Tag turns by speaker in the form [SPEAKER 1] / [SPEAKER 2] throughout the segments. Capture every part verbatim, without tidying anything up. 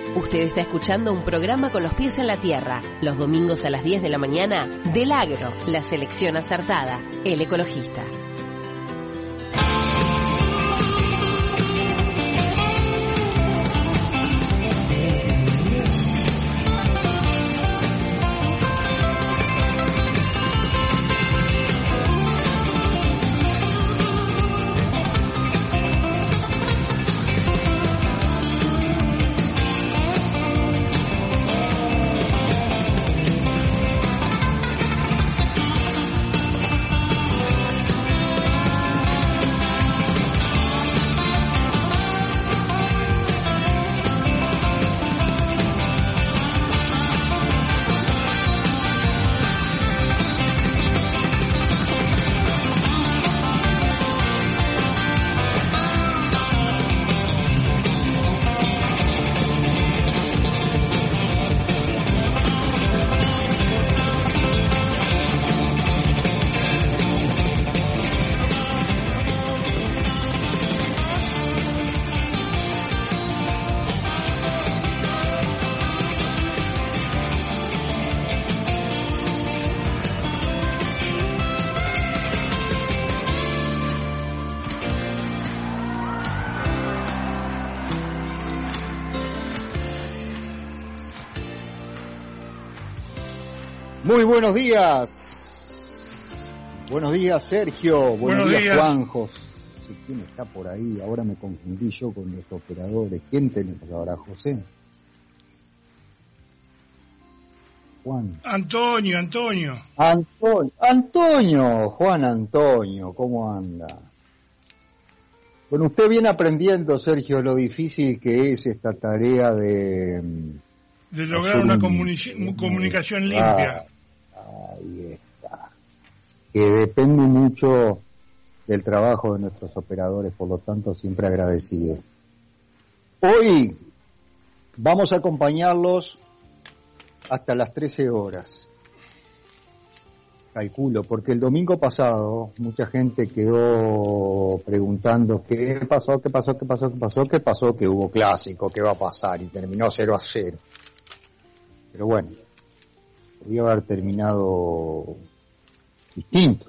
[SPEAKER 1] Usted está escuchando un programa con los pies en la tierra, los domingos a las diez de la mañana, del Agro, la selección acertada, El Ecologista.
[SPEAKER 2] Muy buenos días. Buenos días, Sergio. Buenos, buenos días, días, Juanjo. ¿Quién está por ahí? Ahora me confundí yo con los operadores. ¿Quién tenemos ahora, José? Juan.
[SPEAKER 3] Antonio, Antonio.
[SPEAKER 2] Antonio, Antonio, Juan Antonio, ¿cómo anda? Bueno, usted viene aprendiendo, Sergio, lo difícil que es esta tarea de...
[SPEAKER 3] De lograr una un, comuni- comunicación limpia.
[SPEAKER 2] Ahí está. Que depende mucho del trabajo de nuestros operadores, por lo tanto siempre agradecido. Hoy vamos a acompañarlos hasta las trece horas. Calculo, porque el domingo pasado mucha gente quedó preguntando qué pasó, qué pasó, qué pasó, qué pasó, qué pasó, que hubo clásico, qué va a pasar, y terminó cero a cero. Pero bueno, podría haber terminado distinto.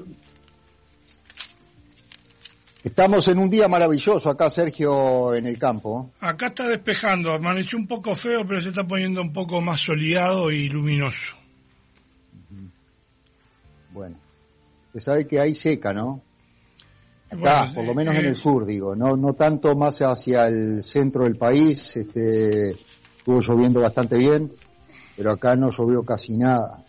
[SPEAKER 2] Estamos en un día maravilloso acá, Sergio, en el campo.
[SPEAKER 3] Acá está despejando, amaneció un poco feo, pero se está poniendo un poco más soleado y luminoso.
[SPEAKER 2] Bueno, se sabe que hay seca, ¿no? Acá, bueno, por lo menos eh, en el sur, digo, no no tanto más hacia el centro del país, este, estuvo lloviendo bastante bien, pero acá no llovió casi nada.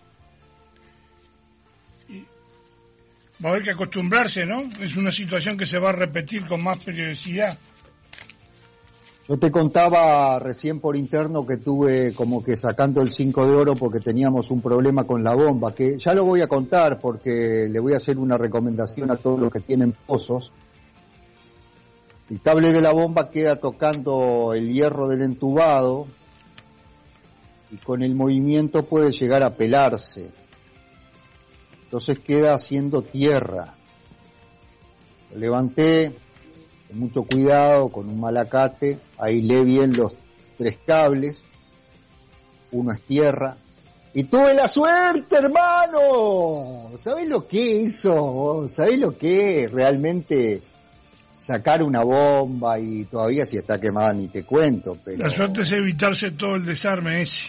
[SPEAKER 3] Va a haber que acostumbrarse, ¿no? Es una situación que se va a repetir con más periodicidad.
[SPEAKER 2] Yo te contaba recién por interno que tuve como que sacando el cinco de oro porque teníamos un problema con la bomba, que ya lo voy a contar porque le voy a hacer una recomendación a todos los que tienen pozos. El cable de la bomba queda tocando el hierro del entubado y con el movimiento puede llegar a pelarse. Entonces queda haciendo tierra. Lo levanté con mucho cuidado, con un malacate, ahilé bien los tres cables, uno es tierra, y tuve la suerte, hermano. ¿Sabés lo que es eso? ¿Sabés lo que es realmente sacar una bomba? Y todavía si está quemada ni te cuento, pero...
[SPEAKER 3] La suerte es evitarse todo el desarme ese.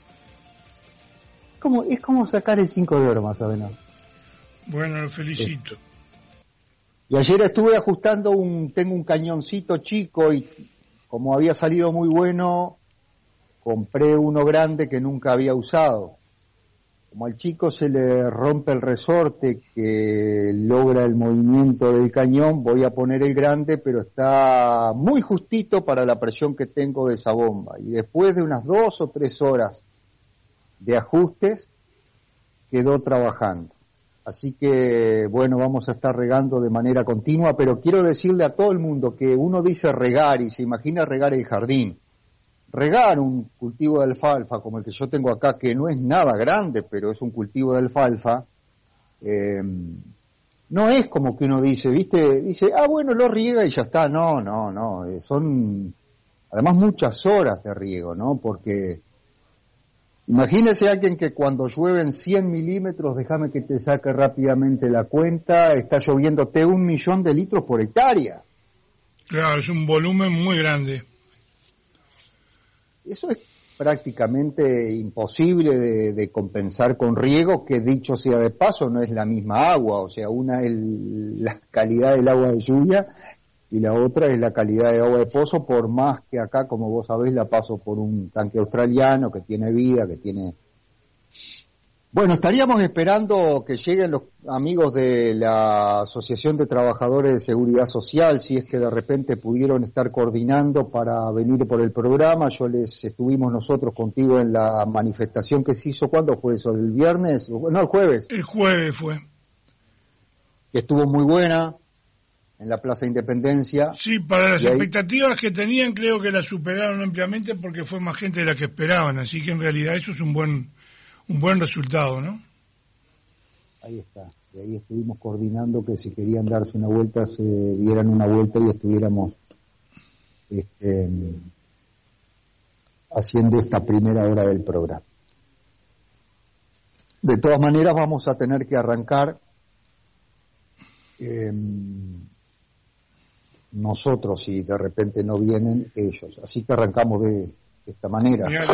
[SPEAKER 2] Como, es como sacar el cinco de oro, más o menos.
[SPEAKER 3] Bueno, lo felicito.
[SPEAKER 2] Sí. Y ayer estuve ajustando un, tengo un cañoncito chico y como había salido muy bueno, compré uno grande que nunca había usado. Como al chico se le rompe el resorte que logra el movimiento del cañón, voy a poner el grande, pero está muy justito para la presión que tengo de esa bomba. Y después de unas dos o tres horas de ajustes, quedó trabajando. Así que, bueno, vamos a estar regando de manera continua, pero quiero decirle a todo el mundo que uno dice regar y se imagina regar el jardín. Regar un cultivo de alfalfa como el que yo tengo acá, que no es nada grande, pero es un cultivo de alfalfa, eh, no es como que uno dice, ¿viste? Dice, ah, bueno, lo riega y ya está. No, no, no, eh, son además muchas horas de riego, ¿no? Porque imagínese alguien que cuando llueven cien milímetros, déjame que te saque rápidamente la cuenta, está lloviéndote un millón de litros por hectárea.
[SPEAKER 3] Claro, es un volumen muy grande.
[SPEAKER 2] Eso es prácticamente imposible de, de compensar con riego, que dicho sea de paso no es la misma agua, o sea, una es el, la calidad del agua de lluvia y la otra es la calidad de agua de pozo, por más que acá, como vos sabés, la paso por un tanque australiano que tiene vida, que tiene... Bueno, estaríamos esperando que lleguen los amigos de la Asociación de Trabajadores de Seguridad Social, si es que de repente pudieron estar coordinando para venir por el programa. Yo les estuvimos nosotros contigo en la manifestación que se hizo. ¿Cuándo fue eso? ¿El viernes? No, el jueves.
[SPEAKER 3] El jueves fue.
[SPEAKER 2] Que estuvo muy buena en la Plaza Independencia.
[SPEAKER 3] Sí, para las
[SPEAKER 2] y ahí...
[SPEAKER 3] expectativas que tenían creo que las superaron ampliamente porque fue más gente de la que esperaban, así que en realidad eso es un buen... un buen resultado, ¿no?
[SPEAKER 2] Ahí está. Y ahí estuvimos coordinando que si querían darse una vuelta, se dieran una vuelta y estuviéramos este, haciendo esta primera hora del programa. De todas maneras, vamos a tener que arrancar eh, nosotros, si de repente no vienen ellos. Así que arrancamos de, de esta manera.
[SPEAKER 3] Mira,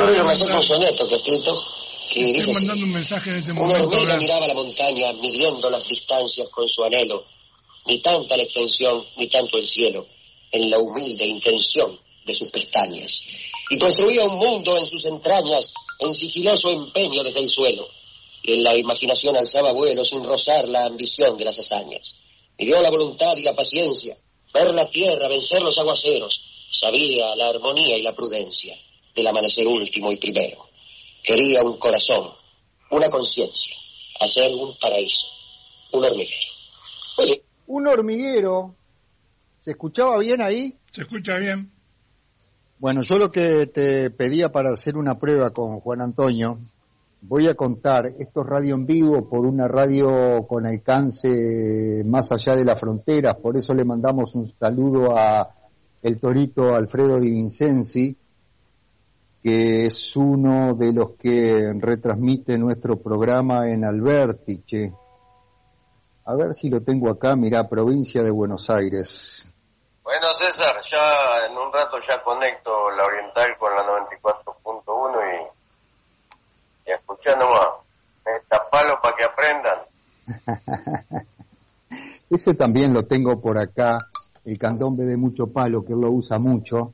[SPEAKER 4] que
[SPEAKER 3] estoy
[SPEAKER 4] dice
[SPEAKER 3] mandando
[SPEAKER 4] así.
[SPEAKER 3] un mensaje en este
[SPEAKER 4] Un
[SPEAKER 3] momento.
[SPEAKER 4] hormiga miraba la montaña, midiendo las distancias con su anhelo, ni tanta la extensión, ni tanto el cielo, en la humilde intención de sus pestañas. Y construía un mundo en sus entrañas, en sigiloso empeño desde el suelo, y en la imaginación alzaba vuelo sin rozar la ambición de las hazañas. Midió la voluntad y la paciencia, ver la tierra, vencer los aguaceros, sabía la armonía y la prudencia del amanecer último y primero. Quería un corazón, una conciencia, hacer un paraíso, un hormiguero. Oye,
[SPEAKER 2] un hormiguero, ¿se escuchaba bien ahí?
[SPEAKER 3] ¿Se escucha bien?
[SPEAKER 2] Bueno, yo lo que te pedía para hacer una prueba con Juan Antonio, voy a contar, esto es radio en vivo por una radio con alcance más allá de las fronteras, por eso le mandamos un saludo a el torito Alfredo Di Vincenzi, que es uno de los que retransmite nuestro programa en Albertiche. A ver si lo tengo acá, mirá, provincia de Buenos Aires.
[SPEAKER 5] Bueno, César, ya en un rato ya conecto la Oriental con la noventa y cuatro punto uno y, y escuchá nomás, esta palo para que aprendan.
[SPEAKER 2] Ese también lo tengo por acá, el candombe de mucho palo, que él lo usa mucho.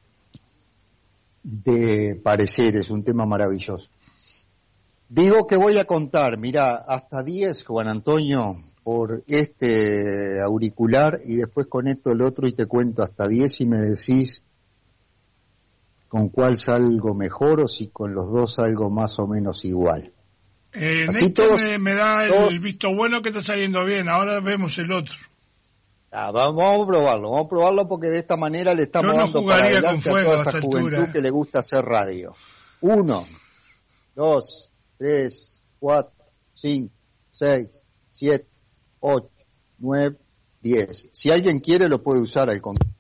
[SPEAKER 2] De parecer, es un tema maravilloso. Digo que voy a contar, mirá, hasta diez, Juan Antonio, por este auricular, y después conecto el otro y te cuento hasta diez y me decís con cuál salgo mejor o si con los dos salgo más o menos igual.
[SPEAKER 3] Eh,
[SPEAKER 2] Así
[SPEAKER 3] Néstor
[SPEAKER 2] todos,
[SPEAKER 3] me, me da el
[SPEAKER 2] todos...
[SPEAKER 3] visto bueno que está saliendo bien, ahora vemos el otro.
[SPEAKER 2] Ah, vamos a probarlo, vamos a probarlo porque de esta manera le estamos
[SPEAKER 3] Yo no
[SPEAKER 2] dando para adelante
[SPEAKER 3] con fuego
[SPEAKER 2] a toda
[SPEAKER 3] a
[SPEAKER 2] esa
[SPEAKER 3] esta
[SPEAKER 2] juventud
[SPEAKER 3] altura.
[SPEAKER 2] que le gusta hacer radio. Uno, dos, tres, cuatro, cinco, seis, siete, ocho, nueve, diez. Si alguien quiere lo puede usar al contrario.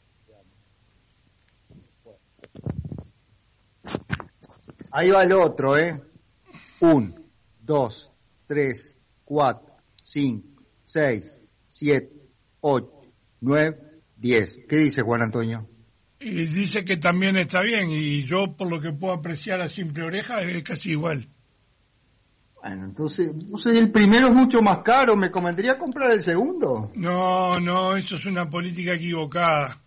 [SPEAKER 2] Ahí va el otro, ¿eh? Un, dos, tres, cuatro, cinco, seis, siete, ocho, nueve, diez. ¿Qué dice Juan Antonio?
[SPEAKER 3] Y dice que también está bien, y yo por lo que puedo apreciar a simple oreja es casi igual.
[SPEAKER 2] Bueno, entonces, entonces el primero es mucho más caro, ¿me convendría comprar el segundo?
[SPEAKER 3] No, no, eso es una política equivocada.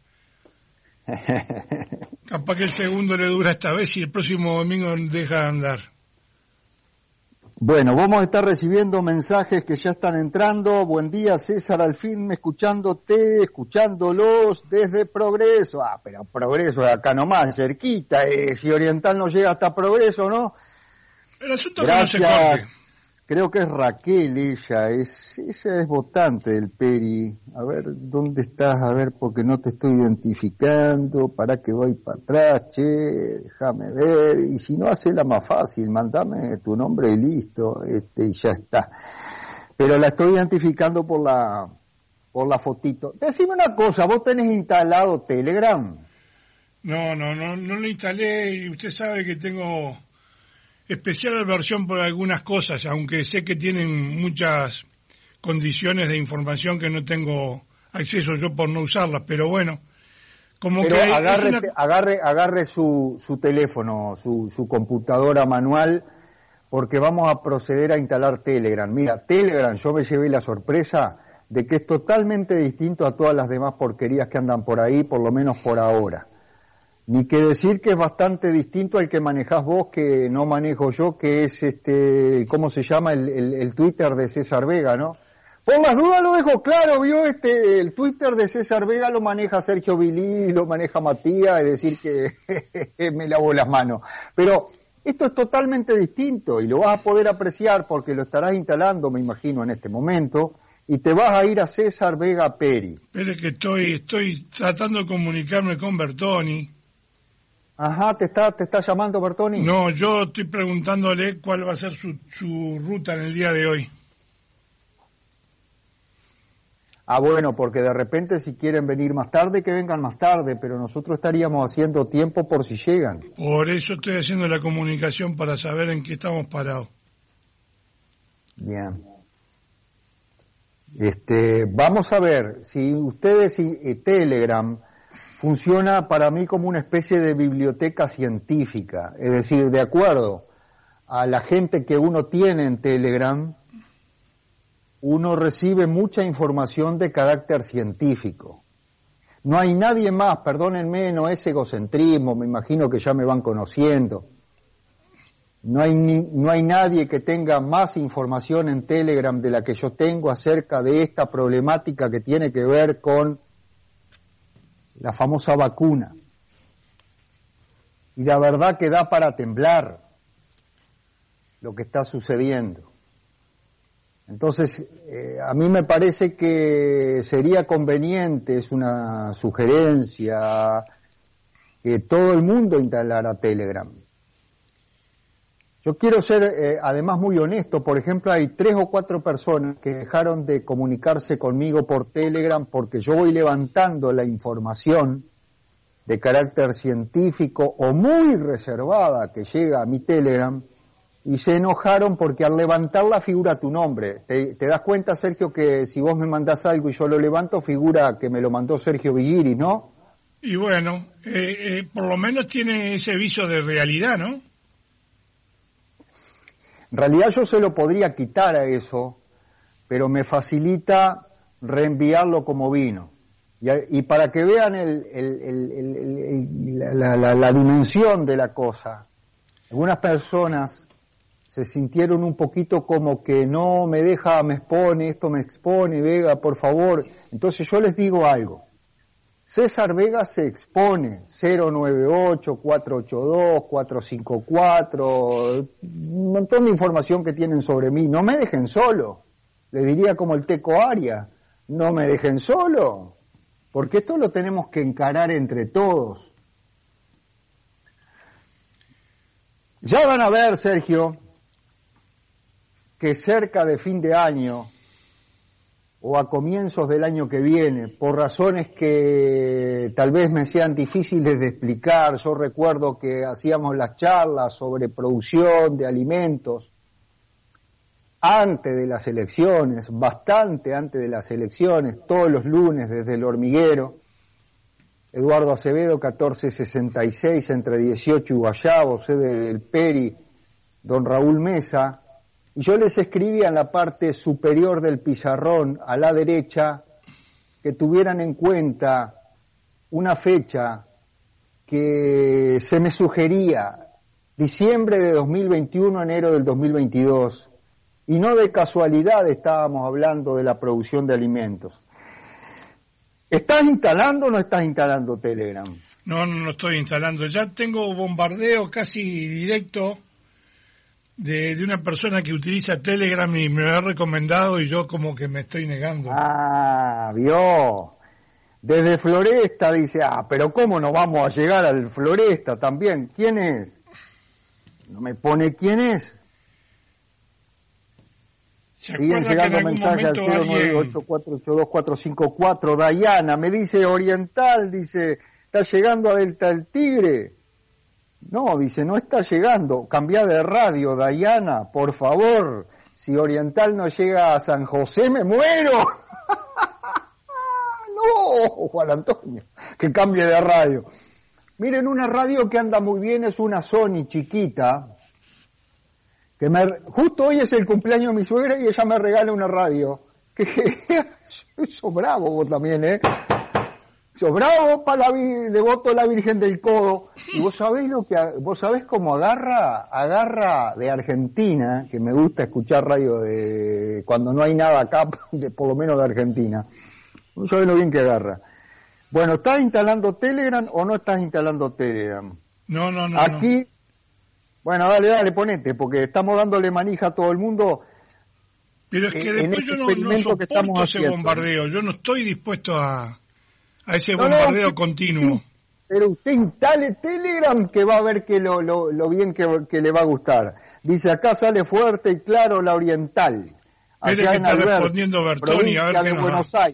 [SPEAKER 3] Capaz que el segundo le dura esta vez y el próximo domingo deja de andar.
[SPEAKER 2] Bueno, vamos a estar recibiendo mensajes que ya están entrando. Buen día, César, al fin escuchándote, escuchándolos desde Progreso. Ah, pero Progreso es acá nomás, cerquita. Eh, si Oriental no llega hasta Progreso, ¿no?
[SPEAKER 3] El asunto
[SPEAKER 2] Gracias.
[SPEAKER 3] Es que no se corte.
[SPEAKER 2] Creo que es Raquel ella, es, ella es votante del Peri. A ver, ¿dónde estás? A ver, porque no te estoy identificando, para que voy para atrás, che, déjame ver, y si no, hacela más fácil, mandame tu nombre y listo, este, y ya está. Pero la estoy identificando por la, por la fotito. Decime una cosa, ¿vos tenés instalado Telegram?
[SPEAKER 3] No, no, no, no lo instalé y usted sabe que tengo especial aversión por algunas cosas, aunque sé que tienen muchas condiciones de información que no tengo acceso yo por no usarlas, pero bueno, como
[SPEAKER 2] pero
[SPEAKER 3] que
[SPEAKER 2] agarre,
[SPEAKER 3] una...
[SPEAKER 2] agarre, agarre su, su teléfono, su, su computadora manual, porque vamos a proceder a instalar Telegram. Mira, Telegram, yo me llevé la sorpresa de que es totalmente distinto a todas las demás porquerías que andan por ahí, por lo menos por ahora. Ni que decir que es bastante distinto al que manejás vos, que no manejo yo, que es este, ¿cómo se llama? El, el, el Twitter de César Vega, ¿no? Por las dudas lo dejo claro, vio, este, el Twitter de César Vega lo maneja Sergio Vilí, lo maneja Matías, es decir que me lavó las manos. Pero esto es totalmente distinto y lo vas a poder apreciar porque lo estarás instalando, me imagino, en este momento, y te vas a ir a César Vega Peri.
[SPEAKER 3] Espere que estoy, estoy tratando de comunicarme con Bertoni.
[SPEAKER 2] Ajá, ¿te está, te está llamando Bertoni?
[SPEAKER 3] No, yo estoy preguntándole cuál va a ser su, su ruta en el día de hoy.
[SPEAKER 2] Ah, bueno, porque de repente si quieren venir más tarde, que vengan más tarde, pero nosotros estaríamos haciendo tiempo por si llegan.
[SPEAKER 3] Por eso estoy haciendo la comunicación para saber en qué estamos parados.
[SPEAKER 2] Bien. Este, vamos a ver, si ustedes, si eh, Telegram funciona para mí como una especie de biblioteca científica, es decir, de acuerdo a la gente que uno tiene en Telegram, uno recibe mucha información de carácter científico. No hay nadie más, perdónenme, no es egocentrismo, me imagino que ya me van conociendo. No hay, ni, no hay nadie que tenga más información en Telegram de la que yo tengo acerca de esta problemática que tiene que ver con la famosa vacuna. Y la verdad que da para temblar lo que está sucediendo. Entonces, eh, a mí me parece que sería conveniente, es una sugerencia, que todo el mundo instalara Telegram. Yo quiero ser, eh, además, muy honesto. Por ejemplo, hay tres o cuatro personas que dejaron de comunicarse conmigo por Telegram porque yo voy levantando la información de carácter científico o muy reservada que llega a mi Telegram y se enojaron porque al levantarla figura tu nombre. ¿Te, te das cuenta, Sergio, que si vos me mandás algo y yo lo levanto, figura que me lo mandó Sergio Villiri, ¿no?
[SPEAKER 3] Y bueno, eh, eh, por lo menos tiene ese viso de realidad, ¿no?
[SPEAKER 2] En realidad yo se lo podría quitar a eso, pero me facilita reenviarlo como vino. Y, y para que vean el, el, el, el, el, la, la, la dimensión de la cosa, algunas personas se sintieron un poquito como que no me deja, me expone, esto me expone, Vega, por favor. Entonces yo les digo algo. César Vega se expone, cero nueve ocho, cuatro ocho dos, cuatro cinco cuatro, un montón de información que tienen sobre mí. No me dejen solo, le diría como el Teco Aria, no me dejen solo, porque esto lo tenemos que encarar entre todos. Ya van a ver, Sergio, que cerca de fin de año o a comienzos del año que viene, por razones que tal vez me sean difíciles de explicar. Yo recuerdo que hacíamos las charlas sobre producción de alimentos antes de las elecciones, bastante antes de las elecciones, todos los lunes desde el Hormiguero. Eduardo Acevedo, catorce sesenta y seis, entre dieciocho y Guayabo, sede del Peri, don Raúl Mesa. Y yo les escribía en la parte superior del pizarrón, a la derecha, que tuvieran en cuenta una fecha que se me sugería, diciembre de dos mil veintiuno, enero del dos mil veintidós, y no de casualidad estábamos hablando de la producción de alimentos. ¿Estás instalando o no estás instalando Telegram?
[SPEAKER 3] No, no, no estoy instalando. Ya tengo bombardeo casi directo De, de una persona que utiliza Telegram y me lo ha recomendado y yo como que me estoy negando.
[SPEAKER 2] Ah, vio. Desde Floresta dice, ah, pero ¿cómo no vamos a llegar al Floresta también? ¿Quién es? No me pone quién es.
[SPEAKER 3] ¿Se
[SPEAKER 2] Siguen llegando mensajes al cero nueve ocho cuatro ocho dos cuatro cinco cuatro. Dayana me dice Oriental, dice, ¿Está llegando a Delta del Tigre? No, dice, no está llegando. Cambia de radio, Dayana, por favor. Si Oriental no llega a San José, me muero. No, Juan Antonio, que cambie de radio. Miren, una radio que anda muy bien es una Sony chiquita, que me, justo hoy es el cumpleaños de mi suegra y ella me regala una radio. Que sos bravo vos también, ¿eh? Sos bravo para la devoto a la Virgen del Codo. Y vos sabés lo que, vos sabés cómo agarra, agarra de Argentina, que me gusta escuchar radio de, cuando no hay nada acá, de, por lo menos de Argentina. Vos sabés lo bien que agarra. Bueno, ¿estás instalando Telegram o no estás instalando Telegram?
[SPEAKER 3] No, no, no.
[SPEAKER 2] Aquí,
[SPEAKER 3] no.
[SPEAKER 2] Bueno, dale, dale, ponete, porque estamos dándole manija a todo el mundo.
[SPEAKER 3] Pero es que después yo no, no soporto ese bombardeo. Yo no estoy dispuesto a... a ese no, bombardeo no, continuo.
[SPEAKER 2] Pero usted instale Telegram que va a ver que lo, lo, lo bien que, que le va a gustar. Dice, acá sale fuerte y claro la Oriental.
[SPEAKER 3] Espere que está Albert, respondiendo Bertoni, a ver qué nos
[SPEAKER 2] Buenos Aires.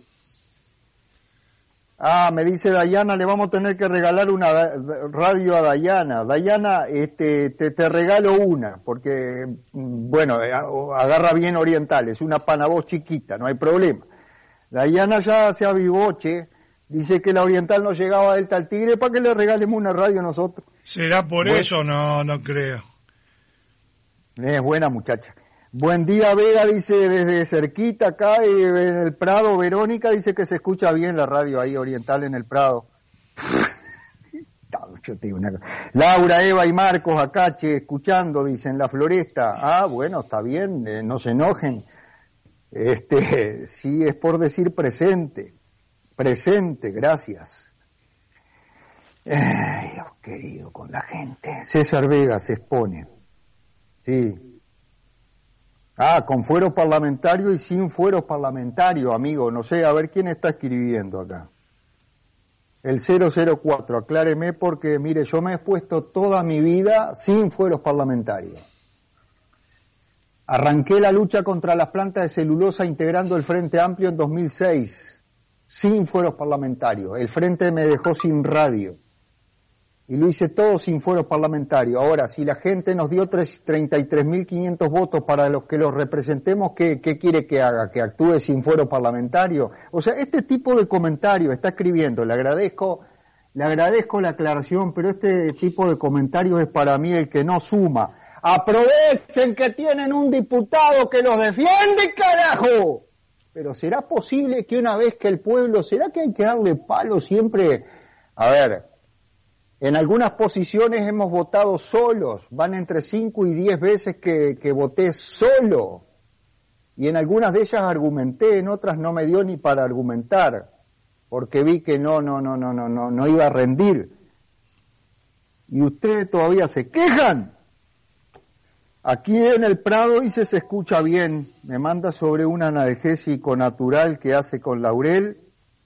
[SPEAKER 2] Ah, me dice Dayana, le vamos a tener que regalar una radio a Dayana. Dayana, este, te, te regalo una, porque, bueno, agarra bien Oriental, es una panavoz chiquita, no hay problema. Dayana ya se avivoche. Dice que la Oriental no llegaba a Delta al Tigre, ¿para que le regalemos una radio a nosotros?
[SPEAKER 3] ¿Será por bueno, eso? No, no creo.
[SPEAKER 2] Es buena muchacha. Buen día, Vega, dice desde cerquita acá en el Prado. Verónica dice que se escucha bien la radio ahí, Oriental en el Prado. Yo te digo una cosa. Laura, Eva y Marcos acá, che, escuchando, dicen La Floresta. Ah, bueno, está bien, eh, no se enojen. Este, sí, es por decir presente. Presente, gracias. Ay, Dios querido, con la gente. César Vega se expone. Sí. Ah, con fuero parlamentario y sin fuero parlamentario, amigo. No sé, a ver quién está escribiendo acá. El cero cero cuatro, acláreme porque, mire, yo me he puesto toda mi vida sin fueros parlamentarios. Arranqué la lucha contra las plantas de celulosa integrando el Frente Amplio en dos mil seis. Sin fueros parlamentarios. El Frente me dejó sin radio. Y lo hice todo sin fueros parlamentarios. Ahora, si la gente nos dio treinta y tres mil quinientos votos para los que los representemos, ¿qué, qué quiere que haga? ¿Que actúe sin fuero parlamentario? O sea, este tipo de comentarios está escribiendo. Le agradezco, le agradezco la aclaración, pero este tipo de comentarios es para mí el que no suma. Aprovechen que tienen un diputado que los defiende, carajo. Pero ¿será posible que una vez que el pueblo, será que hay que darle palo siempre? A ver, en algunas posiciones hemos votado solos, van entre cinco y diez veces que, que voté solo. Y en algunas de ellas argumenté, en otras no me dio ni para argumentar, porque vi que no, no, no, no, no, no, no iba a rendir. Y ustedes todavía se quejan. Aquí en el Prado dice se escucha bien, me manda sobre un analgésico natural que hace con laurel,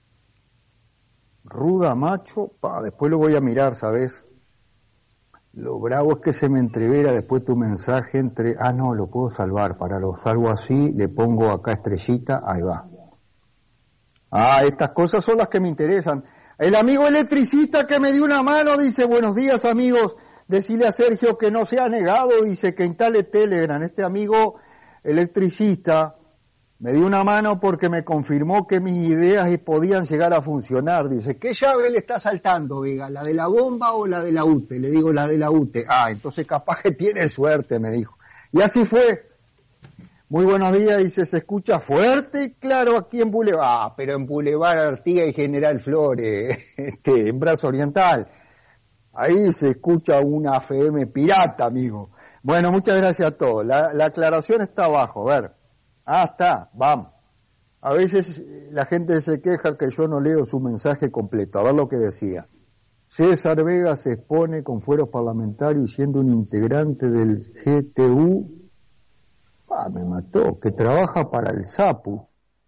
[SPEAKER 2] ruda macho, pa, después lo voy a mirar, ¿sabes? Lo bravo es que se me entrevera después tu mensaje entre, ah no, lo puedo salvar, para lo salvo así, le pongo acá estrellita, ahí va. Ah, estas cosas son las que me interesan. El amigo electricista que me dio una mano dice, buenos días amigos. Decirle a Sergio que no se ha negado, dice que instale Telegram. Este amigo electricista me dio una mano porque me confirmó que mis ideas podían llegar a funcionar. Dice, ¿qué llave le está saltando, Vega? ¿La de la bomba o la de la U T E? Le digo, la de la U T E. Ah, entonces capaz que tiene suerte, me dijo. Y así fue. Muy buenos días, dice, se escucha fuerte y claro aquí en Boulevard. Ah, pero en Boulevard Artigas y General Flores, este, en Brazo Oriental. Ahí se escucha una F M pirata, amigo. Bueno, muchas gracias a todos. La, la aclaración está abajo, a ver. Ah, está, vamos. A veces la gente se queja que yo no leo su mensaje completo. A ver lo que decía. César Vega se expone con fueros parlamentarios y siendo un integrante del G T U. Ah, me mató. Que trabaja para el SAPU.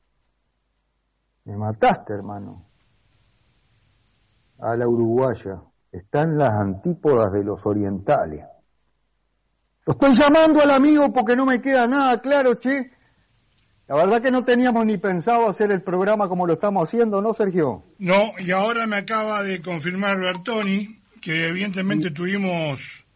[SPEAKER 2] Me mataste, hermano. A la uruguaya. Están las antípodas de los orientales. Lo estoy llamando al amigo porque no me queda nada claro, che. La verdad que no teníamos ni pensado hacer el programa como lo estamos haciendo, ¿no, Sergio?
[SPEAKER 3] No, y ahora me acaba de confirmar Bertoni que evidentemente sí. Tuvimos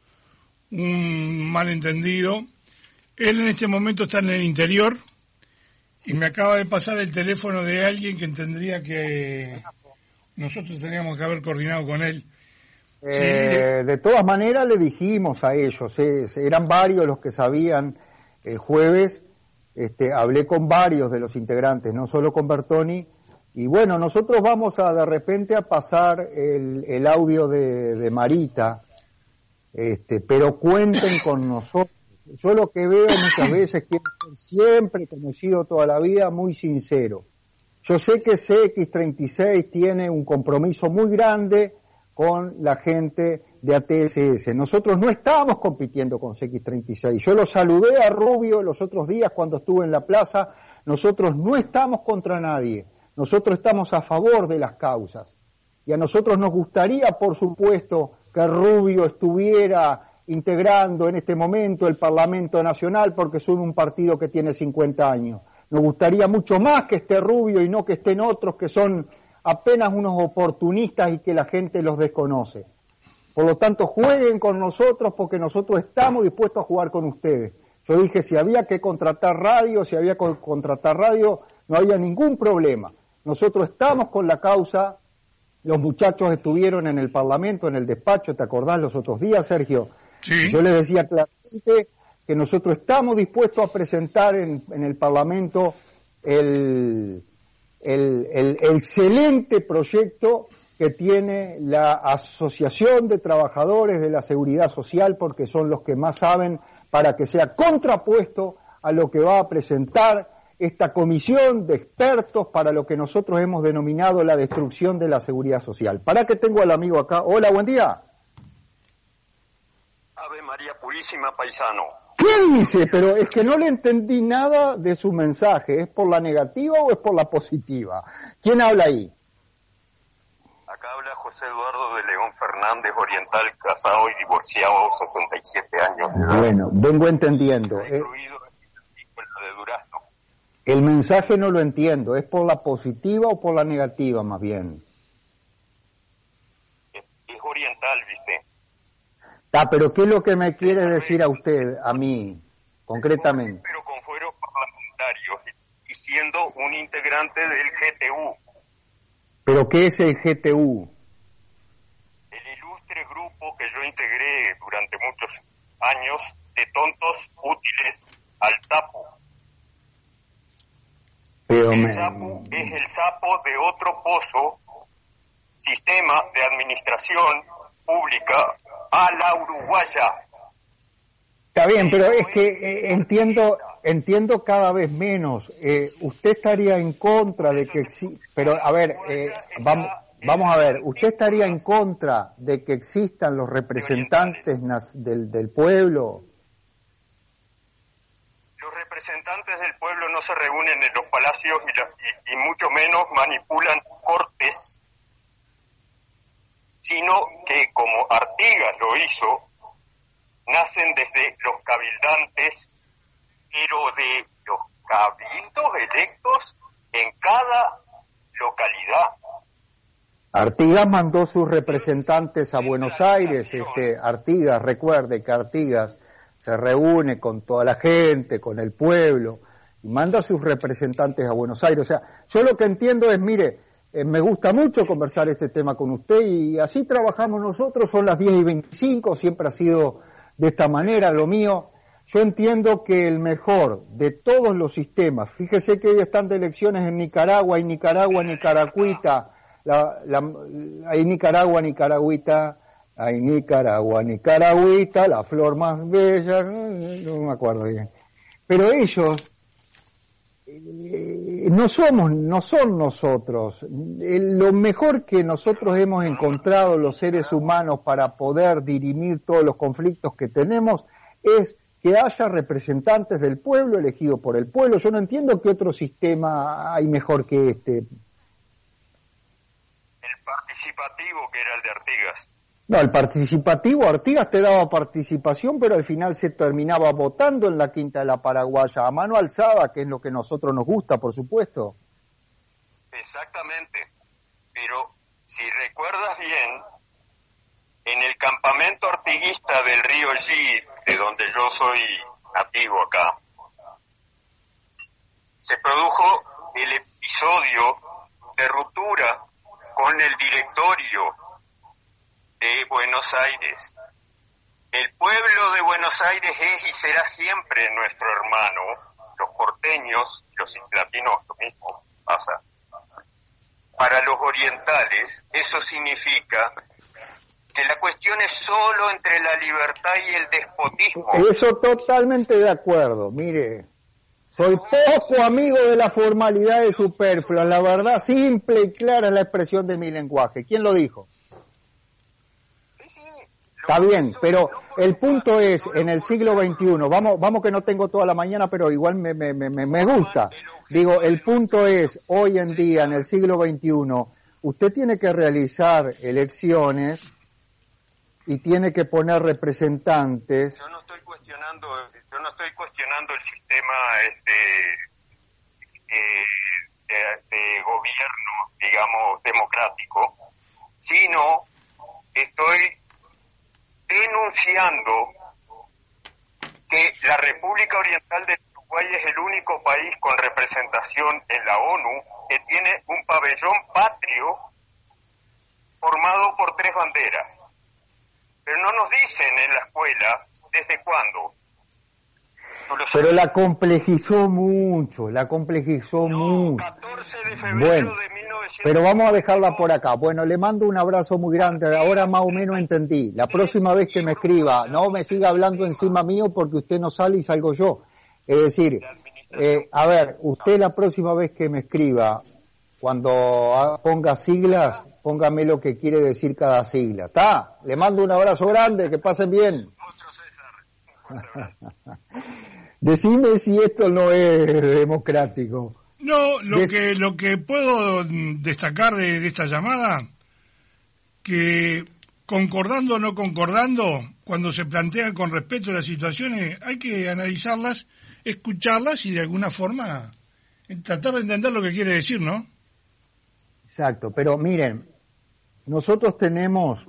[SPEAKER 3] un malentendido. Él en este momento está en el interior y me acaba de pasar el teléfono de alguien que tendría que... Nosotros teníamos que haber coordinado con él.
[SPEAKER 2] Eh, sí. De todas maneras le dijimos a ellos, eh, eran varios los que sabían el jueves. Este, hablé con varios de los integrantes, no solo con Bertoni, y bueno, nosotros vamos a de repente a pasar el, el audio de, de Marita, este, pero cuenten con nosotros. Yo lo que veo muchas veces quiero ser siempre, como he sido toda la vida, muy sincero. Yo sé que C X treinta y seis tiene un compromiso muy grande con la gente de A T S S. Nosotros no estábamos compitiendo con C X treinta y seis. Yo lo saludé a Rubio los otros días cuando estuve en la plaza. Nosotros no estamos contra nadie. Nosotros estamos a favor de las causas. Y a nosotros nos gustaría, por supuesto, que Rubio estuviera integrando en este momento el Parlamento Nacional porque son un partido que tiene cincuenta años. Nos gustaría mucho más que esté Rubio y no que estén otros que son apenas unos oportunistas y que la gente los desconoce. Por lo tanto, jueguen con nosotros porque nosotros estamos dispuestos a jugar con ustedes. Yo dije, si había que contratar radio, si había que contratar radio, no había ningún problema. Nosotros estamos con la causa, los muchachos estuvieron en el Parlamento, en el despacho, ¿te acordás los otros días, Sergio?
[SPEAKER 3] Sí.
[SPEAKER 2] Yo les decía claramente que nosotros estamos dispuestos a presentar en, en el Parlamento el... El, el, el excelente proyecto que tiene la Asociación de Trabajadores de la Seguridad Social, porque son los que más saben, para que sea contrapuesto a lo que va a presentar esta comisión de expertos para lo que nosotros hemos denominado la destrucción de la seguridad social. ¿Para qué tengo al amigo acá? Hola, buen día.
[SPEAKER 6] Ave María Purísima, paisano.
[SPEAKER 2] ¿Qué dice? Pero es que no le entendí nada de su mensaje. ¿Es por la negativa o es por la positiva? ¿Quién habla ahí?
[SPEAKER 6] Acá habla José Eduardo de León Fernández, oriental, casado y divorciado, sesenta y siete años de edad.
[SPEAKER 2] Bueno, vengo entendiendo.
[SPEAKER 6] Incluido eh, de Durazno.
[SPEAKER 2] El mensaje no lo entiendo. ¿Es por la positiva o por la negativa, más bien?
[SPEAKER 6] Es, es oriental, ¿viste?
[SPEAKER 2] Ah, pero ¿qué es lo que me quiere decir a usted, a mí, concretamente?
[SPEAKER 6] Pero con fueros parlamentarios y siendo un integrante del G T U.
[SPEAKER 2] ¿Pero qué es el G T U?
[SPEAKER 6] El ilustre grupo que yo integré durante muchos años de tontos útiles al sapo.
[SPEAKER 2] Pero
[SPEAKER 6] el
[SPEAKER 2] me...
[SPEAKER 6] sapo es el sapo de otro pozo, sistema de administración pública a la uruguaya.
[SPEAKER 2] Está bien, pero es que eh, entiendo entiendo cada vez menos. Eh, usted estaría en contra de que exista... Pero, a ver, eh, vamos, vamos a ver. ¿Usted estaría en contra de que existan los representantes del, del pueblo?
[SPEAKER 6] Los representantes del pueblo no se reúnen en los palacios y, la, y, y mucho menos manipulan cortes, sino que, como Artigas lo hizo, nacen desde los cabildantes, pero de los cabildos electos en cada localidad.
[SPEAKER 2] Artigas mandó sus representantes a Buenos Aires. Este, Artigas, recuerde que Artigas se reúne con toda la gente, con el pueblo, y manda a sus representantes a Buenos Aires. O sea, yo lo que entiendo es, mire, Eh, me gusta mucho conversar este tema con usted y así trabajamos nosotros, son las diez y veinticinco, siempre ha sido de esta manera lo mío. Yo entiendo que el mejor de todos los sistemas, fíjese que hoy están de elecciones en Nicaragua, hay Nicaragua, Nicaragüita, la, la, hay Nicaragua, Nicaragüita, hay Nicaragua, Nicaragüita, la flor más bella, no me acuerdo bien. Pero ellos... no somos, no son nosotros. Lo mejor que nosotros hemos encontrado los seres humanos para poder dirimir todos los conflictos que tenemos es que haya representantes del pueblo elegidos por el pueblo. Yo no entiendo qué otro sistema hay mejor que este.
[SPEAKER 6] El participativo, que era el de Artigas.
[SPEAKER 2] No, el participativo, Artigas te daba participación, pero al final se terminaba votando en la Quinta de la Paraguaya, a mano alzada, que es lo que a nosotros nos gusta, por supuesto.
[SPEAKER 6] Exactamente, pero si recuerdas bien, en el campamento artiguista del Río G, de donde yo soy nativo acá, se produjo el episodio de ruptura con el directorio de Buenos Aires. El pueblo de Buenos Aires es y será siempre nuestro hermano, los porteños, los islatinos, lo mismo pasa. Para los orientales, eso significa que la cuestión es solo entre la libertad y el despotismo.
[SPEAKER 2] Eso totalmente de acuerdo, mire. Soy poco amigo de las formalidades superfluas, la verdad simple y clara es la expresión de mi lenguaje. ¿Quién lo dijo? Está bien, pero el punto es, en el siglo veintiuno, vamos vamos que no tengo toda la mañana, pero igual me, me, me, me gusta. Digo, el punto es, hoy en día, en el siglo veintiuno, usted tiene que realizar elecciones y tiene que poner representantes.
[SPEAKER 6] Yo no estoy cuestionando, yo no estoy cuestionando el sistema este eh, de, de gobierno, digamos, democrático, sino estoy denunciando que la República Oriental del Uruguay es el único país con representación en la ONU que tiene un pabellón patrio formado por tres banderas. Pero no nos dicen en la escuela desde cuándo.
[SPEAKER 2] Pero la complejizó mucho, la complejizó
[SPEAKER 6] no,
[SPEAKER 2] mucho.
[SPEAKER 6] catorce de febrero
[SPEAKER 2] bueno,
[SPEAKER 6] de mil novecientos...
[SPEAKER 2] pero vamos a dejarla por acá. Bueno, le mando un abrazo muy grande. Ahora más o menos entendí. La próxima vez que me escriba, no me siga hablando encima mío porque usted no sale y salgo yo. Es decir, eh, a ver, usted la próxima vez que me escriba, cuando ponga siglas, póngame lo que quiere decir cada sigla. ¿Está? Le mando un abrazo grande, que pasen bien.
[SPEAKER 6] Otro César.
[SPEAKER 2] Decime si esto no es democrático.
[SPEAKER 3] No, lo
[SPEAKER 2] Des...
[SPEAKER 3] que lo que puedo destacar de, de esta llamada, que concordando o no concordando, cuando se plantean con respeto las situaciones, hay que analizarlas, escucharlas y de alguna forma tratar de entender lo que quiere decir, ¿no?
[SPEAKER 2] Exacto, pero miren, nosotros tenemos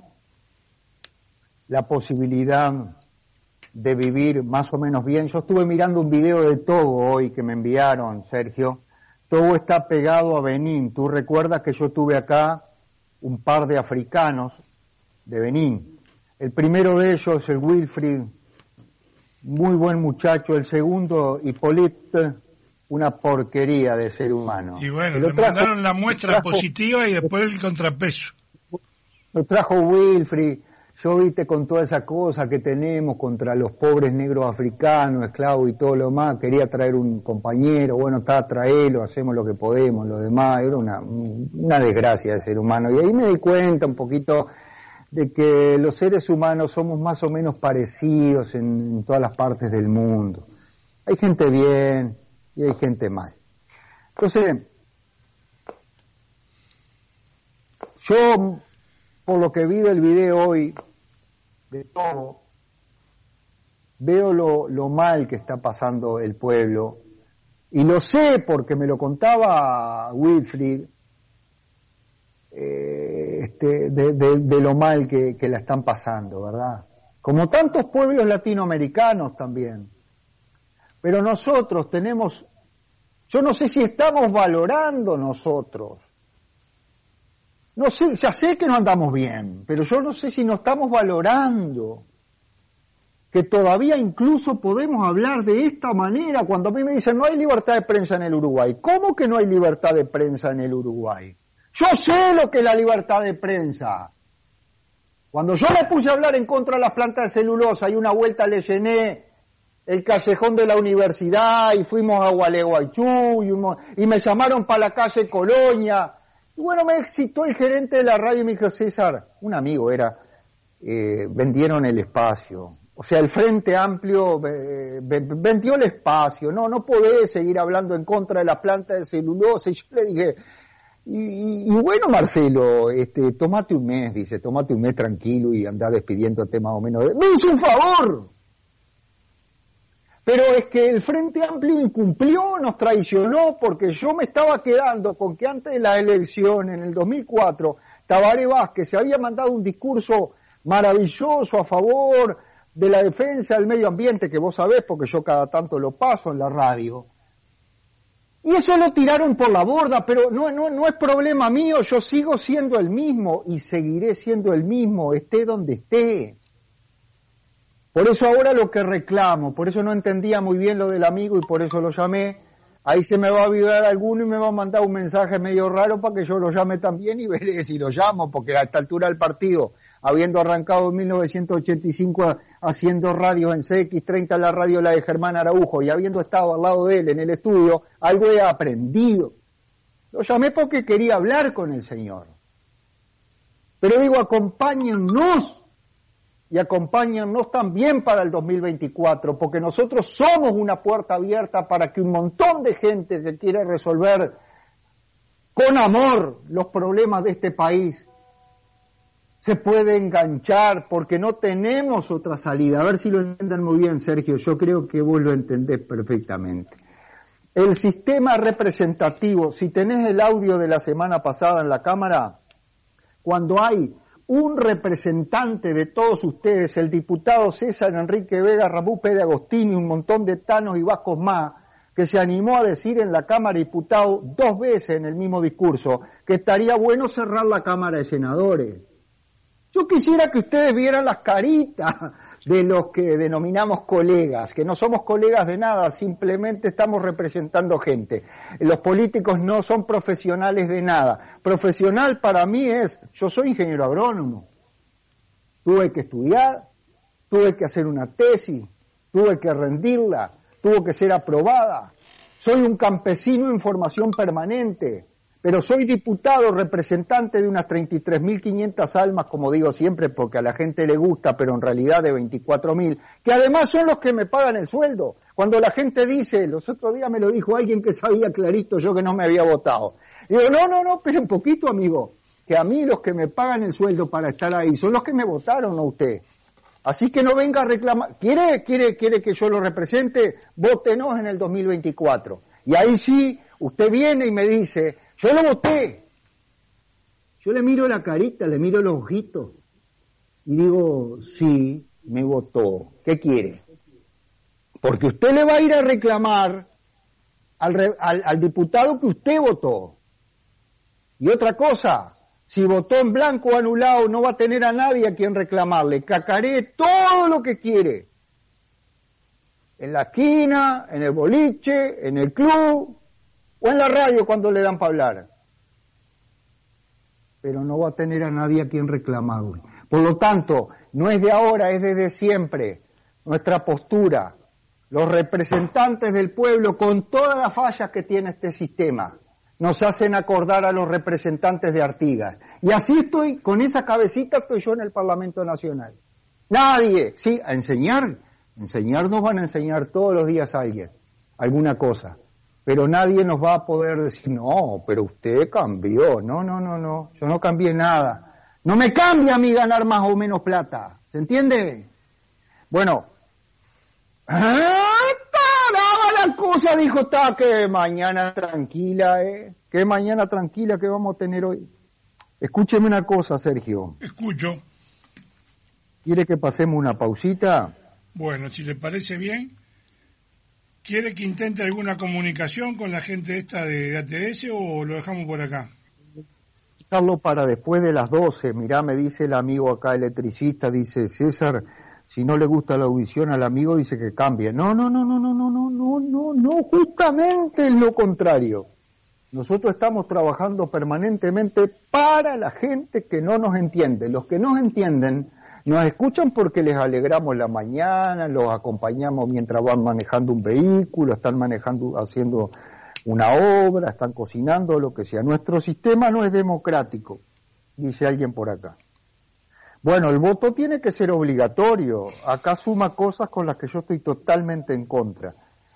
[SPEAKER 2] la posibilidad de vivir más o menos bien. Yo estuve mirando un video de Togo hoy que me enviaron, Sergio. Togo está pegado a Benín. Tú recuerdas que yo tuve acá un par de africanos de Benín. El primero de ellos, el Wilfried, muy buen muchacho. El segundo, Hippolyte, una porquería de ser humano.
[SPEAKER 3] Y bueno,
[SPEAKER 2] lo
[SPEAKER 3] le
[SPEAKER 2] trajo,
[SPEAKER 3] mandaron la muestra
[SPEAKER 2] trajo,
[SPEAKER 3] positiva y después el contrapeso.
[SPEAKER 2] Lo trajo Wilfried. Yo, viste, con toda esa cosa que tenemos contra los pobres negros africanos, esclavos y todo lo demás, quería traer un compañero, bueno, está, traelo, hacemos lo que podemos, lo demás, era una, una desgracia de ser humano. Y ahí me di cuenta un poquito de que los seres humanos somos más o menos parecidos en, en todas las partes del mundo. Hay gente bien y hay gente mal. Entonces, yo, por lo que vi del video hoy, de todo, veo lo, lo mal que está pasando el pueblo, y lo sé porque me lo contaba Wilfried, eh, este, de, de, de lo mal que, que la están pasando, ¿verdad? Como tantos pueblos latinoamericanos también. Pero nosotros tenemos, yo no sé si estamos valorando nosotros. No sé, ya sé que no andamos bien, pero yo no sé si nos estamos valorando, que todavía incluso podemos hablar de esta manera, cuando a mí me dicen no hay libertad de prensa en el Uruguay. ¿Cómo que no hay libertad de prensa en el Uruguay? Yo sé lo que es la libertad de prensa. Cuando yo me puse a hablar en contra de las plantas de celulosa y una vuelta le llené el callejón de la universidad y fuimos a Gualeguaychú y, un, y me llamaron para la calle Colonia. Y bueno, me excitó el gerente de la radio y me dijo, César, un amigo era, eh, vendieron el espacio. O sea, el Frente Amplio eh, vendió el espacio. No, no podés seguir hablando en contra de la planta de celulosa. Y yo le dije, Y, y bueno, Marcelo, este, tomate un mes, dice, tomate un mes tranquilo y anda despidiéndote más o menos. De... ¡Me hizo un favor! Pero es que el Frente Amplio incumplió, nos traicionó, porque yo me estaba quedando con que antes de la elección, en el dos mil cuatro, Tabaré Vázquez se había mandado un discurso maravilloso a favor de la defensa del medio ambiente, que vos sabés, porque yo cada tanto lo paso en la radio. Y eso lo tiraron por la borda, pero no, no, no es problema mío, yo sigo siendo el mismo y seguiré siendo el mismo, esté donde esté. Por eso ahora lo que reclamo, por eso no entendía muy bien lo del amigo y por eso lo llamé. Ahí se me va a avivar alguno y me va a mandar un mensaje medio raro para que yo lo llame también y veré si lo llamo, porque a esta altura del partido, habiendo arrancado en mil novecientos ochenta y cinco haciendo radio en C X treinta, la radio la de Germán Araujo, y habiendo estado al lado de él en el estudio, algo he aprendido. Lo llamé porque quería hablar con el señor. Pero digo, acompáñennos. Y acompáñennos también para el dos mil veinticuatro, porque nosotros somos una puerta abierta para que un montón de gente que quiere resolver con amor los problemas de este país se puede enganchar, porque no tenemos otra salida. A ver si lo entienden muy bien, Sergio, yo creo que vos lo entendés perfectamente. El sistema representativo, si tenés el audio de la semana pasada en la Cámara, cuando hay un representante de todos ustedes, el diputado César Enrique Vega, Ramú Pérez Agostini, un montón de tanos y vascos más, que se animó a decir en la Cámara de Diputados dos veces en el mismo discurso que estaría bueno cerrar la Cámara de Senadores. Yo quisiera que ustedes vieran las caritas de los que denominamos colegas, que no somos colegas de nada, simplemente estamos representando gente. Los políticos no son profesionales de nada. Profesional para mí es, yo soy ingeniero agrónomo, tuve que estudiar, tuve que hacer una tesis, tuve que rendirla, tuvo que ser aprobada. Soy un campesino en formación permanente, pero soy diputado representante de unas treinta y tres mil quinientas almas, como digo siempre, porque a la gente le gusta, pero en realidad de veinticuatro mil, que además son los que me pagan el sueldo. Cuando la gente dice, los otros días me lo dijo alguien que sabía clarito yo que no me había votado. Digo, no, no, no, pero un poquito, amigo, que a mí los que me pagan el sueldo para estar ahí son los que me votaron, no usted. Así que no venga a reclamar. ¿Quiere, quiere, quiere que yo lo represente? Vótenos en el dos mil veinticuatro. Y ahí sí, usted viene y me dice, yo lo voté. Yo le miro la carita, le miro los ojitos y digo, sí, me votó. ¿Qué quiere? Porque usted le va a ir a reclamar al, al, al diputado que usted votó. Y otra cosa, si votó en blanco o anulado, no va a tener a nadie a quien reclamarle. Cacaree todo lo que quiere. En la esquina, en el boliche, en el club o en la radio cuando le dan para hablar. Pero no va a tener a nadie a quien reclamarle. Por lo tanto, no es de ahora, es desde siempre. Nuestra postura, los representantes del pueblo, con todas las fallas que tiene este sistema, nos hacen acordar a los representantes de Artigas. Y así estoy, con esa cabecita estoy yo en el Parlamento Nacional. Nadie, sí, a enseñar, enseñar nos van a enseñar todos los días a alguien, alguna cosa. Pero nadie nos va a poder decir, no, pero usted cambió. No, no, no, no, yo no cambié nada. No me cambia a mí ganar más o menos plata, ¿se entiende? Bueno, ¡ah, la cosa! Dijo, está, que mañana tranquila, ¿eh? Qué mañana tranquila que vamos a tener hoy. Escúcheme una cosa, Sergio.
[SPEAKER 3] Escucho.
[SPEAKER 2] ¿Quiere que pasemos una pausita?
[SPEAKER 3] Bueno, si le parece bien. ¿Quiere que intente alguna comunicación con la gente esta de A T S o lo dejamos por acá?
[SPEAKER 2] Dejarlo para después de las doce. Mirá, me dice el amigo acá, electricista, dice, César, si no le gusta la audición al amigo, dice que cambie. No, no, no, no, no, no, no, no, no, no, justamente es lo contrario. Nosotros estamos trabajando permanentemente para la gente que no nos entiende. Los que nos entienden nos escuchan porque les alegramos la mañana, los acompañamos mientras van manejando un vehículo, están manejando, haciendo una obra, están cocinando, lo que sea. Nuestro sistema no es democrático, dice alguien por acá. Bueno, el voto tiene que ser obligatorio. Acá suma cosas con las que yo estoy totalmente en contra.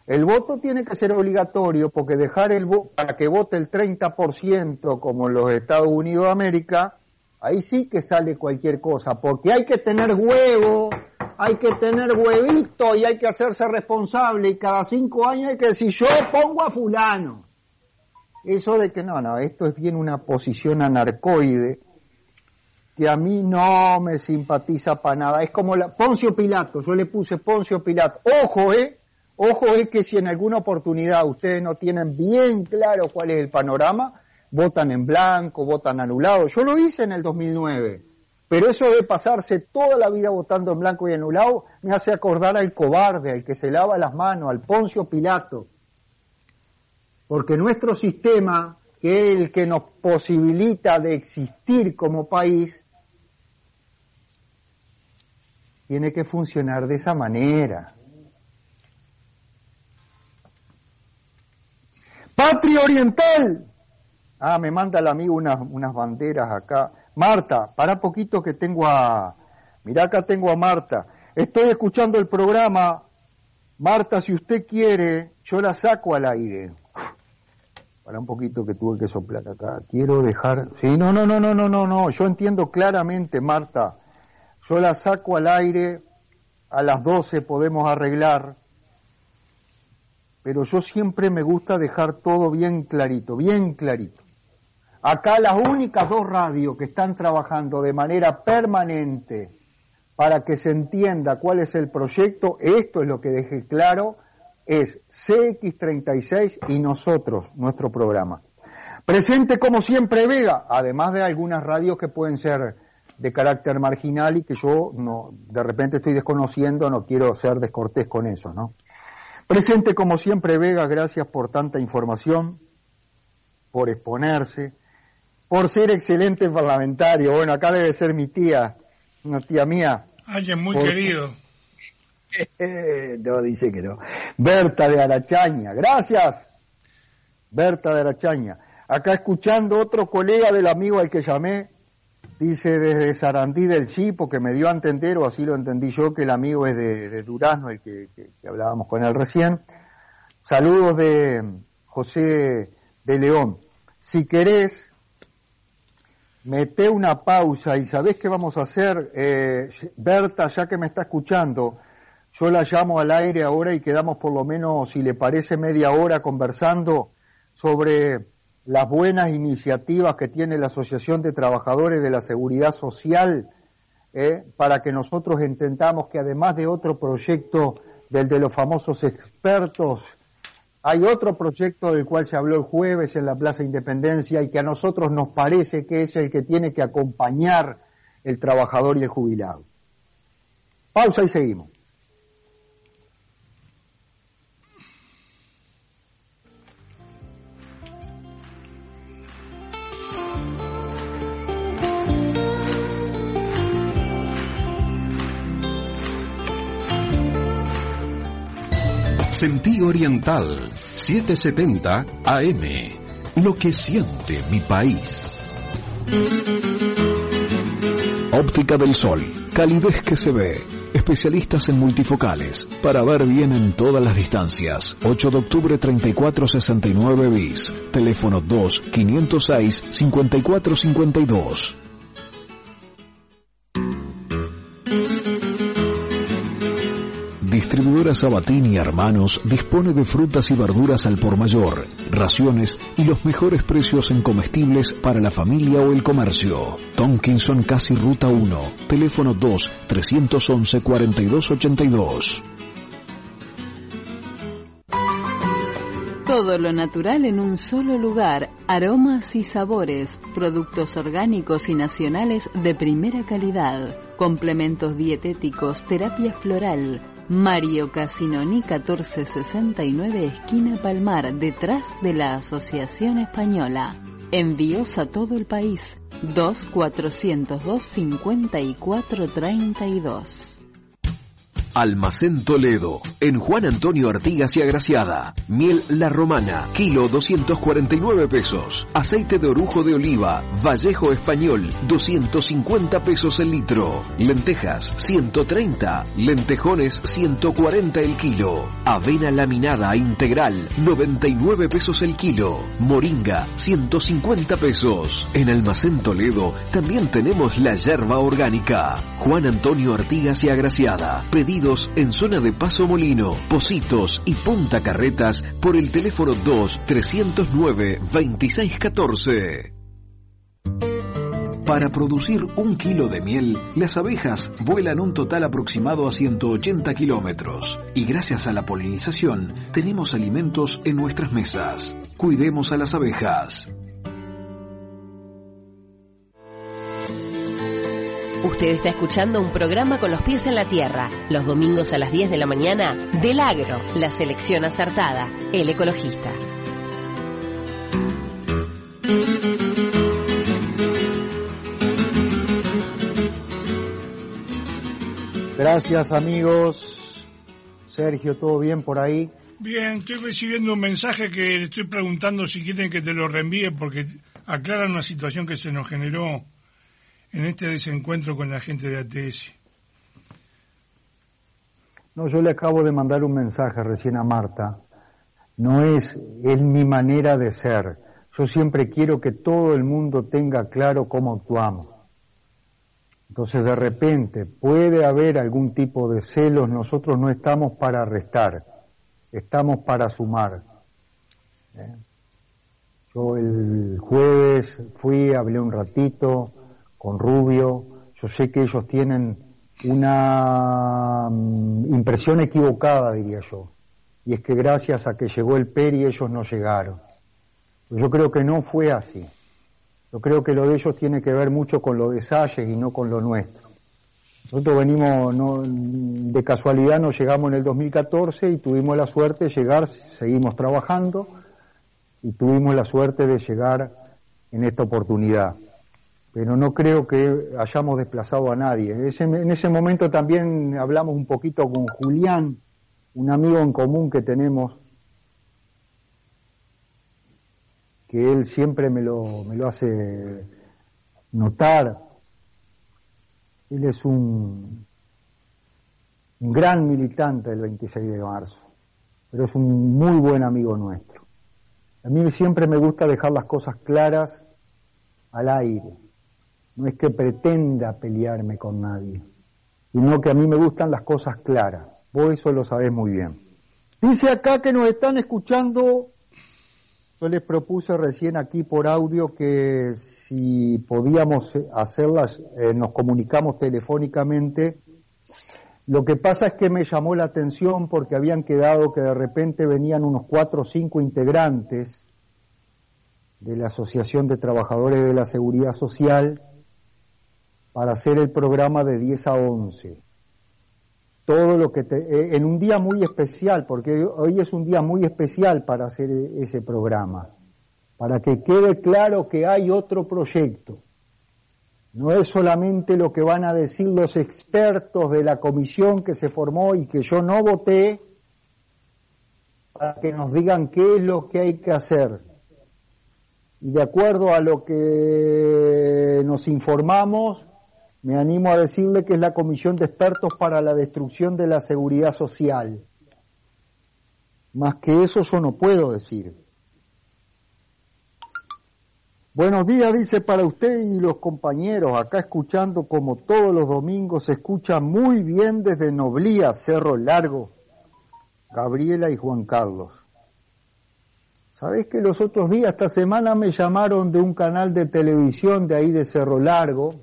[SPEAKER 2] El voto tiene que ser obligatorio porque dejar el voto para que vote el treinta por ciento como en los Estados Unidos de América, ahí sí que sale cualquier cosa, porque hay que tener huevo, hay que tener huevito y hay que hacerse responsable y cada cinco años hay que decir yo pongo a fulano. Eso de que no, no, esto es bien una posición anarcoide que a mí no me simpatiza para nada. Es como la Poncio Pilato, yo le puse Poncio Pilato. Ojo, eh, ojo es que si en alguna oportunidad ustedes no tienen bien claro cuál es el panorama, votan en blanco, votan anulado. Yo lo hice en el dos mil nueve, pero eso de pasarse toda la vida votando en blanco y anulado me hace acordar al cobarde, al que se lava las manos, al Poncio Pilato. Porque nuestro sistema, que es el que nos posibilita de existir como país, tiene que funcionar de esa manera. Patria Oriental. Ah, me manda el amigo unas, unas banderas acá. Marta, para poquito que tengo a... Mirá, acá tengo a Marta. Estoy escuchando el programa. Marta, si usted quiere, yo la saco al aire. Para un poquito que tuve que soplar acá. Quiero dejar... Sí, no, no, no, no, no, no, no. Yo entiendo claramente, Marta. Yo la saco al aire. A las doce podemos arreglar. Pero yo siempre me gusta dejar todo bien clarito, bien clarito. Acá las únicas dos radios que están trabajando de manera permanente para que se entienda cuál es el proyecto, esto es lo que dejé claro, es C X treinta y seis y nosotros, nuestro programa. Presente como siempre Vega, además de algunas radios que pueden ser de carácter marginal y que yo no, de repente estoy desconociendo, no quiero ser descortés con eso, ¿no? Presente como siempre Vega, gracias por tanta información, por exponerse, por ser excelente parlamentario. Bueno, acá debe ser mi tía, una tía mía.
[SPEAKER 3] Alguien muy
[SPEAKER 2] por...
[SPEAKER 3] querido.
[SPEAKER 2] No, dice que no. Berta de Arachaña, gracias. Berta de Arachaña. Acá escuchando otro colega del amigo al que llamé, dice desde Sarandí del Chipo, que me dio a entender, o así lo entendí yo, que el amigo es de, de Durazno, el que, que, que hablábamos con él recién. Saludos de José de León. Si querés, mete una pausa y ¿sabés qué vamos a hacer? Eh, Berta, ya que me está escuchando, yo la llamo al aire ahora y quedamos por lo menos, si le parece, media hora conversando sobre las buenas iniciativas que tiene la Asociación de Trabajadores de la Seguridad Social, eh, para que nosotros entendamos que además de otro proyecto del de los famosos expertos, hay otro proyecto del cual se habló el jueves en la Plaza Independencia y que a nosotros nos parece que es el que tiene que acompañar el trabajador y el jubilado. Pausa y seguimos.
[SPEAKER 7] Sentí Oriental, setecientos setenta A M. Lo que siente mi país. Óptica del Sol. Calidez que se ve. Especialistas en multifocales. Para ver bien en todas las distancias. ocho de octubre treinta y cuatro sesenta y nueve bis. Teléfono dos quinientos seis cincuenta y cuatro cincuenta y dos. Distribuidora Sabatini y Hermanos dispone de frutas y verduras al por mayor, raciones y los mejores precios en comestibles para la familia o el comercio. Tonkinson Casi Ruta uno, teléfono dos trescientos once cuarenta y dos ochenta y dos.
[SPEAKER 8] Todo lo natural en un solo lugar, aromas y sabores, productos orgánicos y nacionales de primera calidad, complementos dietéticos, terapia floral. Mario Casinoni catorce sesenta y nueve, esquina Palmar, detrás de la Asociación Española. Envíos a todo el país. dos cuatrocientos dos cincuenta y cuatro treinta y dos.
[SPEAKER 7] Almacén Toledo, en Juan Antonio Artigas y Agraciada. Miel La Romana, kilo doscientos cuarenta y nueve pesos. Aceite de orujo de oliva, Vallejo Español, doscientos cincuenta pesos el litro. Lentejas, ciento treinta. Lentejones, ciento cuarenta el kilo. Avena laminada integral, noventa y nueve pesos el kilo. Moringa, ciento cincuenta pesos. En Almacén Toledo también tenemos la yerba orgánica. Juan Antonio Artigas y Agraciada. Pedidos en zona de Paso Molino, Positos y Punta Carretas por el teléfono dos, trescientos nueve, veintiséis catorce. Para producir un kilo de miel, las abejas vuelan un total aproximado a ciento ochenta kilómetros. Y gracias a la polinización, tenemos alimentos en nuestras mesas. Cuidemos a las abejas.
[SPEAKER 1] Usted está escuchando un programa con los pies en la tierra, los domingos a las diez de la mañana, del Agro, la selección acertada, El Ecologista.
[SPEAKER 2] Gracias, amigos. Sergio, ¿todo bien por ahí?
[SPEAKER 3] Bien, estoy recibiendo un mensaje que le estoy preguntando si quieren que te lo reenvíe porque aclaran una situación que se nos generó en este desencuentro con la gente de A T S.
[SPEAKER 2] No, yo le acabo de mandar un mensaje recién a Marta. No es, es mi manera de ser. Yo siempre quiero que todo el mundo tenga claro cómo actuamos. Entonces, de repente, puede haber algún tipo de celos. Nosotros no estamos para restar, estamos para sumar. ¿Eh? Yo el jueves fui, hablé un ratito con Rubio. Yo sé que ellos tienen una um, impresión equivocada, diría yo, y es que gracias a que llegó el P E R I ellos no llegaron. Yo creo que no fue así. Yo creo que lo de ellos tiene que ver mucho con lo de Salles y no con lo nuestro. Nosotros venimos, no, de casualidad nos llegamos en el dos mil catorce y tuvimos la suerte de llegar, seguimos trabajando y tuvimos la suerte de llegar en esta oportunidad. Pero no creo que hayamos desplazado a nadie. En ese, en ese momento también hablamos un poquito con Julián, un amigo en común que tenemos, que él siempre me lo, me lo hace notar. Él es un, un gran militante del veintiséis de marzo, pero es un muy buen amigo nuestro. A mí siempre me gusta dejar las cosas claras al aire. No es que pretenda pelearme con nadie, sino que a mí me gustan las cosas claras. Vos eso lo sabés muy bien. Dice acá que nos están escuchando. Yo les propuse recién aquí por audio que si podíamos hacerlas, eh, nos comunicamos telefónicamente. Lo que pasa es que me llamó la atención porque habían quedado que de repente venían unos cuatro o cinco integrantes de la Asociación de Trabajadores de la Seguridad Social para hacer el programa de diez a once. Todo lo que te, en un día muy especial, porque hoy es un día muy especial para hacer ese programa, para que quede claro que hay otro proyecto. No es solamente lo que van a decir los expertos de la comisión que se formó y que yo no voté, para que nos digan qué es lo que hay que hacer. Y de acuerdo a lo que nos informamos, me animo a decirle que es la Comisión de Expertos para la Destrucción de la Seguridad Social. Más que eso yo no puedo decir. Buenos días, dice para usted y los compañeros, acá escuchando como todos los domingos, se escucha muy bien desde Noblía, Cerro Largo, Gabriela y Juan Carlos. ¿Sabés que los otros días, esta semana, me llamaron de un canal de televisión de ahí de Cerro Largo?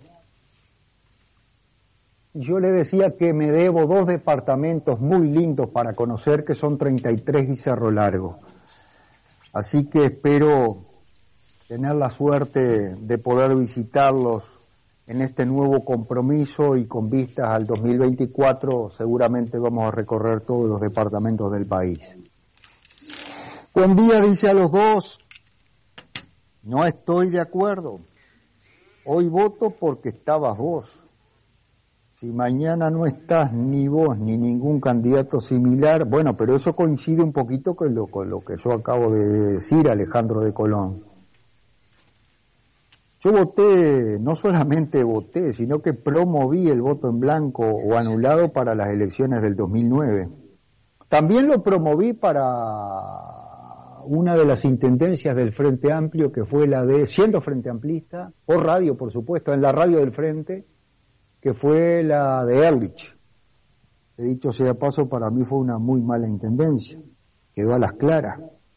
[SPEAKER 2] Y yo le decía que me debo dos departamentos muy lindos para conocer, que son treinta y tres y Cerro Largo. Así que espero tener la suerte de poder visitarlos en este nuevo compromiso y con vistas al dos mil veinticuatro seguramente vamos a recorrer todos los departamentos del país. Buen día, dice a los dos. No estoy de acuerdo. Hoy voto porque estabas vos. Si mañana no estás ni vos ni ningún candidato similar, bueno, pero eso coincide un poquito con lo, con lo que yo acabo de decir, Alejandro de Colón. Yo voté, no solamente voté, sino que promoví el voto en blanco o anulado para las elecciones del dos mil nueve. También lo promoví para una de las intendencias del Frente Amplio, que fue la de, siendo Frente Amplista, por radio, por supuesto, en la radio del Frente, que fue la de Ehrlich. He dicho sea paso, para mí fue una muy mala intendencia. Quedó a las claras.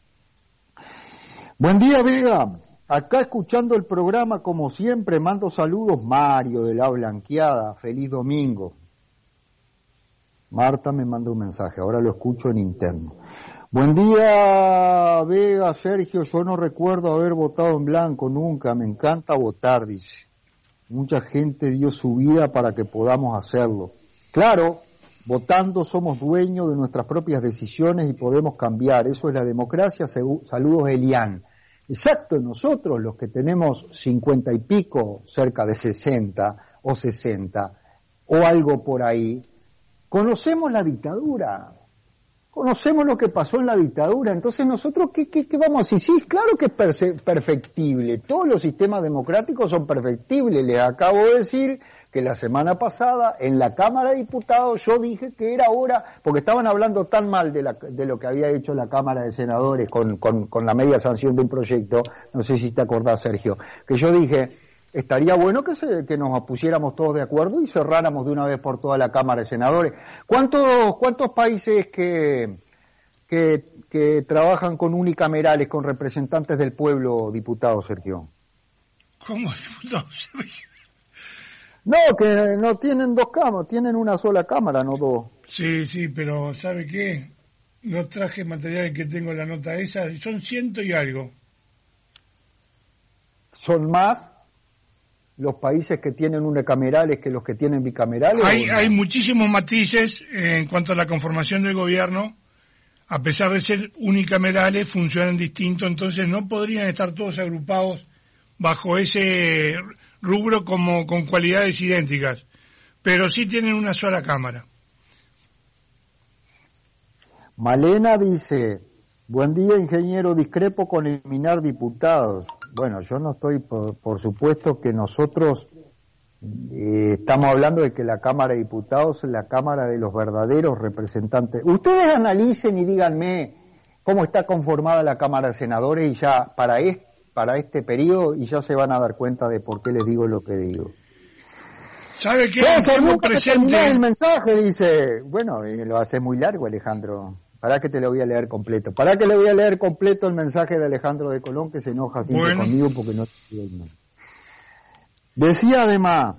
[SPEAKER 2] Buen día, Vega. Acá escuchando el programa, como siempre, mando saludos, Mario de la Blanqueada, feliz domingo. Marta me manda un mensaje, ahora lo escucho en interno. Buen día, Vega, Sergio, yo no recuerdo haber votado en blanco nunca, me encanta votar, dice. Mucha gente dio su vida para que podamos hacerlo. Claro, votando somos dueños de nuestras propias decisiones y podemos cambiar, eso es la democracia. Saludos, Elian. Exacto, nosotros los que tenemos cincuenta y pico, cerca de sesenta o sesenta, o algo por ahí, conocemos la dictadura, conocemos lo que pasó en la dictadura, entonces nosotros, ¿qué, qué, qué vamos a decir? Sí, claro que es perfectible, todos los sistemas democráticos son perfectibles, les acabo de decir que la semana pasada en la Cámara de Diputados yo dije que era hora, porque estaban hablando tan mal de, la, de lo que había hecho la Cámara de Senadores con, con, con la media sanción de un proyecto, no sé si te acordás, Sergio, que yo dije, estaría bueno que, se, que nos pusiéramos todos de acuerdo y cerráramos de una vez por toda la Cámara de Senadores. ¿Cuántos, cuántos países que, que, que trabajan con unicamerales, con representantes del pueblo, diputado, Sergio?
[SPEAKER 3] ¿Cómo, diputado, Sergio?
[SPEAKER 2] No, que no tienen dos cámaras, tienen una sola cámara, no dos.
[SPEAKER 3] Sí, sí, pero ¿sabe qué? No traje materiales que tengo la nota esa, son ciento y algo.
[SPEAKER 2] ¿Son más los países que tienen unicamerales que los que tienen bicamerales?
[SPEAKER 3] Hay,
[SPEAKER 2] no?
[SPEAKER 3] hay muchísimos matices en cuanto a la conformación del gobierno. A pesar de ser unicamerales, funcionan distinto, entonces no podrían estar todos agrupados bajo ese rubro como con cualidades idénticas, pero sí tienen una sola cámara.
[SPEAKER 2] Malena dice, buen día, ingeniero, discrepo con eliminar diputados. Bueno, yo no estoy, por, por supuesto que nosotros eh, estamos hablando de que la Cámara de Diputados es la Cámara de los verdaderos representantes. Ustedes analicen y díganme cómo está conformada la Cámara de Senadores y ya para este para este periodo y ya se van a dar cuenta de por qué les digo lo que digo.
[SPEAKER 3] ¿Sabe qué?
[SPEAKER 2] Nunca presente el mensaje, dice. Bueno, eh, lo hace muy largo, Alejandro. Para que te lo voy a leer completo. Para que le voy a leer completo el mensaje de Alejandro de Colón, que se enoja siempre bueno. conmigo porque no te digo nada. Decía además,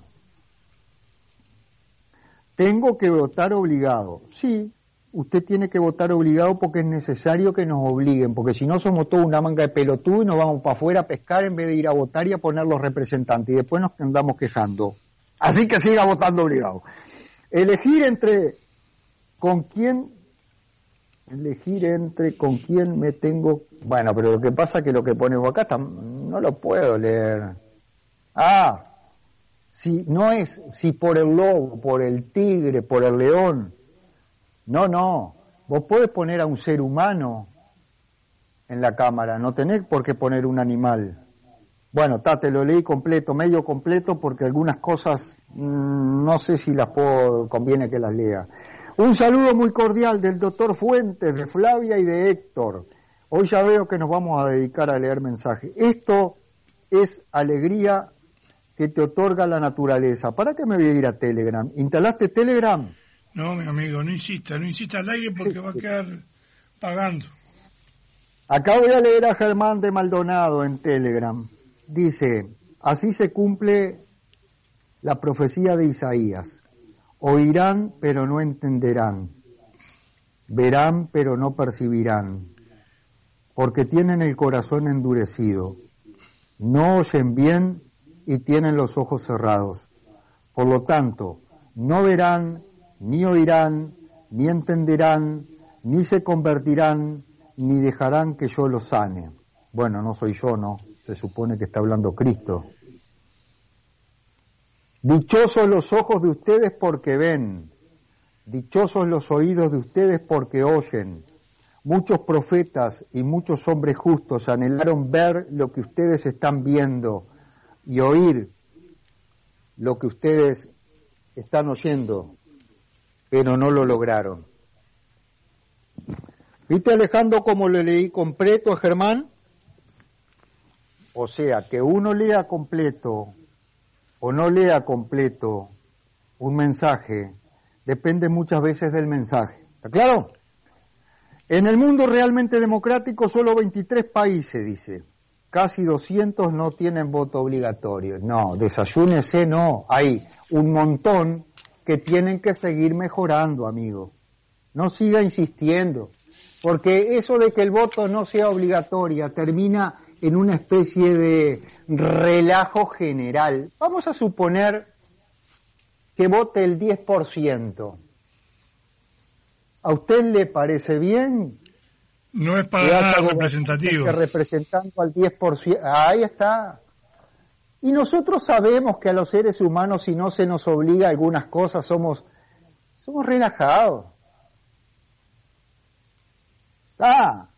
[SPEAKER 2] tengo que votar obligado. Sí, usted tiene que votar obligado porque es necesario que nos obliguen, porque si no somos toda una manga de pelotudos y nos vamos para afuera a pescar en vez de ir a votar y a poner los representantes, y después nos andamos quejando. Así que siga votando obligado. Elegir entre con quién, elegir entre con quién me tengo... Bueno, pero lo que pasa es que lo que ponemos acá está, no lo puedo leer. Ah, si no es, si por el lobo, por el tigre, por el león... No, no, vos podés poner a un ser humano en la cámara, no tenés por qué poner un animal. Bueno, ta, te lo leí completo, medio completo, porque algunas cosas mmm, no sé si las puedo, conviene que las lea. Un saludo muy cordial del doctor Fuentes, de Flavia y de Héctor. Hoy ya veo que nos vamos a dedicar a leer mensajes. Esto es alegría que te otorga la naturaleza. ¿Para qué me voy a ir a Telegram? ¿Instalaste Telegram?
[SPEAKER 3] No, mi amigo, no insista, no insista al aire porque va a quedar pagando.
[SPEAKER 2] Acá voy a leer a Germán de Maldonado en Telegram. Dice, así se cumple la profecía de Isaías. Oirán, pero no entenderán. Verán, pero no percibirán. Porque tienen el corazón endurecido. No oyen bien y tienen los ojos cerrados. Por lo tanto, no verán, ni oirán, ni entenderán, ni se convertirán, ni dejarán que yo los sane. Bueno, no soy yo, ¿no? Se supone que está hablando Cristo. Dichosos los ojos de ustedes porque ven, dichosos los oídos de ustedes porque oyen. Muchos profetas y muchos hombres justos anhelaron ver lo que ustedes están viendo y oír lo que ustedes están oyendo, pero no lo lograron. ¿Viste, Alejandro, cómo lo leí completo a Germán? O sea, que uno lea completo o no lea completo un mensaje depende muchas veces del mensaje. ¿Está claro? En el mundo realmente democrático solo veintitrés países, dice. Casi doscientos no tienen voto obligatorio. No, desayúnese, no. Hay un montón que tienen que seguir mejorando, amigo. No siga insistiendo, porque eso de que el voto no sea obligatorio termina en una especie de relajo general. Vamos a suponer que vote el diez por ciento. ¿A usted le parece bien?
[SPEAKER 3] No es para nada representativo.
[SPEAKER 2] Que representando al diez por ciento, ahí está. Y nosotros sabemos que a los seres humanos, si no se nos obliga a algunas cosas, somos, somos relajados. Ah.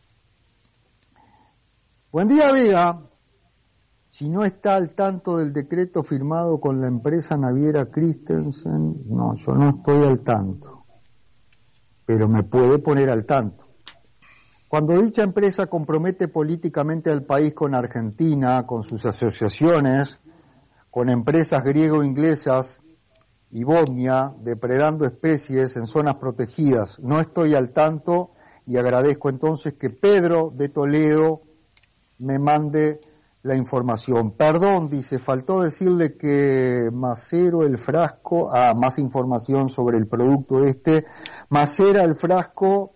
[SPEAKER 2] Buen día, Vega. Si no está al tanto del decreto firmado con la empresa naviera Christensen, no, yo no estoy al tanto, pero me puede poner al tanto. Cuando dicha empresa compromete políticamente al país con Argentina, con sus asociaciones, con empresas griego-inglesas y Bosnia, depredando especies en zonas protegidas, no estoy al tanto y agradezco entonces que Pedro de Toledo me mande la información. Perdón, dice, faltó decirle que macero el frasco, ah, más información sobre el producto este, macera el frasco,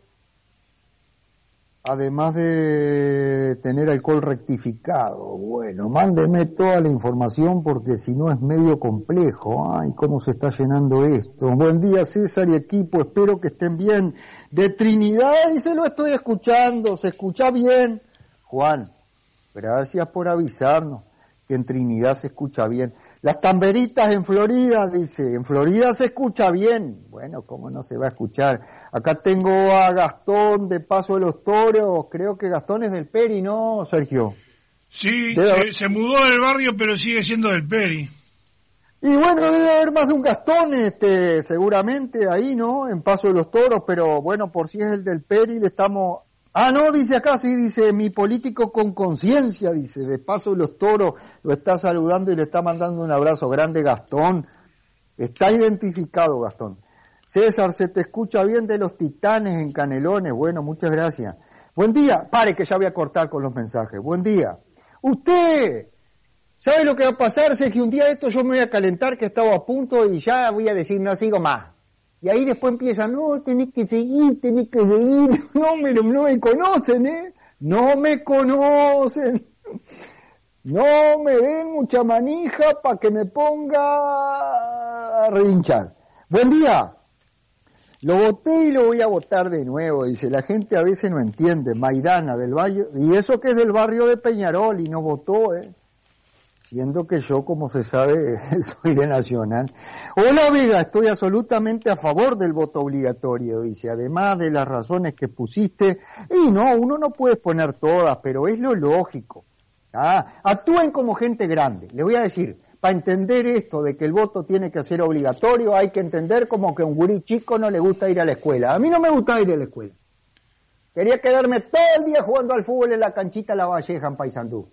[SPEAKER 2] además de tener alcohol rectificado. Bueno, mándeme toda la información porque si no es medio complejo. Ay, cómo se está llenando esto. Buen día, César y equipo, espero que estén bien. De Trinidad, y se lo estoy escuchando, ¿se escucha bien? Juan, gracias por avisarnos que en Trinidad se escucha bien. Las tamberitas en Florida, dice, en Florida se escucha bien. Bueno, ¿cómo no se va a escuchar? Acá tengo a Gastón de Paso de los Toros, creo que Gastón es del Peri, ¿no, Sergio?
[SPEAKER 3] Sí, se, se mudó del barrio, pero sigue siendo del Peri.
[SPEAKER 2] Y bueno, debe haber más de un Gastón, este, seguramente ahí, ¿no? En Paso de los Toros, pero bueno, por si es el del Peri, le estamos... Ah, no, dice acá, sí, dice, mi político con conciencia, dice, de Paso de los Toros, lo está saludando y le está mandando un abrazo grande, Gastón. Está identificado, Gastón. César, se te escucha bien de los Titanes en Canelones. Bueno, muchas gracias. Buen día. Pare que ya voy a cortar con los mensajes. Buen día. Usted, ¿sabe lo que va a pasar? Es que un día de esto yo me voy a calentar, que estaba a punto y ya voy a decir, no sigo más. Y ahí después empieza, no, tenés que seguir, tenés que seguir. No me, no me conocen, ¿eh? No me conocen. No me den mucha manija para que me ponga a rehinchar. Buen día. Lo voté y lo voy a votar de nuevo, dice, la gente a veces no entiende, Maidana del Valle, y eso que es del barrio de Peñarol y no votó, eh, siendo que yo, como se sabe, soy de Nacional. Hola Vega, estoy absolutamente a favor del voto obligatorio, dice, además de las razones que pusiste, y no, uno no puede poner todas, pero es lo lógico. Ah, actúen como gente grande, les voy a decir, para entender esto de que el voto tiene que ser obligatorio, hay que entender como que a un gurí chico no le gusta ir a la escuela. A mí no me gusta ir a la escuela. Quería quedarme todo el día jugando al fútbol en la canchita La Valleja en Paysandú.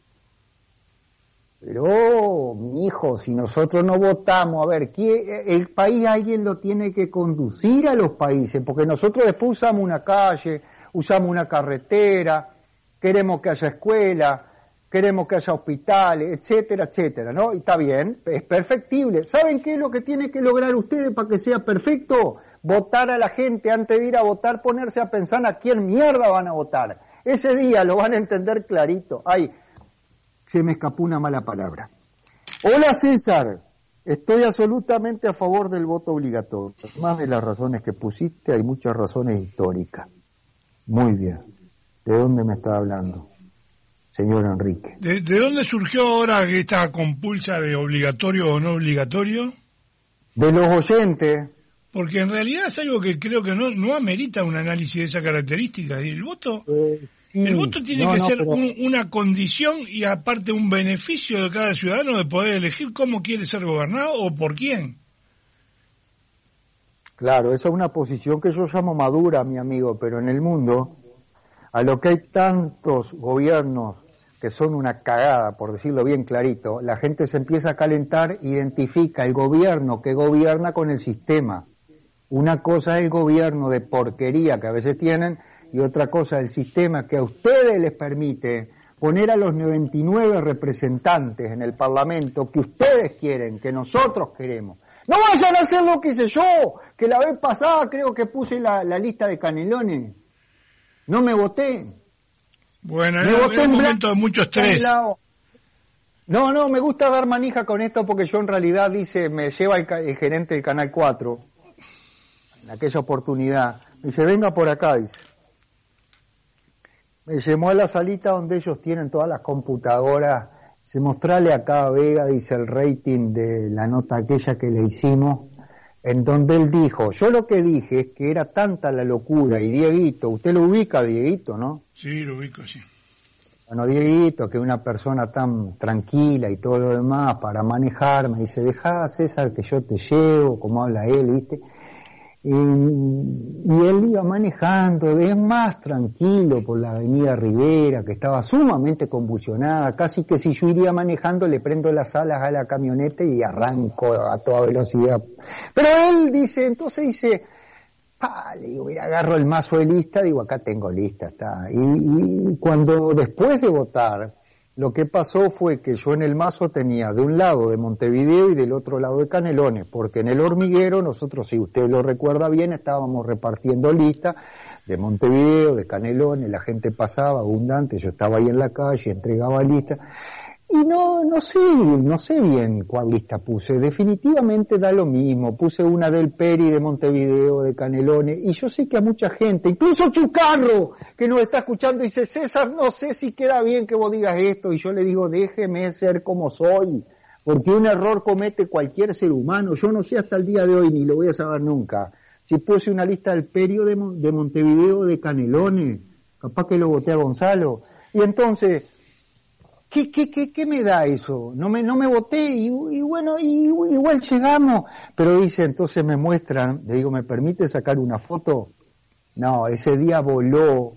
[SPEAKER 2] Pero, mi hijo, si nosotros no votamos, a ver, el país alguien lo tiene que conducir a los países, porque nosotros después usamos una calle, usamos una carretera, queremos que haya escuela, queremos que haya hospitales, etcétera, etcétera, ¿no? Y está bien, es perfectible. ¿Saben qué es lo que tiene que lograr ustedes para que sea perfecto? Votar a la gente antes de ir a votar, ponerse a pensar a quién mierda van a votar. Ese día lo van a entender clarito. Ay, se me escapó una mala palabra. Hola César, estoy absolutamente a favor del voto obligatorio. Más de las razones que pusiste, hay muchas razones históricas. Muy bien. ¿De dónde me está hablando? señor Enrique.
[SPEAKER 3] ¿De, de dónde surgió ahora esta compulsa de obligatorio o no obligatorio?
[SPEAKER 2] De los oyentes.
[SPEAKER 3] Porque en realidad es algo que creo que no, no amerita un análisis de esa característica. El voto,
[SPEAKER 2] Eh, sí.
[SPEAKER 3] el voto tiene
[SPEAKER 2] No,
[SPEAKER 3] que
[SPEAKER 2] no,
[SPEAKER 3] ser
[SPEAKER 2] pero-
[SPEAKER 3] un- una condición y aparte un beneficio de cada ciudadano de poder elegir cómo quiere ser gobernado o por quién.
[SPEAKER 2] Claro, esa es una posición que yo llamo madura, mi amigo, pero en el mundo, a lo que hay tantos gobiernos que son una cagada, por decirlo bien clarito, la gente se empieza a calentar, identifica el gobierno que gobierna con el sistema. Una cosa es el gobierno de porquería que a veces tienen y otra cosa el sistema que a ustedes les permite poner a los noventa y nueve representantes en el Parlamento que ustedes quieren, que nosotros queremos. No vayan a hacer lo que hice yo, que la vez pasada creo que puse la, la lista de Canelones. No me voté.
[SPEAKER 3] Bueno,
[SPEAKER 2] Me
[SPEAKER 3] era,
[SPEAKER 2] voté
[SPEAKER 3] era un
[SPEAKER 2] en
[SPEAKER 3] momento de mucho estrés.
[SPEAKER 2] blanco. No, no, me gusta dar manija con esto porque yo en realidad, dice, me lleva el, ca- el gerente del Canal cuatro, en aquella oportunidad, me dice, venga por acá, dice. Me llamó a la salita donde ellos tienen todas las computadoras, se mostrale acá a Vega, dice, el rating de la nota aquella que le hicimos, en donde él dijo, yo lo que dije es que era tanta la locura, y Dieguito, usted lo ubica, Dieguito, ¿no?
[SPEAKER 3] Sí, lo ubico, sí.
[SPEAKER 2] Bueno, Dieguito, que es una persona tan tranquila y todo lo demás para manejar, me dice, dejá, César, que yo te llevo, como habla él, ¿viste? Y, y él iba manejando, es más tranquilo por la avenida Rivera, que estaba sumamente convulsionada, casi que si yo iría manejando le prendo las alas a la camioneta y arranco a toda velocidad. Pero él dice, entonces dice, ah, le digo, mira, agarro el mazo de lista, digo, acá tengo lista, está. Y, y cuando después de votar, lo que pasó fue que yo en el mazo tenía de un lado de Montevideo y del otro lado de Canelones, porque en el Hormiguero nosotros, si usted lo recuerda bien, estábamos repartiendo listas de Montevideo, de Canelones, la gente pasaba abundante, yo estaba ahí en la calle, entregaba listas. Y no, no sé, no sé bien cuál lista puse, definitivamente da lo mismo, puse una del Peri de Montevideo, de Canelones, y yo sé que a mucha gente, incluso Chucarro, que nos está escuchando, dice, César, no sé si queda bien que vos digas esto, y yo le digo, déjeme ser como soy, porque un error comete cualquier ser humano, yo no sé hasta el día de hoy, ni lo voy a saber nunca, si puse una lista del Peri de, Mon- de Montevideo, de Canelones, capaz que lo voté a Gonzalo, y entonces... ¿Qué, qué, qué, ¿Qué me da eso? No me, no me voté y, y bueno, y, igual llegamos. Pero dice, entonces me muestran, le digo, ¿me permite sacar una foto? No, ese día voló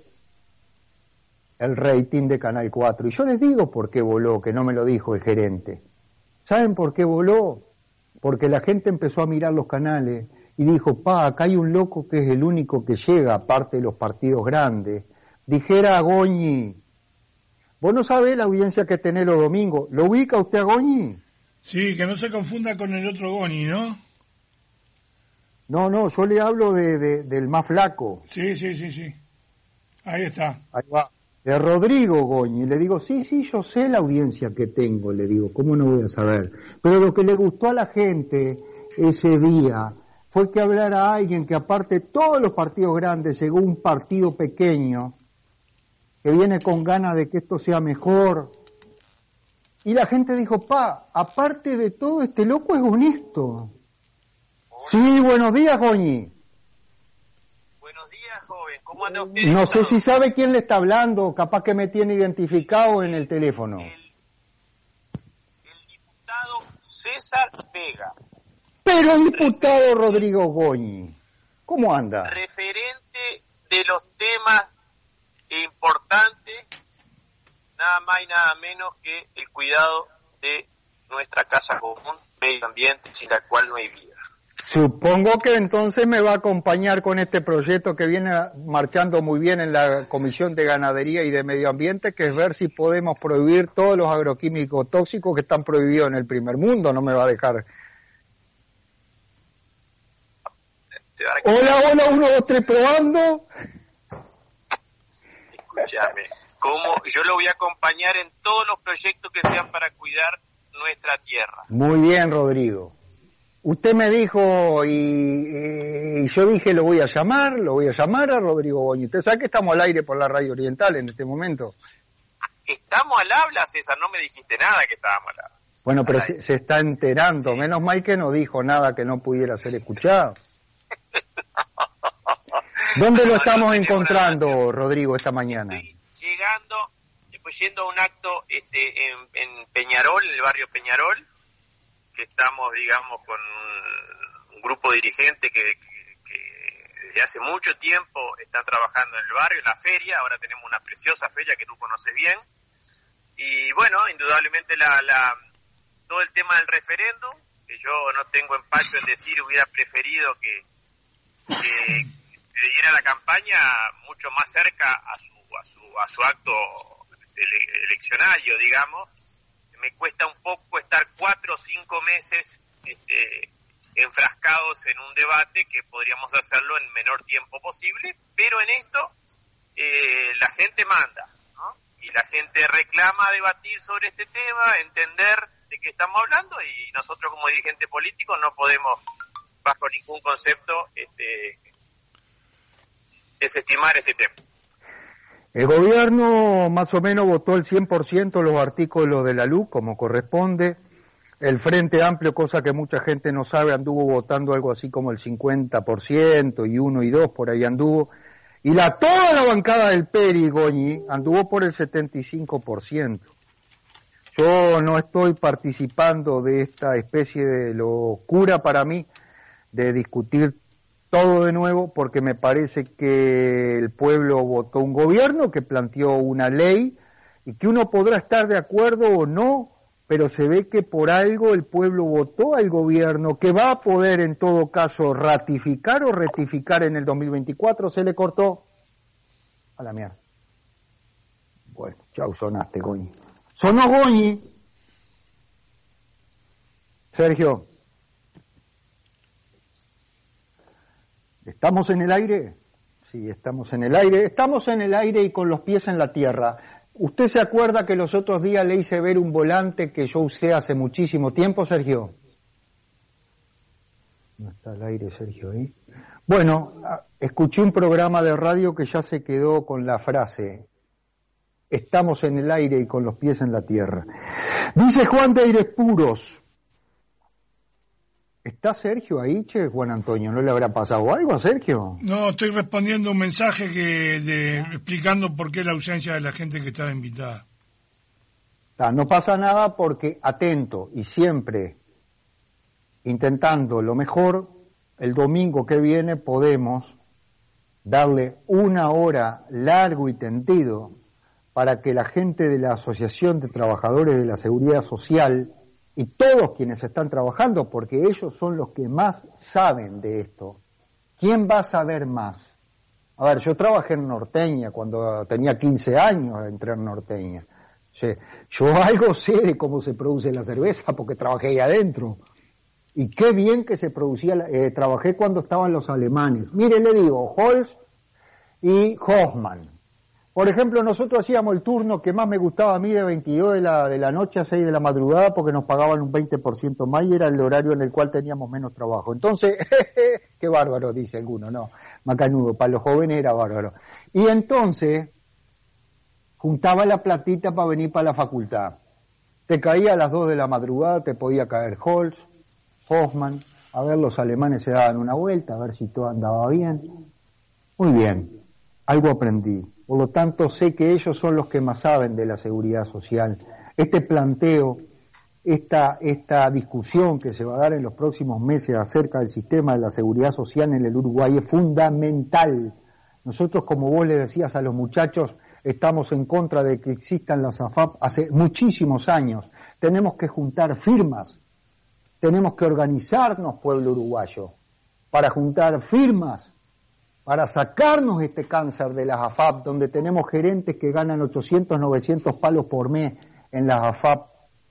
[SPEAKER 2] el rating de Canal cuatro. Y yo les digo por qué voló, que no me lo dijo el gerente. ¿Saben por qué voló? Porque la gente empezó a mirar los canales y dijo, pa, acá hay un loco que es el único que llega, aparte de los partidos grandes. Dijera a Goñi, vos no sabés la audiencia que tenés los domingos. ¿Lo ubica usted a Goñi?
[SPEAKER 3] Sí, que no se confunda con el otro Goni, ¿no?
[SPEAKER 2] No, no, yo le hablo de, de, del más flaco.
[SPEAKER 3] Sí, sí, sí, sí. Ahí está.
[SPEAKER 2] Ahí va. De Rodrigo Goñi. Le digo, sí, sí, yo sé la audiencia que tengo, le digo, ¿cómo no voy a saber? Pero lo que le gustó a la gente ese día fue que hablara alguien que aparte de todos los partidos grandes llegó un partido pequeño que viene con ganas de que esto sea mejor. Y la gente dijo, pa, aparte de todo, este loco es honesto. Sí, buenos días, Goñi.
[SPEAKER 6] Buenos días, joven. ¿Cómo anda usted?
[SPEAKER 2] No sé si sabe quién le está hablando, capaz que me tiene identificado en el teléfono.
[SPEAKER 6] El, el diputado César Vega.
[SPEAKER 2] Pero diputado Rodrigo Goñi, ¿cómo anda?
[SPEAKER 6] Referente de los temas importantes, nada más y nada menos que el cuidado de nuestra casa común, medio ambiente, sin la cual no hay vida.
[SPEAKER 2] Supongo que entonces me va a acompañar con este proyecto que viene marchando muy bien en la Comisión de Ganadería y de Medio Ambiente, que es ver si podemos prohibir todos los agroquímicos tóxicos que están prohibidos en el primer mundo. No me va a dejar. Hola, hola, uno, dos, tres, probando.
[SPEAKER 6] Escúchame, como yo lo voy a acompañar en todos los proyectos que sean para cuidar nuestra tierra.
[SPEAKER 2] Muy bien, Rodrigo. Usted me dijo y, y yo dije lo voy a llamar, lo voy a llamar a Rodrigo Goñi. Usted sabe que estamos al aire por la Radio Oriental en este momento.
[SPEAKER 6] estamos al habla, César, no me dijiste nada que estábamos al habla.
[SPEAKER 2] Bueno, pero se, se está enterando, sí. Menos mal que no dijo nada que no pudiera ser escuchado. ¿Dónde lo estamos no, no encontrando, Rodrigo, esta mañana?
[SPEAKER 6] Estoy llegando, después yendo a un acto este, en, en Peñarol, en el barrio Peñarol, que estamos, digamos, con un, un grupo dirigente que, que, que desde hace mucho tiempo están trabajando en el barrio, en la feria. Ahora tenemos una preciosa feria que tú conoces bien. Y bueno, indudablemente la, la todo el tema del referéndum, que yo no tengo empacho en decir, hubiera preferido que, que se diera la campaña mucho más cerca a su a su a su acto ele- eleccionario, digamos. Me cuesta un poco estar cuatro o cinco meses este, enfrascados en un debate que podríamos hacerlo en menor tiempo posible, pero en esto eh, la gente manda, ¿no? Y la gente reclama debatir sobre este tema, entender de qué estamos hablando, y nosotros como dirigentes políticos no podemos, bajo ningún concepto, este, desestimar este tema.
[SPEAKER 2] El gobierno más o menos votó el cien por ciento los artículos de la L U, como corresponde. El Frente Amplio, cosa que mucha gente no sabe, anduvo votando algo así como el cincuenta por ciento, y uno y dos por ahí anduvo. Y la toda la bancada del P E R I, Goñi, anduvo por el setenta y cinco por ciento. Yo no estoy participando de esta especie de locura para mí de discutir todo de nuevo, porque me parece que el pueblo votó un gobierno que planteó una ley y que uno podrá estar de acuerdo o no, pero se ve que por algo el pueblo votó al gobierno que va a poder en todo caso ratificar o rectificar en el dos mil veinticuatro. Se le cortó a la mierda. Bueno, chau, sonaste, Goñi. Sonó Goñi. Sergio. ¿Estamos en el aire? Sí, estamos en el aire. Estamos en el aire y con los pies en la tierra. ¿Usted se acuerda que los otros días le hice ver un volante que yo usé hace muchísimo tiempo, Sergio? No está al aire, Sergio, ahí. Bueno, escuché un programa de radio que ya se quedó con la frase: estamos en el aire y con los pies en la tierra. Dice Juan de Aires Puros. ¿Está Sergio ahí, che, Juan Antonio? ¿No le habrá pasado algo a Sergio?
[SPEAKER 3] No, estoy respondiendo un mensaje que de, explicando por qué la ausencia de la gente que estaba invitada.
[SPEAKER 2] Ah, no pasa nada porque, atento y siempre intentando lo mejor, el domingo que viene podemos darle una hora largo y tendido para que la gente de la Asociación de Trabajadores de la Seguridad Social y todos quienes están trabajando, porque ellos son los que más saben de esto. ¿Quién va a saber más? A ver, yo trabajé en Norteña cuando tenía quince años, entré en Norteña. O sea, yo algo sé de cómo se produce la cerveza porque trabajé ahí adentro. Y qué bien que se producía, eh, trabajé cuando estaban los alemanes. Mire, le digo, Holz y Hoffmann. Por ejemplo, nosotros hacíamos el turno que más me gustaba a mí de veintidós de la, de la noche a seis de la madrugada porque nos pagaban un veinte por ciento más y era el horario en el cual teníamos menos trabajo. Entonces, qué bárbaro, dice alguno, no, macanudo, para los jóvenes era bárbaro. Y entonces, juntaba la platita para venir para la facultad. Te caía a las dos de la madrugada, te podía caer Holz, Hoffmann, a ver, los alemanes se daban una vuelta, a ver si todo andaba bien. Muy bien, algo aprendí. Por lo tanto, sé que ellos son los que más saben de la seguridad social. Este planteo, esta, esta discusión que se va a dar en los próximos meses acerca del sistema de la seguridad social en el Uruguay es fundamental. Nosotros, como vos le decías a los muchachos, estamos en contra de que existan las A F A P hace muchísimos años. Tenemos que juntar firmas, tenemos que organizarnos, pueblo uruguayo, para juntar firmas, para sacarnos este cáncer de las A F A P, donde tenemos gerentes que ganan ochocientos, novecientos palos por mes en las A F A P.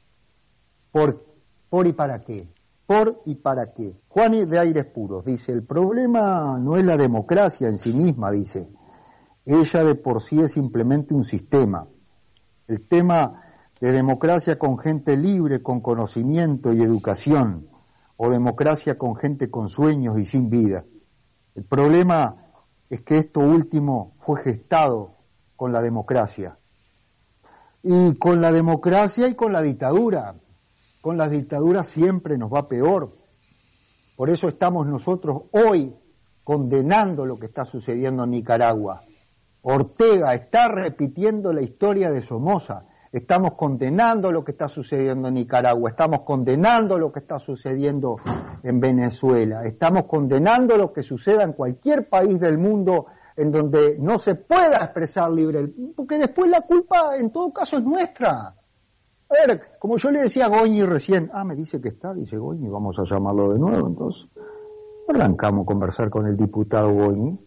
[SPEAKER 2] ¿Por, por y para qué? ¿Por y para qué? Juan de Aires Puros dice, el problema no es la democracia en sí misma, dice. Ella de por sí es simplemente un sistema. El tema de democracia con gente libre, con conocimiento y educación, o democracia con gente con sueños y sin vida. El problema es que esto último fue gestado con la democracia. y con la democracia y con la dictadura. Con las dictaduras siempre nos va peor. Por eso estamos nosotros hoy condenando lo que está sucediendo en Nicaragua. Ortega está repitiendo la historia de Somoza. Estamos condenando lo que está sucediendo en Nicaragua, estamos condenando lo que está sucediendo en Venezuela, estamos condenando lo que suceda en cualquier país del mundo en donde no se pueda expresar libre, porque después la culpa en todo caso es nuestra. A ver, como yo le decía a Goñi recién, ah, me dice que está, dice Goñi, vamos a llamarlo de nuevo, entonces arrancamos a conversar con el diputado Goñi.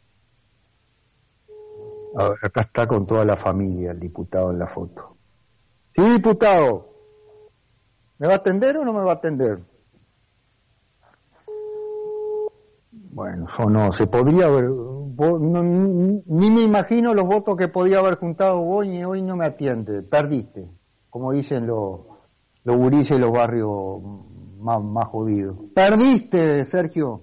[SPEAKER 2] A ver, acá está con toda la familia el diputado en la foto. Sí, diputado, ¿me va a atender o no me va a atender? Bueno, o no, se podría haber, no, ni me imagino los votos que podía haber juntado Goñi, hoy no me atiende, perdiste, como dicen los, los gurises de los barrios más, más jodidos. Perdiste, Sergio.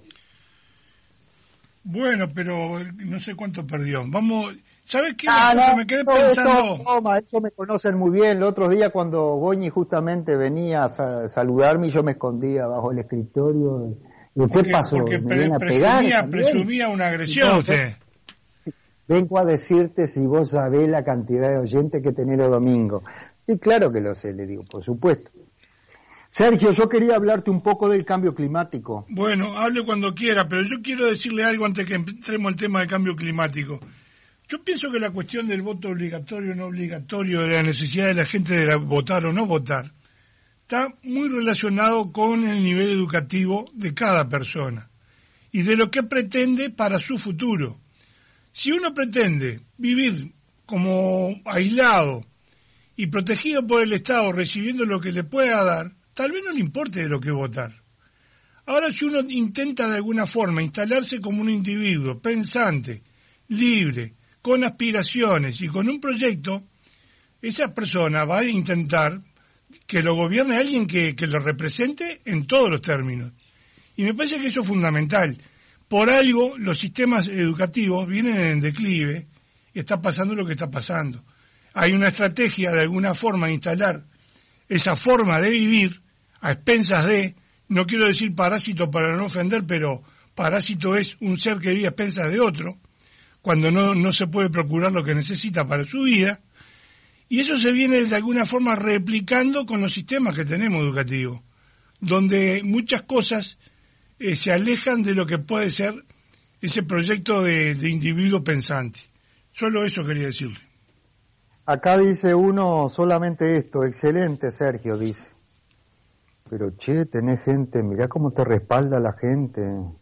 [SPEAKER 3] Bueno, pero no sé cuánto perdió. Vamos, ¿sabes qué?
[SPEAKER 2] Ah, no,
[SPEAKER 3] me quedé
[SPEAKER 2] no,
[SPEAKER 3] pensando...
[SPEAKER 2] Eso, toma, eso me conocen muy bien. El otro día cuando Goñi justamente venía a sa- saludarme, yo me escondía bajo el escritorio. ¿Y qué
[SPEAKER 3] porque,
[SPEAKER 2] pasó?
[SPEAKER 3] Porque
[SPEAKER 2] ¿Me
[SPEAKER 3] pre-
[SPEAKER 2] viene a
[SPEAKER 3] presumía,
[SPEAKER 2] pegar
[SPEAKER 3] presumía una agresión
[SPEAKER 2] no,
[SPEAKER 3] usted.
[SPEAKER 2] Vengo a decirte si vos sabés la cantidad de oyentes que tenés los domingos. Y claro que lo sé, le digo, por supuesto. Sergio, yo quería hablarte un poco del cambio climático.
[SPEAKER 3] Bueno, hable cuando quiera, pero yo quiero decirle algo antes que entremos al tema del cambio climático. Yo pienso que la cuestión del voto obligatorio o no obligatorio, de la necesidad de la gente de la, votar o no votar, está muy relacionado con el nivel educativo de cada persona y de lo que pretende para su futuro. Si uno pretende vivir como aislado y protegido por el Estado, recibiendo lo que le pueda dar, tal vez no le importe de lo que votar. Ahora, si uno intenta de alguna forma instalarse como un individuo pensante, libre, con aspiraciones y con un proyecto, esa persona va a intentar que lo gobierne alguien que, que lo represente en todos los términos. Y me parece que eso es fundamental. Por algo los sistemas educativos vienen en declive y está pasando lo que está pasando. Hay una estrategia de alguna forma de instalar esa forma de vivir a expensas de, no quiero decir parásito para no ofender, pero parásito es un ser que vive a expensas de otro, cuando no, no se puede procurar lo que necesita para su vida, y eso se viene de alguna forma replicando con los sistemas que tenemos educativos, donde muchas cosas eh, se alejan de lo que puede ser ese proyecto de, de individuo pensante. Solo eso quería decirle.
[SPEAKER 2] Acá dice uno solamente esto, excelente Sergio, dice. Pero che, tenés gente, mirá cómo te respalda la gente.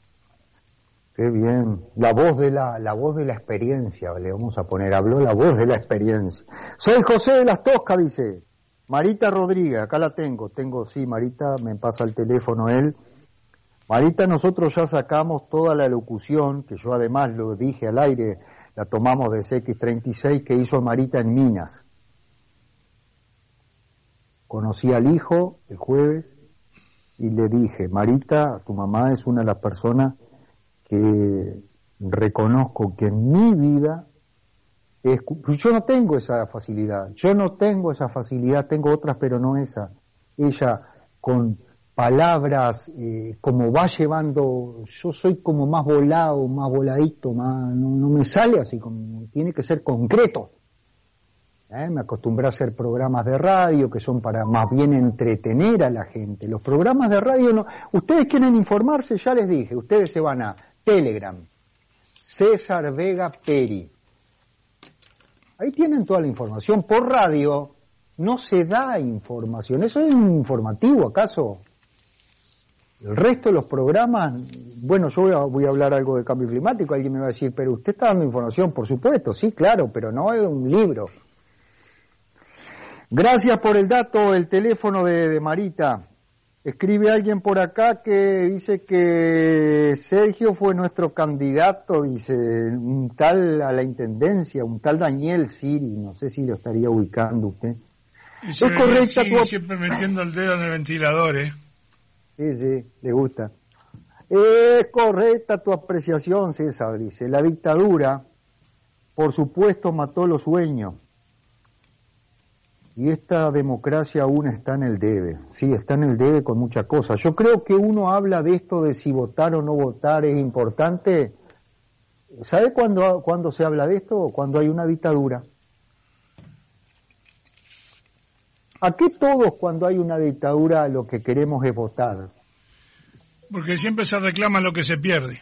[SPEAKER 2] Qué bien. La voz de la, la voz de la experiencia, le vamos a poner, habló la voz de la experiencia. Soy José de las Toscas, dice. Marita Rodríguez, acá la tengo, tengo, sí, Marita, me pasa el teléfono él. Marita, nosotros ya sacamos toda la locución, que yo además lo dije al aire, la tomamos de C X treinta y seis que hizo Marita en Minas. Conocí al hijo el jueves y le dije, Marita, tu mamá es una de las personas que reconozco que en mi vida, es, yo no tengo esa facilidad, yo no tengo esa facilidad, tengo otras pero no esa. Ella con palabras, eh, como va llevando, yo soy como más volado, más voladito, más, no, no me sale así, como, tiene que ser concreto. ¿Eh? Me acostumbré a hacer programas de radio que son para más bien entretener a la gente. Los programas de radio no, ustedes quieren informarse, ya les dije, ustedes se van a Telegram, César Vega Peri. Ahí tienen toda la información. Por radio no se da información, eso es un informativo, ¿acaso? El resto de los programas, bueno, yo voy a, voy a hablar algo de cambio climático, alguien me va a decir, pero usted está dando información, por supuesto, sí, claro, pero no es un libro. Gracias por el dato, el teléfono de, de Marita. Escribe alguien por acá que dice que Sergio fue nuestro candidato, dice, un tal a la intendencia, un tal Daniel Siri, no sé si lo estaría ubicando usted.
[SPEAKER 3] Es correcta sí, tu... siempre metiendo el dedo en el ventilador, ¿eh?
[SPEAKER 2] Sí, sí, le gusta. Es correcta tu apreciación, César, dice. La dictadura, por supuesto, mató los sueños. y esta democracia aún está en el debe, sí, está en el debe con muchas cosas. Yo creo que uno habla de esto de si votar o no votar es importante. ¿Sabe cuándo, cuándo se habla de esto? Cuando hay una dictadura. ¿A qué todos cuando hay una dictadura lo que queremos es votar?
[SPEAKER 3] Porque siempre se reclama lo que se pierde.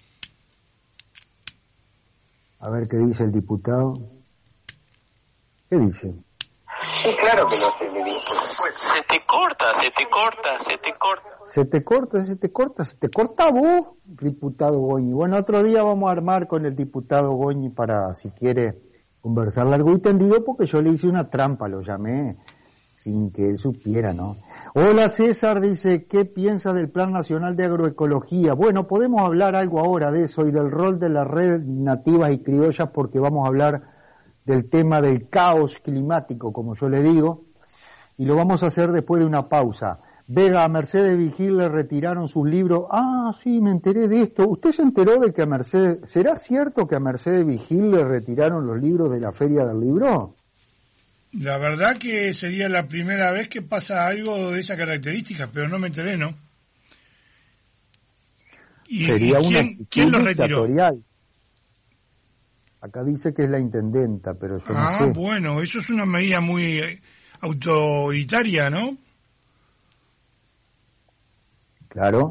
[SPEAKER 2] A ver qué dice el diputado. ¿Qué dice?
[SPEAKER 5] Sí, claro que no sé, le digo.
[SPEAKER 6] Pues se te corta, se te corta, se te corta.
[SPEAKER 2] Se te corta, se te corta, se te corta vos, diputado Goñi. Bueno, otro día vamos a armar con el diputado Goñi para, si quiere, conversar largo y tendido, porque yo le hice una trampa, lo llamé sin que él supiera, ¿no? Hola César, dice, ¿qué piensa del Plan Nacional de Agroecología? Bueno, podemos hablar algo ahora de eso y del rol de la red nativas y criollas, porque vamos a hablar del tema del caos climático, como yo le digo, y lo vamos a hacer después de una pausa. Vega, a Mercedes Vigil le retiraron sus libros. Ah, sí, me enteré de esto. ¿Usted se enteró de que a Mercedes... ¿Será cierto que a Mercedes Vigil le retiraron los libros de la Feria del Libro?
[SPEAKER 3] La verdad que sería la primera vez que pasa algo de esa característica, pero no me enteré, ¿no? ¿Y,
[SPEAKER 2] sería
[SPEAKER 3] ¿y quién,
[SPEAKER 2] una
[SPEAKER 3] quién lo retiró?
[SPEAKER 2] Acá dice que es la intendenta, pero yo
[SPEAKER 3] ah,
[SPEAKER 2] no sé.
[SPEAKER 3] Ah, bueno, eso es una medida muy autoritaria, ¿no?
[SPEAKER 2] Claro.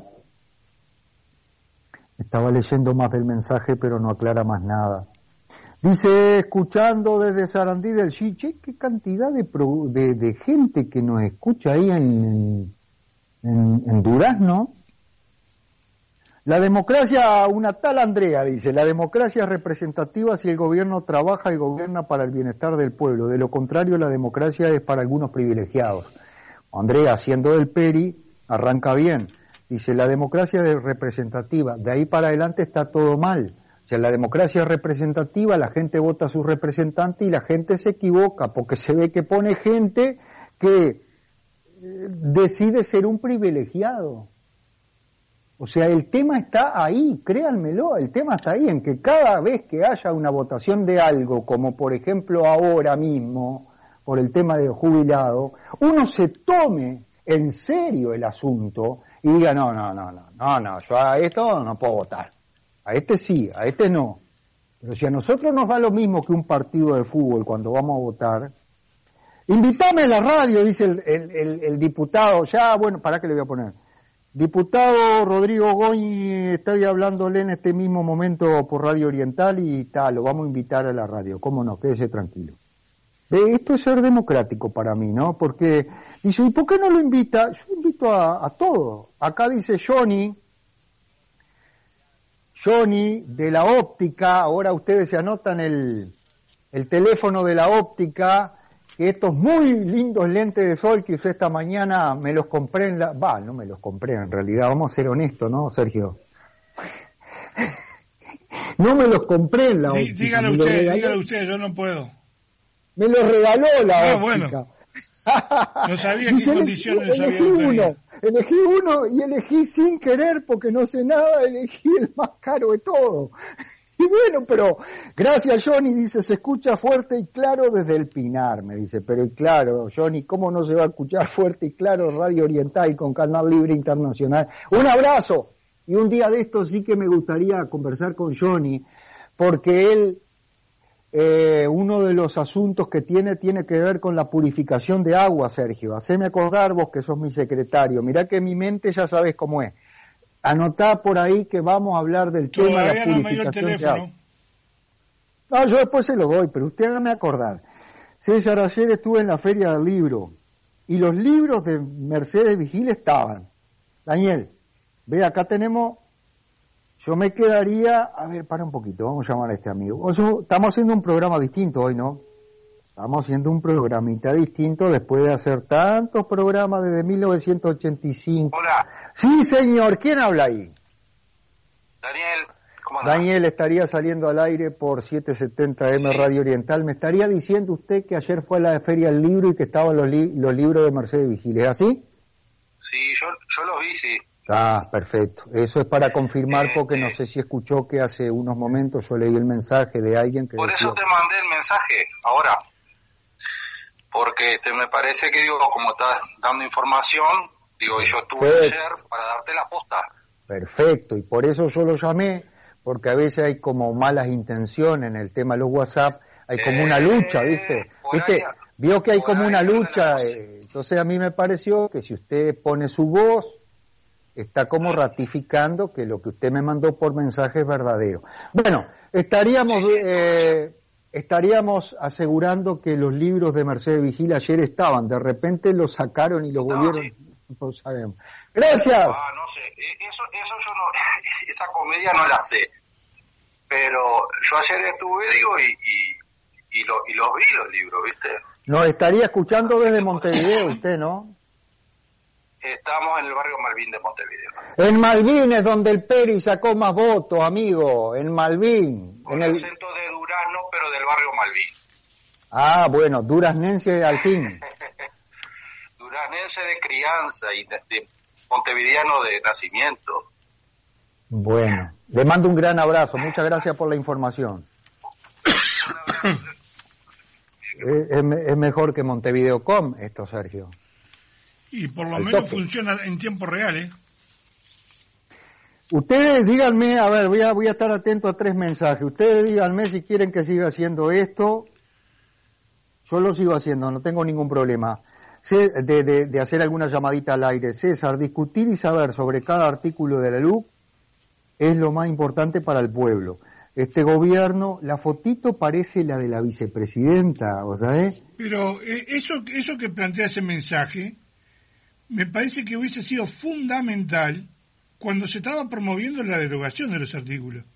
[SPEAKER 2] Estaba leyendo más del mensaje, pero no aclara más nada. Dice, escuchando desde Sarandí del Chiche, qué cantidad de, pro, de, de gente que nos escucha ahí en, en, en Durazno. La democracia, una tal Andrea dice, la democracia es representativa si el gobierno trabaja y gobierna para el bienestar del pueblo. De lo contrario, la democracia es para algunos privilegiados. Andrea, haciendo del Peri, arranca bien. Dice, la democracia es representativa. De ahí para adelante está todo mal. O sea, la democracia es representativa, la gente vota a su representante y la gente se equivoca porque se ve que pone gente que decide ser un privilegiado. O sea, el tema está ahí, créanmelo, el tema está ahí, en que cada vez que haya una votación de algo, como por ejemplo ahora mismo, por el tema del jubilado, uno se tome en serio el asunto y diga, no, no, no, no, no, no, yo a esto no puedo votar. A este sí, a este no. Pero si a nosotros nos da lo mismo que un partido de fútbol cuando vamos a votar, invítame a la radio, dice el, el, el, el diputado, ya, bueno, ¿para qué le voy a poner? Diputado Rodrigo Goñi, estoy hablándole en este mismo momento por Radio Oriental y tal, lo vamos a invitar a la radio, cómo no, quédese tranquilo. Eh, esto es ser democrático para mí, ¿no? Porque, dice, ¿y por qué no lo invita? Yo invito a, a todo. Acá dice Johnny, Johnny de la óptica, ahora ustedes se anotan el, el teléfono de la óptica, que estos muy lindos lentes de sol que usé esta mañana me los compré en la... Va, no me los compré en realidad, vamos a ser honestos, ¿no, Sergio? No me los compré en la
[SPEAKER 3] sí,
[SPEAKER 2] óptica.
[SPEAKER 3] Dígalo usted, dígalo usted, yo no puedo.
[SPEAKER 2] Me los regaló la
[SPEAKER 3] ah,
[SPEAKER 2] óptica.
[SPEAKER 3] Bueno. No sabía en qué condiciones había
[SPEAKER 2] uno, elegí uno y elegí sin querer porque no sé nada, elegí el más caro de todo. Y bueno, pero gracias Johnny, dice, se escucha fuerte y claro desde el Pinar, me dice, pero claro, Johnny, ¿cómo no se va a escuchar fuerte y claro Radio Oriental y con Canal Libre Internacional? Un abrazo, y un día de esto sí que me gustaría conversar con Johnny, porque él, eh, uno de los asuntos que tiene, tiene que ver con la purificación de agua, Sergio. Haceme acordar vos que sos mi secretario, mirá que mi mente ya sabés cómo es. Anotá por ahí que vamos a hablar del tema de la purificación de agua. No, yo después se lo doy, pero usted hágame acordar. César, ayer estuve en la Feria del Libro y los libros de Mercedes Vigil estaban. Daniel, ve, acá tenemos, yo me quedaría, a ver, para un poquito, vamos a llamar a este amigo. Estamos haciendo un programa distinto hoy, ¿no? Estamos haciendo un programita distinto después de hacer tantos programas desde mil novecientos ochenta y cinco.
[SPEAKER 6] Hola.
[SPEAKER 2] Sí, señor. ¿Quién habla ahí?
[SPEAKER 6] Daniel, ¿cómo andás?
[SPEAKER 2] Daniel estaría saliendo al aire por setecientos setenta M sí. Radio Oriental. Me estaría diciendo usted que ayer fue a la Feria del Libro y que estaban los, li los libros de Mercedes Vigil. ¿Es así?
[SPEAKER 6] Sí, yo, yo los vi, sí.
[SPEAKER 2] Ah, perfecto. Eso es para confirmar,
[SPEAKER 6] este...
[SPEAKER 2] porque no sé si escuchó que hace unos momentos yo leí el mensaje de alguien que
[SPEAKER 6] Por
[SPEAKER 2] decía...
[SPEAKER 6] eso te mandé el mensaje, ahora.
[SPEAKER 9] porque este, me parece que, digo, como estás dando información, digo, yo estuve
[SPEAKER 2] Perfecto.
[SPEAKER 9] ayer para darte la posta.
[SPEAKER 2] Perfecto, y por eso yo lo llamé, porque a veces hay como malas intenciones en el tema de los WhatsApp, hay como una lucha, ¿viste? ¿Viste?
[SPEAKER 9] ahí-
[SPEAKER 2] Vio que hay
[SPEAKER 9] por
[SPEAKER 2] como
[SPEAKER 9] ahí
[SPEAKER 2] una
[SPEAKER 9] anda la
[SPEAKER 2] lucha,
[SPEAKER 9] cosa.
[SPEAKER 2] eh, entonces a mí me pareció que si usted pone su voz, está como ratificando que lo que usted me mandó por mensaje es verdadero. Bueno, estaríamos eh, estaríamos asegurando que los libros de Mercedes Vigil ayer estaban, de repente los sacaron y los
[SPEAKER 9] No,
[SPEAKER 2] volvieron,
[SPEAKER 9] sí.
[SPEAKER 2] no sabemos. Gracias.
[SPEAKER 9] Ah, no sé, e- eso, eso yo no, esa comedia no la sé, pero yo ayer estuve, digo, y, y, y, lo, y los vi los libros, ¿viste?
[SPEAKER 2] Nos estaría escuchando desde Montevideo usted, ¿no?
[SPEAKER 9] Estamos en el barrio Malvin de Montevideo.
[SPEAKER 2] En Malvin es donde el Peri sacó más votos, amigo, en Malvin.
[SPEAKER 9] Con
[SPEAKER 2] En el...
[SPEAKER 9] acento de Durazno, pero del barrio Malvin.
[SPEAKER 2] Ah, bueno, duraznense al fin.
[SPEAKER 9] Duraznense de crianza y de, de montevideano de nacimiento.
[SPEAKER 2] Bueno, le mando un gran abrazo, muchas gracias por la información. Es, es me- es mejor que Montevideo punto com esto, Sergio.
[SPEAKER 3] Y por lo
[SPEAKER 2] Al
[SPEAKER 3] menos
[SPEAKER 2] tope.
[SPEAKER 3] funciona en tiempo real, ¿eh?
[SPEAKER 2] Ustedes díganme, a ver, voy a, voy a estar atento a tres mensajes. Ustedes díganme si quieren que siga haciendo esto. Yo lo sigo haciendo, no tengo ningún problema. Sé- De, de, de hacer alguna llamadita al aire. César, discutir y saber sobre cada artículo de la L U C es lo más importante para el pueblo. Este gobierno, la fotito parece la de la vicepresidenta, ¿o sabés?
[SPEAKER 3] Pero eh, eso, eso que plantea ese mensaje, me parece que hubiese sido fundamental cuando se estaba promoviendo la derogación de los artículos.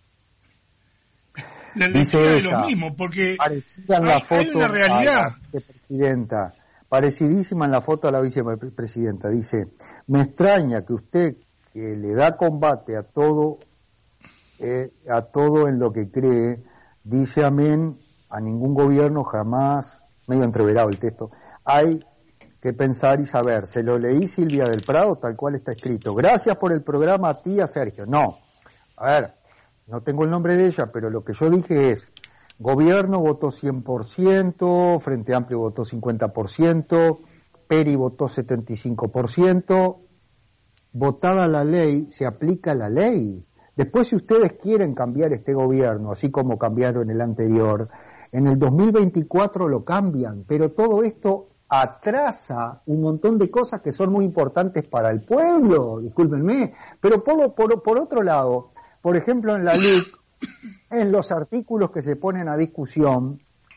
[SPEAKER 3] La
[SPEAKER 2] Dice
[SPEAKER 3] lectura de
[SPEAKER 2] ella,
[SPEAKER 3] los mismos, porque
[SPEAKER 2] parecida en la
[SPEAKER 3] hay,
[SPEAKER 2] foto
[SPEAKER 3] hay una
[SPEAKER 2] a
[SPEAKER 3] realidad.
[SPEAKER 2] la vicepresidenta, parecidísima en la foto a la vicepresidenta. Dice, me extraña que usted, que le da combate a todo, eh, a todo en lo que cree, dice amén, a ningún gobierno jamás, medio entreverado el texto, hay que pensar y saber. Se lo leí, Silvia del Prado, tal cual está escrito. Gracias por el programa, tía Sergio. No, a ver, no tengo el nombre de ella, pero lo que yo dije es, gobierno votó cien por ciento, Frente Amplio votó cincuenta por ciento, Peri votó setenta y cinco por ciento, votada la ley, se aplica la ley. Después, si ustedes quieren cambiar este gobierno, así como cambiaron el anterior, en el dos mil veinticuatro lo cambian, pero todo esto atrasa un montón de cosas que son muy importantes para el pueblo, discúlpenme, pero por, por, por otro lado, por ejemplo en la L U C, en los artículos que se ponen a discusión,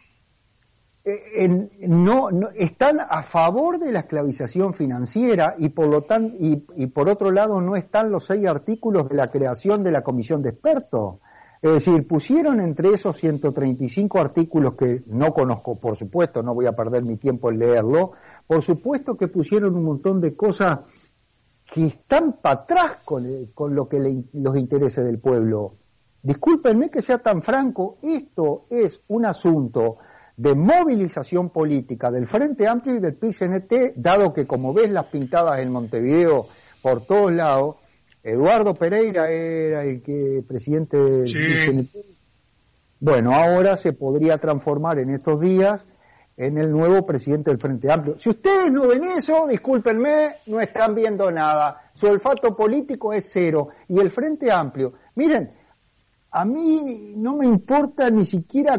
[SPEAKER 2] eh, en, no, no están a favor de la esclavización financiera y por lo tan, y, y por otro lado no están los seis artículos de la creación de la comisión de expertos. Es decir, pusieron entre esos ciento treinta y cinco artículos que no conozco, por supuesto, no voy a perder mi tiempo en leerlo, por supuesto que pusieron un montón de cosas que están para atrás con, el- con lo que le- los intereses del pueblo. Discúlpenme que sea tan franco, esto es un asunto de movilización política del Frente Amplio y del P I C N T, dado que, como ves las pintadas en Montevideo por todos lados, Eduardo Pereira era el que presidente del
[SPEAKER 3] Sí.
[SPEAKER 2] P I C N T. Bueno, ahora se podría transformar en estos días en el nuevo presidente del Frente Amplio. Si ustedes no ven eso, discúlpenme, no están viendo nada. Su olfato político es cero. Y el Frente Amplio, miren, a mí no me importa ni siquiera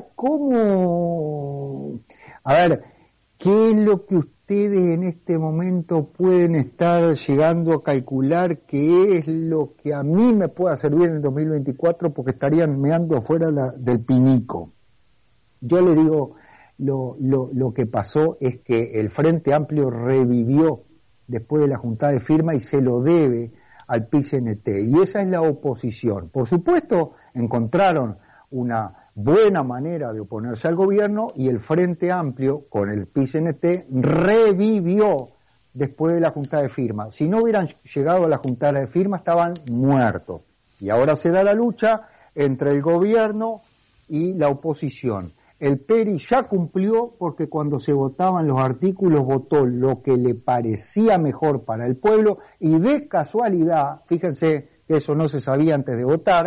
[SPEAKER 2] cómo... A ver, ¿qué es lo que ustedes en este momento pueden estar llegando a calcular que es lo que a mí me pueda servir en el dos mil veinticuatro? Porque estarían meando fuera la, del pinico. Yo le digo, lo, lo, lo que pasó es que el Frente Amplio revivió después de la juntada de firma y se lo debe al P I C N T. Y esa es la oposición. Por supuesto, encontraron una buena manera de oponerse al gobierno y el Frente Amplio, con el P I C N T, revivió después de la juntada de firma. Si no hubieran llegado a la juntada de firma, estaban muertos. Y ahora se da la lucha entre el gobierno y la oposición. El Peri ya cumplió porque cuando se votaban los artículos votó lo que le parecía mejor para el pueblo y de casualidad, fíjense que eso no se sabía antes de votar,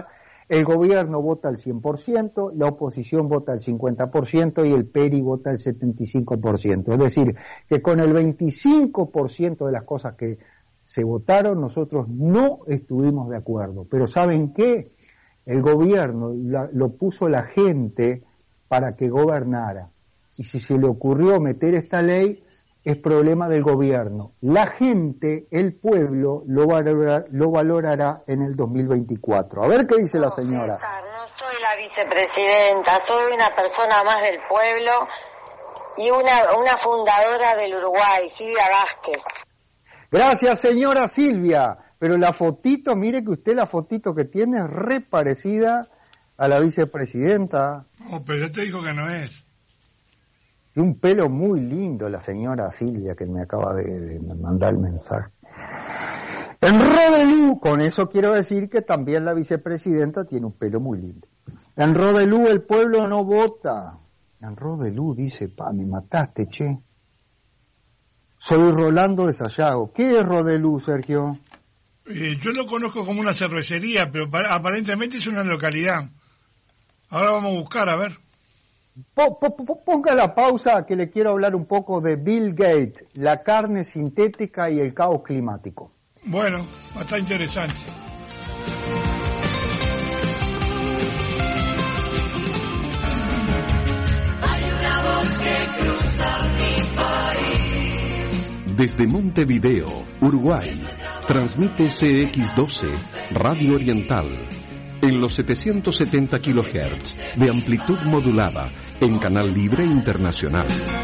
[SPEAKER 2] el gobierno vota el cien por ciento, la oposición vota el cincuenta por ciento y el P E R I vota el setenta y cinco por ciento. Es decir, que con el veinticinco por ciento de las cosas que se votaron nosotros no estuvimos de acuerdo. Pero ¿saben qué? El gobierno la, lo puso la gente para que gobernara. Y si se le ocurrió meter esta ley, es problema del gobierno. La gente, el pueblo, lo valorará, lo valorará en el dos mil veinticuatro. A ver qué dice la señora.
[SPEAKER 10] César, no soy la vicepresidenta, soy una persona más del pueblo y una, una fundadora del Uruguay, Silvia Vázquez.
[SPEAKER 2] Gracias, señora Silvia. Pero la fotito, mire que usted la fotito que tiene es re parecida a la vicepresidenta.
[SPEAKER 3] No, pero ya te dijo que no es.
[SPEAKER 2] Y un pelo muy lindo la señora Silvia que me acaba de, de mandar el mensaje. En Rodelú, con eso quiero decir que también la vicepresidenta tiene un pelo muy lindo. En Rodelú el pueblo no vota. En Rodelú dice, pa, me mataste, che. Soy Rolando de Sayago. ¿Qué es Rodelú, Sergio?
[SPEAKER 3] Eh, yo lo conozco como una cervecería, pero para, aparentemente es una localidad. Ahora vamos a buscar, a ver.
[SPEAKER 2] Ponga la pausa que le quiero hablar un poco de Bill Gates, la carne sintética y el caos climático.
[SPEAKER 3] Bueno, está interesante.
[SPEAKER 11] Hay una voz que cruza mi país.
[SPEAKER 12] Desde Montevideo, Uruguay, transmite C X doce, Radio Oriental, en los setecientos setenta kilohertz de amplitud modulada, en Canal Libre Internacional.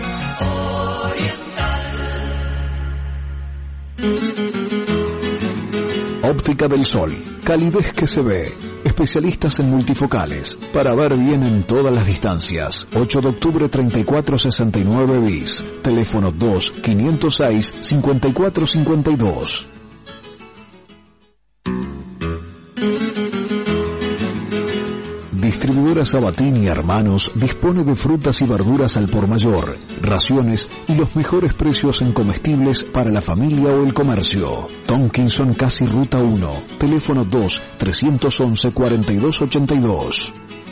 [SPEAKER 7] Óptica del Sol, calidez que se ve. Especialistas en multifocales, para ver bien en todas las distancias. ocho de octubre treinta y cuatro sesenta y nueve bis. Teléfono dos, quinientos seis, cincuenta y cuatro cincuenta y dos. Distribuidora Sabatini y Hermanos dispone de frutas y verduras al por mayor, raciones y los mejores precios en comestibles para la familia o el comercio. Tonkinson Casi Ruta uno, teléfono dos, trescientos once, cuarenta y dos ochenta y dos.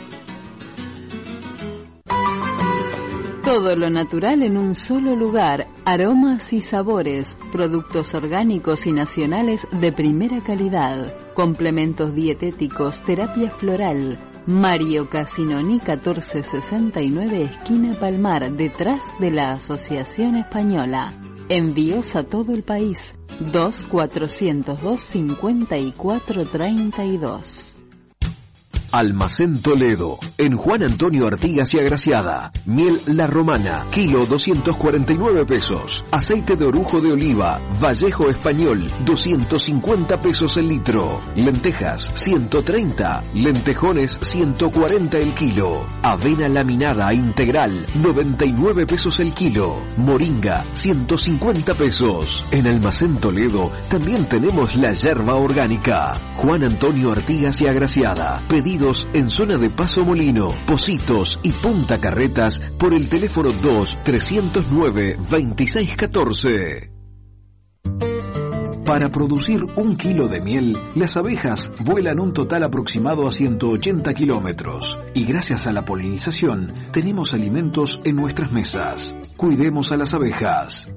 [SPEAKER 8] Todo lo natural en un solo lugar, aromas y sabores, productos orgánicos y nacionales de primera calidad, complementos dietéticos, terapia floral. Mario Casinoni catorce sesenta y nueve, esquina Palmar, detrás de la Asociación Española. Envíos a todo el país. dos, cuatrocientos dos, cincuenta y cuatro treinta y dos.
[SPEAKER 13] Almacén Toledo, en Juan Antonio Artigas y Agraciada. Miel La Romana, kilo doscientos cuarenta y nueve pesos. Aceite de orujo de oliva, Vallejo Español, doscientos cincuenta pesos el litro. Lentejas, ciento treinta. Lentejones, ciento cuarenta el kilo. Avena laminada integral, noventa y nueve pesos el kilo. Moringa, ciento cincuenta pesos. En Almacén Toledo también tenemos la yerba orgánica. Juan Antonio Artigas y Agraciada. Pedidos en zona de Paso Molino, Pocitos y Punta Carretas por el teléfono dos, trescientos nueve, veintiséis catorce.
[SPEAKER 7] Para producir un kilo de miel, las abejas vuelan un total aproximado a ciento ochenta kilómetros. Y gracias a la polinización, tenemos alimentos en nuestras mesas. Cuidemos a las abejas.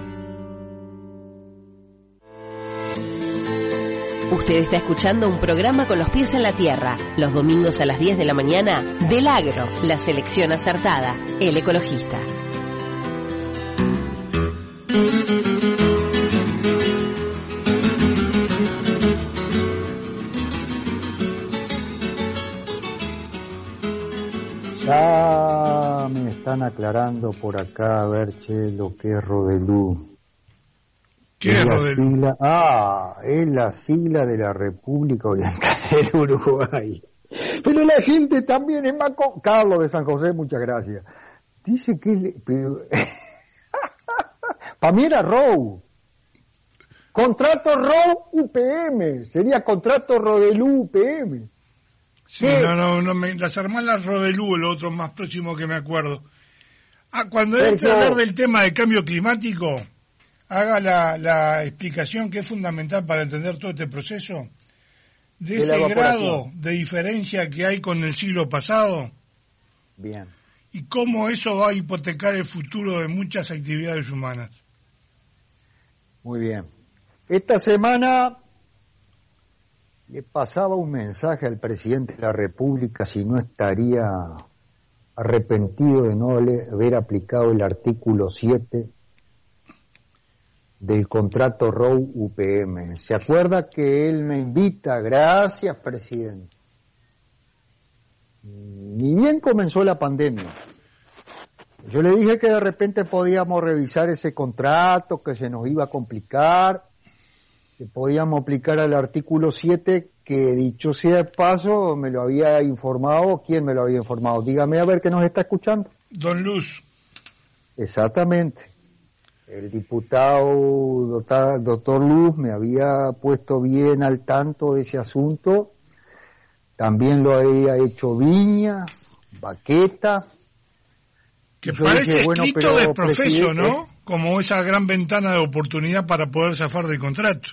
[SPEAKER 1] Usted está escuchando un programa con los pies en la tierra, los domingos a las diez de la mañana, del Agro, la selección acertada, El Ecologista.
[SPEAKER 2] Ya me están aclarando por acá, a ver, che, lo que es Rodelú.
[SPEAKER 3] ¿Qué
[SPEAKER 2] es
[SPEAKER 3] es
[SPEAKER 2] la
[SPEAKER 3] Rodelú?
[SPEAKER 2] sigla, ah, es la sigla de la República Oriental del Uruguay. Pero la gente también es más... co- Carlos de San José, muchas gracias. Dice que... le- pero... Para mí era R O W. Contrato R O W U P M. Sería contrato Rodelú U P M.
[SPEAKER 3] Sí,
[SPEAKER 2] ¿Qué?
[SPEAKER 3] no, no, no me, las hermanas Rodelú, el otro más próximo que me acuerdo. Ah, cuando
[SPEAKER 2] Sergio.
[SPEAKER 3] entre a hablar del tema del cambio climático, haga la, la explicación que es fundamental para entender todo este proceso. de ese grado de diferencia que hay con el siglo pasado.
[SPEAKER 2] Bien.
[SPEAKER 3] Y cómo eso va a hipotecar el futuro de muchas actividades humanas.
[SPEAKER 2] Muy bien. Esta semana le pasaba un mensaje al presidente de la República si no estaría arrepentido de no haber aplicado el artículo siete del contrato Roe U P M. ¿Se acuerda que él me invita? Gracias, presidente. Ni bien comenzó la pandemia. Yo le dije que de repente podíamos revisar ese contrato, que se nos iba a complicar, que podíamos aplicar al artículo siete, que dicho sea de paso, me lo había informado. ¿Quién me lo había informado? Dígame a ver que nos está escuchando.
[SPEAKER 3] Don Luz.
[SPEAKER 2] Exactamente. El diputado doctor Luz me había puesto bien al tanto de ese asunto. También lo había hecho Viña, Baqueta.
[SPEAKER 3] Que parece dije, bueno, escrito de profeso, ¿no? Como esa gran ventana de oportunidad para poder zafar del contrato.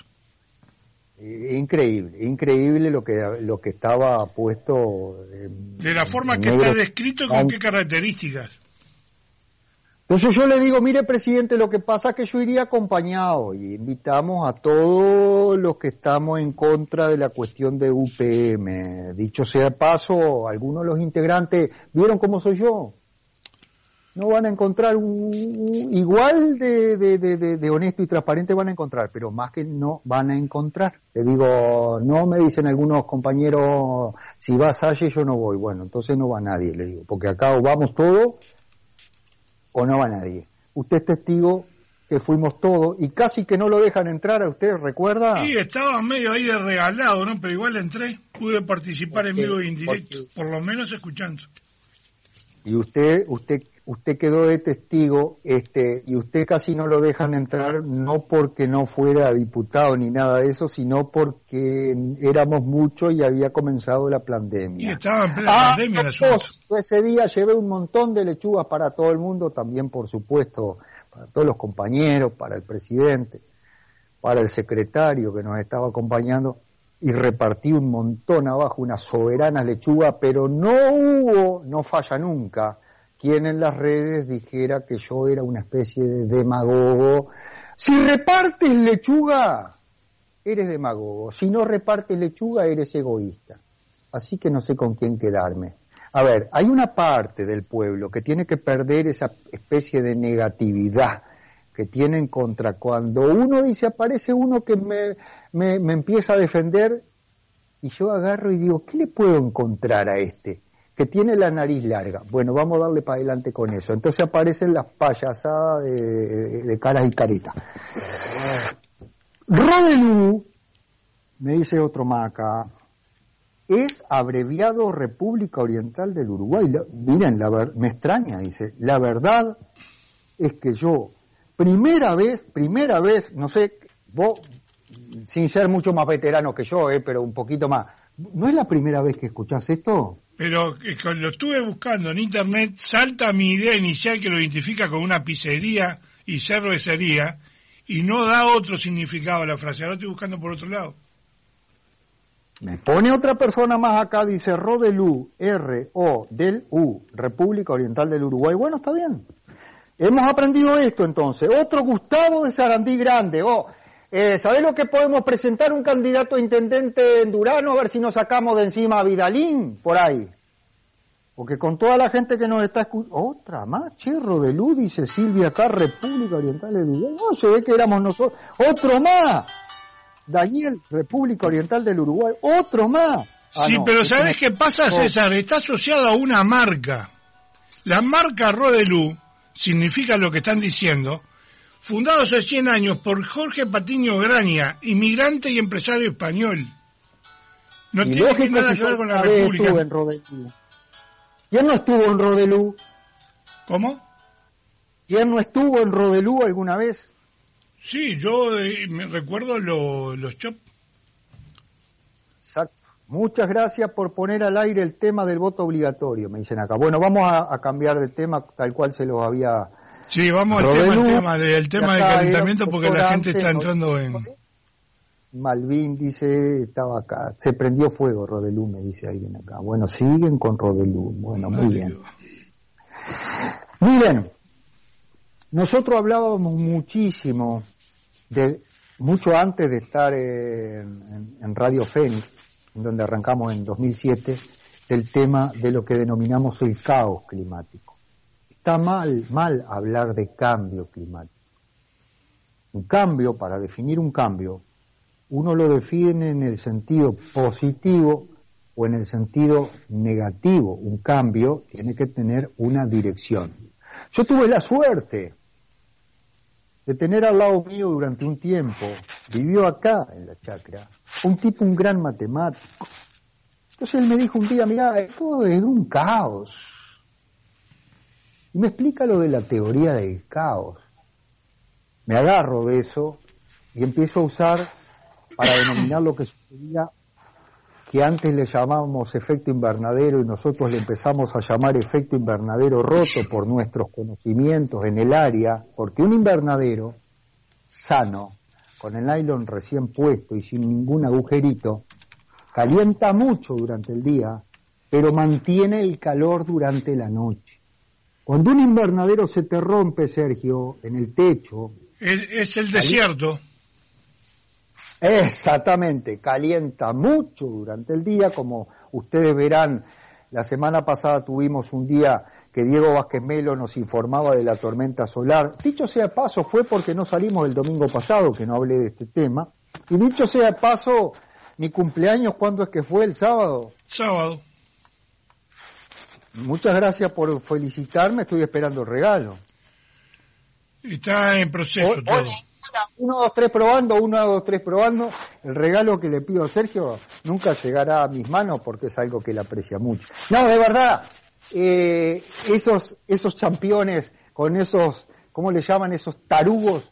[SPEAKER 2] Increíble, increíble lo que lo que estaba puesto. En,
[SPEAKER 3] de la forma que está descrito, ¿con qué características?
[SPEAKER 2] Entonces yo le digo, mire, presidente, lo que pasa es que yo iría acompañado y invitamos a todos los que estamos en contra de la cuestión de U P M. Dicho sea de paso, algunos de los integrantes, ¿vieron cómo soy yo? No van a encontrar un, un, igual de, de, de, de honesto y transparente van a encontrar, pero más que no van a encontrar. Le digo, no, me dicen algunos compañeros, si va Salle yo no voy. Bueno, entonces no va nadie, le digo, porque acá o vamos todos o no va nadie. Usted es testigo que fuimos todos y casi que no lo dejan entrar a usted, ¿recuerda?
[SPEAKER 3] Sí, estaba medio ahí de regalado, ¿no? Pero igual entré, pude participar en vivo e indirecto, por lo menos escuchando.
[SPEAKER 2] Y usted, usted Usted quedó de testigo, este, y usted casi no lo dejan entrar, no porque no fuera diputado ni nada de eso, sino porque éramos muchos y había comenzado la pandemia.
[SPEAKER 3] Y estaba en plena
[SPEAKER 2] ah,
[SPEAKER 3] pandemia el
[SPEAKER 2] asunto. Ese día llevé un montón de lechugas para todo el mundo, también por supuesto para todos los compañeros, para el presidente, para el secretario que nos estaba acompañando, y repartí un montón abajo, unas soberanas lechugas, pero no hubo, no falla nunca, quien en las redes dijera que yo era una especie de demagogo. Si repartes lechuga, eres demagogo. Si no repartes lechuga, eres egoísta. Así que no sé con quién quedarme. A ver, hay una parte del pueblo que tiene que perder esa especie de negatividad que tiene en contra. Cuando uno dice, aparece uno que me, me, me empieza a defender, y yo agarro y digo, ¿qué le puedo encontrar a este? Que tiene la nariz larga. Bueno, vamos a darle para adelante con eso. Entonces aparecen las payasadas de, de, de caras y caritas. Rodelú, me dice otro maca, es abreviado República Oriental del Uruguay. La, miren, la ver, me extraña, dice. La verdad es que yo, primera vez, primera vez, no sé, vos, sin ser mucho más veterano que yo, eh, pero un poquito más, ¿no es la primera vez que escuchás esto?
[SPEAKER 3] Pero eh, lo estuve buscando en internet, salta mi idea inicial que lo identifica con una pizzería y cervecería y no da otro significado a la frase. Ahora estoy buscando por otro lado.
[SPEAKER 2] Me pone otra persona más acá, dice Rodelú, R O del U, República Oriental del Uruguay. Bueno, está bien. Hemos aprendido esto entonces. Otro Gustavo de Sarandí Grande. Oh, eh, ¿sabés lo que podemos presentar? Un candidato a intendente en Durano, a ver si nos sacamos de encima a Vidalín, por ahí. Porque con toda la gente que nos está escuchando... Otra más, che, Rodelú, dice Silvia acá, República Oriental del Uruguay. No, se ve que éramos nosotros. Otro más. Daniel, República Oriental del Uruguay. Otro más. Ah,
[SPEAKER 3] sí,
[SPEAKER 2] no,
[SPEAKER 3] pero ¿sabés qué pasa, César? Está asociado a una marca. La marca Rodelú significa lo que están diciendo. Fundado hace cien años por Jorge Patiño Graña, inmigrante y empresario español. No
[SPEAKER 2] y
[SPEAKER 3] tiene que nada que ver con la República.
[SPEAKER 2] En Rodelú. ¿Quién no estuvo en Rodelú?
[SPEAKER 3] ¿Cómo?
[SPEAKER 2] ¿Quién no estuvo en Rodelú alguna vez?
[SPEAKER 3] Sí, yo eh, me recuerdo lo, los chop.
[SPEAKER 2] Exacto. Muchas gracias por poner al aire el tema del voto obligatorio, me dicen acá. Bueno, vamos a, a cambiar de tema tal cual se los había...
[SPEAKER 3] Sí, vamos al tema, el tema, de, el tema del calentamiento porque la gente está entrando en...
[SPEAKER 2] Malvin dice, estaba acá, se prendió fuego Rodelú, me dice alguien acá. Bueno, siguen con Rodelú, bueno, muy bien. Miren, nosotros hablábamos muchísimo, de mucho antes de estar en, en, en Radio Fénix, en donde arrancamos en dos mil siete, del tema de lo que denominamos el caos climático. Está mal, mal hablar de cambio climático. Un cambio, para definir un cambio, uno lo define en el sentido positivo o en el sentido negativo. Un cambio tiene que tener una dirección. Yo tuve la suerte de tener al lado mío durante un tiempo, vivió acá en la chacra, un tipo, un gran matemático. Entonces él me dijo un día, mirá, esto es un caos. Y me explica lo de la teoría del caos. Me agarro de eso y empiezo a usar para denominar lo que sucedía, que antes le llamábamos efecto invernadero y nosotros le empezamos a llamar efecto invernadero roto por nuestros conocimientos en el área, porque un invernadero sano, con el nylon recién puesto y sin ningún agujerito, calienta mucho durante el día, pero mantiene el calor durante la noche. Cuando un invernadero se te rompe, Sergio, en el techo...
[SPEAKER 3] Es el desierto.
[SPEAKER 2] Exactamente, calienta mucho durante el día, como ustedes verán, la semana pasada tuvimos un día que Diego Vázquez Melo nos informaba de la tormenta solar. Dicho sea de paso, fue porque no salimos el domingo pasado, que no hablé de este tema, y dicho sea de paso, mi cumpleaños, ¿cuándo es que fue? ¿El sábado?
[SPEAKER 3] Sábado.
[SPEAKER 2] Muchas gracias por felicitarme, estoy esperando el regalo.
[SPEAKER 3] Está en proceso
[SPEAKER 2] o,
[SPEAKER 3] todo.
[SPEAKER 2] Uno, dos, tres probando, uno, dos, tres probando. El regalo que le pido a Sergio nunca llegará a mis manos porque es algo que él aprecia mucho. No, de verdad, eh, esos esos championes con esos, ¿cómo le llaman? Esos tarugos.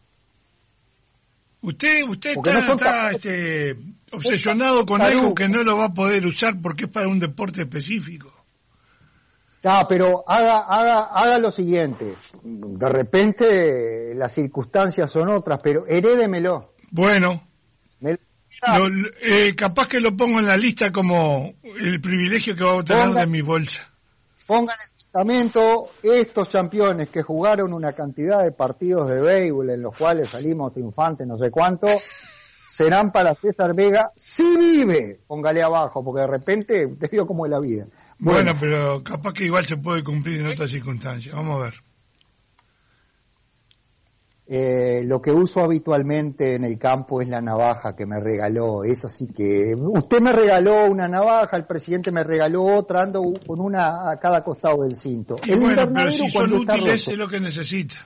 [SPEAKER 3] Usted usted está, no está este, obsesionado con tarugos. Algo que no lo va a poder usar porque es para un deporte específico.
[SPEAKER 2] No, pero haga, haga, haga lo siguiente. De repente las circunstancias son otras, pero herédemelo.
[SPEAKER 3] Bueno. Me... Lo, eh, capaz que lo pongo en la lista como el privilegio que va a tener Ponga, de mi bolsa.
[SPEAKER 2] Pongan en el testamento estos campeones que jugaron una cantidad de partidos de béisbol en los cuales salimos triunfantes, no sé cuánto, serán para César Vega, si vive. Póngale abajo, porque de repente usted vio cómo es la vida.
[SPEAKER 3] Bueno, bueno, pero capaz que igual se puede cumplir en otras circunstancias. Vamos a ver.
[SPEAKER 2] Eh, lo que uso habitualmente en el campo es la navaja que me regaló. Es así que usted me regaló una navaja, el presidente me regaló otra, ando con una a cada costado del cinto.
[SPEAKER 3] Y bueno, pero si son útiles es lo que necesita.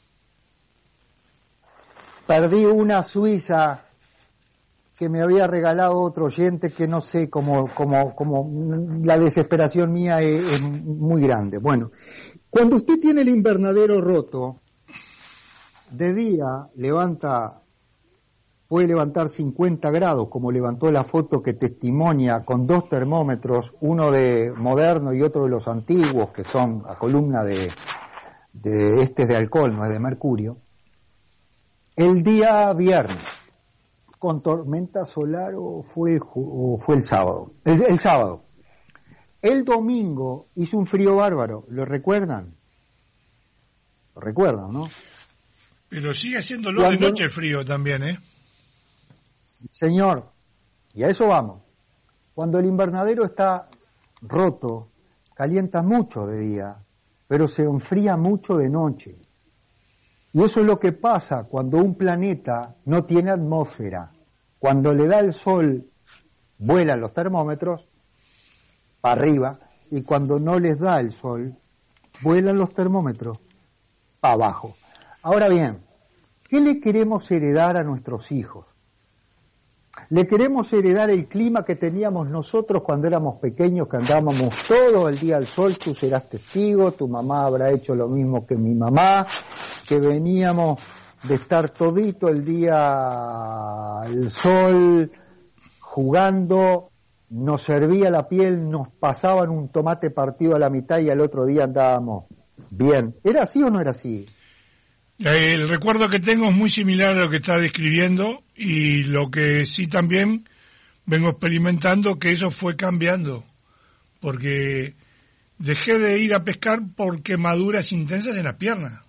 [SPEAKER 2] Perdí una suiza que me había regalado otro oyente que no sé, como, como, como la desesperación mía es, es muy grande. Bueno, cuando usted tiene el invernadero roto, de día levanta, puede levantar cincuenta grados, como levantó la foto que testimonia con dos termómetros, uno de moderno y otro de los antiguos, que son a columna de, de este es de alcohol, no es de mercurio. El día viernes, con tormenta solar o fue, o fue el sábado, el, el sábado. El domingo hizo un frío bárbaro, ¿lo recuerdan? Lo recuerdan, ¿no?
[SPEAKER 3] Pero sigue haciéndolo de noche frío también, ¿eh?
[SPEAKER 2] Señor, y a eso vamos. Cuando el invernadero está roto, calienta mucho de día, pero se enfría mucho de noche. Y eso es lo que pasa cuando un planeta no tiene atmósfera. Cuando le da el sol, vuelan los termómetros para arriba, y cuando no les da el sol, vuelan los termómetros para abajo. Ahora bien, ¿qué le queremos heredar a nuestros hijos? Le queremos heredar el clima que teníamos nosotros cuando éramos pequeños, que andábamos todo el día al sol. Tú serás testigo, tu mamá habrá hecho lo mismo que mi mamá, que veníamos de estar todito el día al sol, jugando, nos servía la piel, nos pasaban un tomate partido a la mitad y al otro día andábamos bien. ¿Era así o no era así?
[SPEAKER 3] El recuerdo que tengo es muy similar a lo que está describiendo, y lo que sí también vengo experimentando que eso fue cambiando, porque dejé de ir a pescar por quemaduras intensas en las piernas.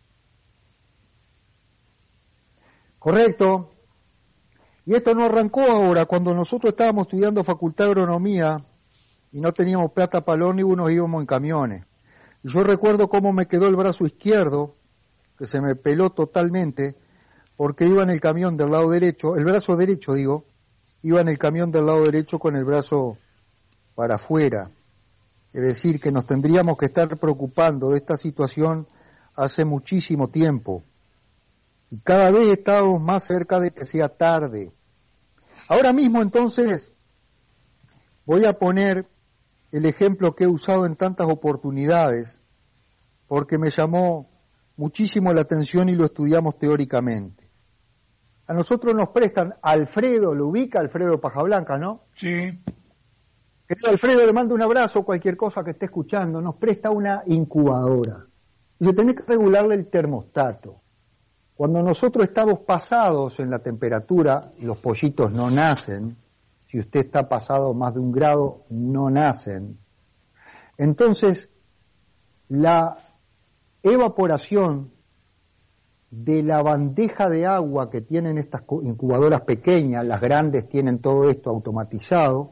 [SPEAKER 2] Correcto. Y esto no arrancó ahora. Cuando nosotros estábamos estudiando Facultad de Agronomía y no teníamos plata para el ómnibus, nos íbamos en camiones. Y yo recuerdo cómo me quedó el brazo izquierdo, que se me peló totalmente, porque iba en el camión del lado derecho, el brazo derecho digo, iba en el camión del lado derecho con el brazo para afuera. Es decir, que nos tendríamos que estar preocupando de esta situación hace muchísimo tiempo. Y cada vez estamos más cerca de que sea tarde. Ahora mismo, entonces, voy a poner el ejemplo que he usado en tantas oportunidades, porque me llamó muchísimo la atención y lo estudiamos teóricamente. A nosotros nos prestan, Alfredo, lo ubica Alfredo Pajablanca, ¿no?
[SPEAKER 3] Sí.
[SPEAKER 2] Querido Alfredo, le mando un abrazo, cualquier cosa que esté escuchando, nos presta una incubadora. Y se tiene que regularle el termostato. Cuando nosotros estamos pasados en la temperatura, los pollitos no nacen. Si usted está pasado más de un grado, no nacen. Entonces, la evaporación de la bandeja de agua que tienen estas incubadoras pequeñas, las grandes tienen todo esto automatizado,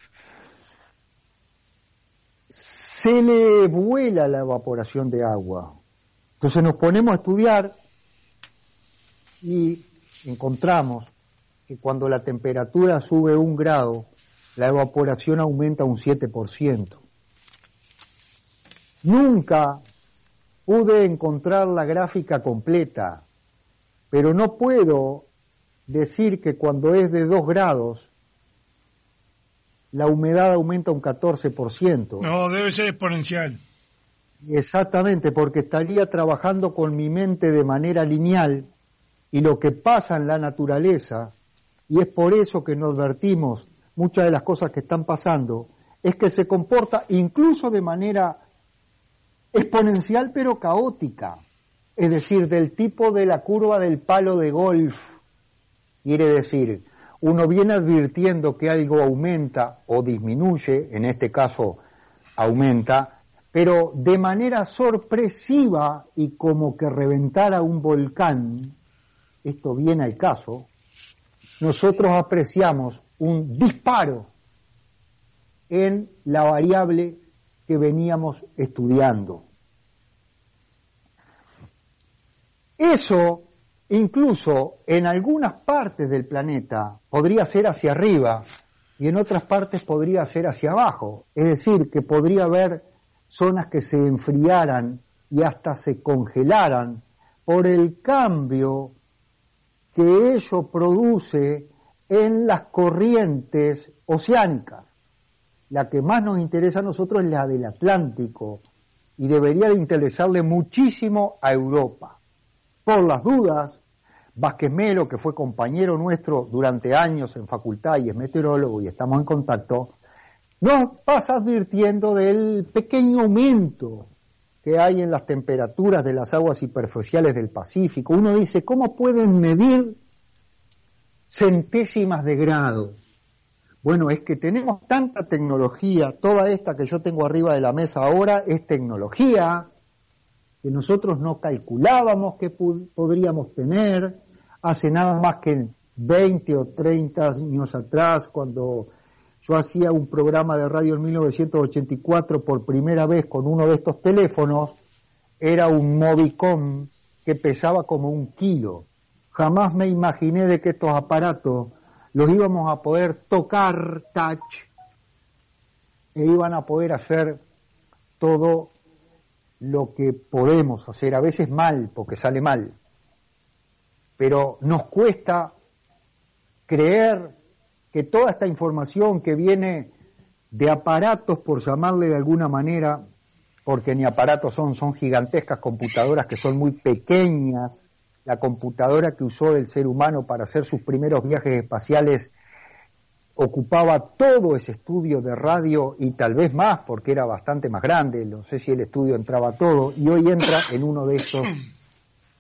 [SPEAKER 2] se le vuela la evaporación de agua. Entonces nos ponemos a estudiar y encontramos que cuando la temperatura sube un grado, la evaporación aumenta un siete por ciento. Nunca pude encontrar la gráfica completa, pero no puedo decir que cuando es de dos grados, la humedad aumenta un catorce por ciento.
[SPEAKER 3] No, debe ser exponencial.
[SPEAKER 2] Exactamente, porque estaría trabajando con mi mente de manera lineal, y lo que pasa en la naturaleza, y es por eso que nos advertimos muchas de las cosas que están pasando, es que se comporta incluso de manera exponencial pero caótica, es decir, del tipo de la curva del palo de golf. Quiere decir, uno viene advirtiendo que algo aumenta o disminuye, en este caso aumenta, pero de manera sorpresiva y como que reventara un volcán, esto viene al caso, nosotros apreciamos un disparo en la variable que veníamos estudiando. Eso, incluso en algunas partes del planeta, podría ser hacia arriba y en otras partes podría ser hacia abajo. Es decir, que podría haber zonas que se enfriaran y hasta se congelaran por el cambio que ello produce en las corrientes oceánicas. La que más nos interesa a nosotros es la del Atlántico y debería de interesarle muchísimo a Europa. Por las dudas, Vázquez Melo, que fue compañero nuestro durante años en facultad y es meteorólogo y estamos en contacto, nos pasa advirtiendo del pequeño aumento que hay en las temperaturas de las aguas superficiales del Pacífico. Uno dice, ¿cómo pueden medir centésimas de grado? Bueno, es que tenemos tanta tecnología, toda esta que yo tengo arriba de la mesa ahora es tecnología que nosotros no calculábamos que podríamos tener hace nada más que veinte o treinta años atrás, cuando yo hacía un programa de radio en mil novecientos ochenta y cuatro por primera vez con uno de estos teléfonos, era un Movicom que pesaba como un kilo. Jamás me imaginé de que estos aparatos los íbamos a poder tocar, touch, e iban a poder hacer todo lo que podemos hacer, a veces mal, porque sale mal. Pero nos cuesta creer que toda esta información que viene de aparatos, por llamarle de alguna manera, porque ni aparatos son, son gigantescas computadoras que son muy pequeñas. La computadora que usó el ser humano para hacer sus primeros viajes espaciales ocupaba todo ese estudio de radio y tal vez más, porque era bastante más grande, no sé si el estudio entraba todo, y hoy entra en uno de estos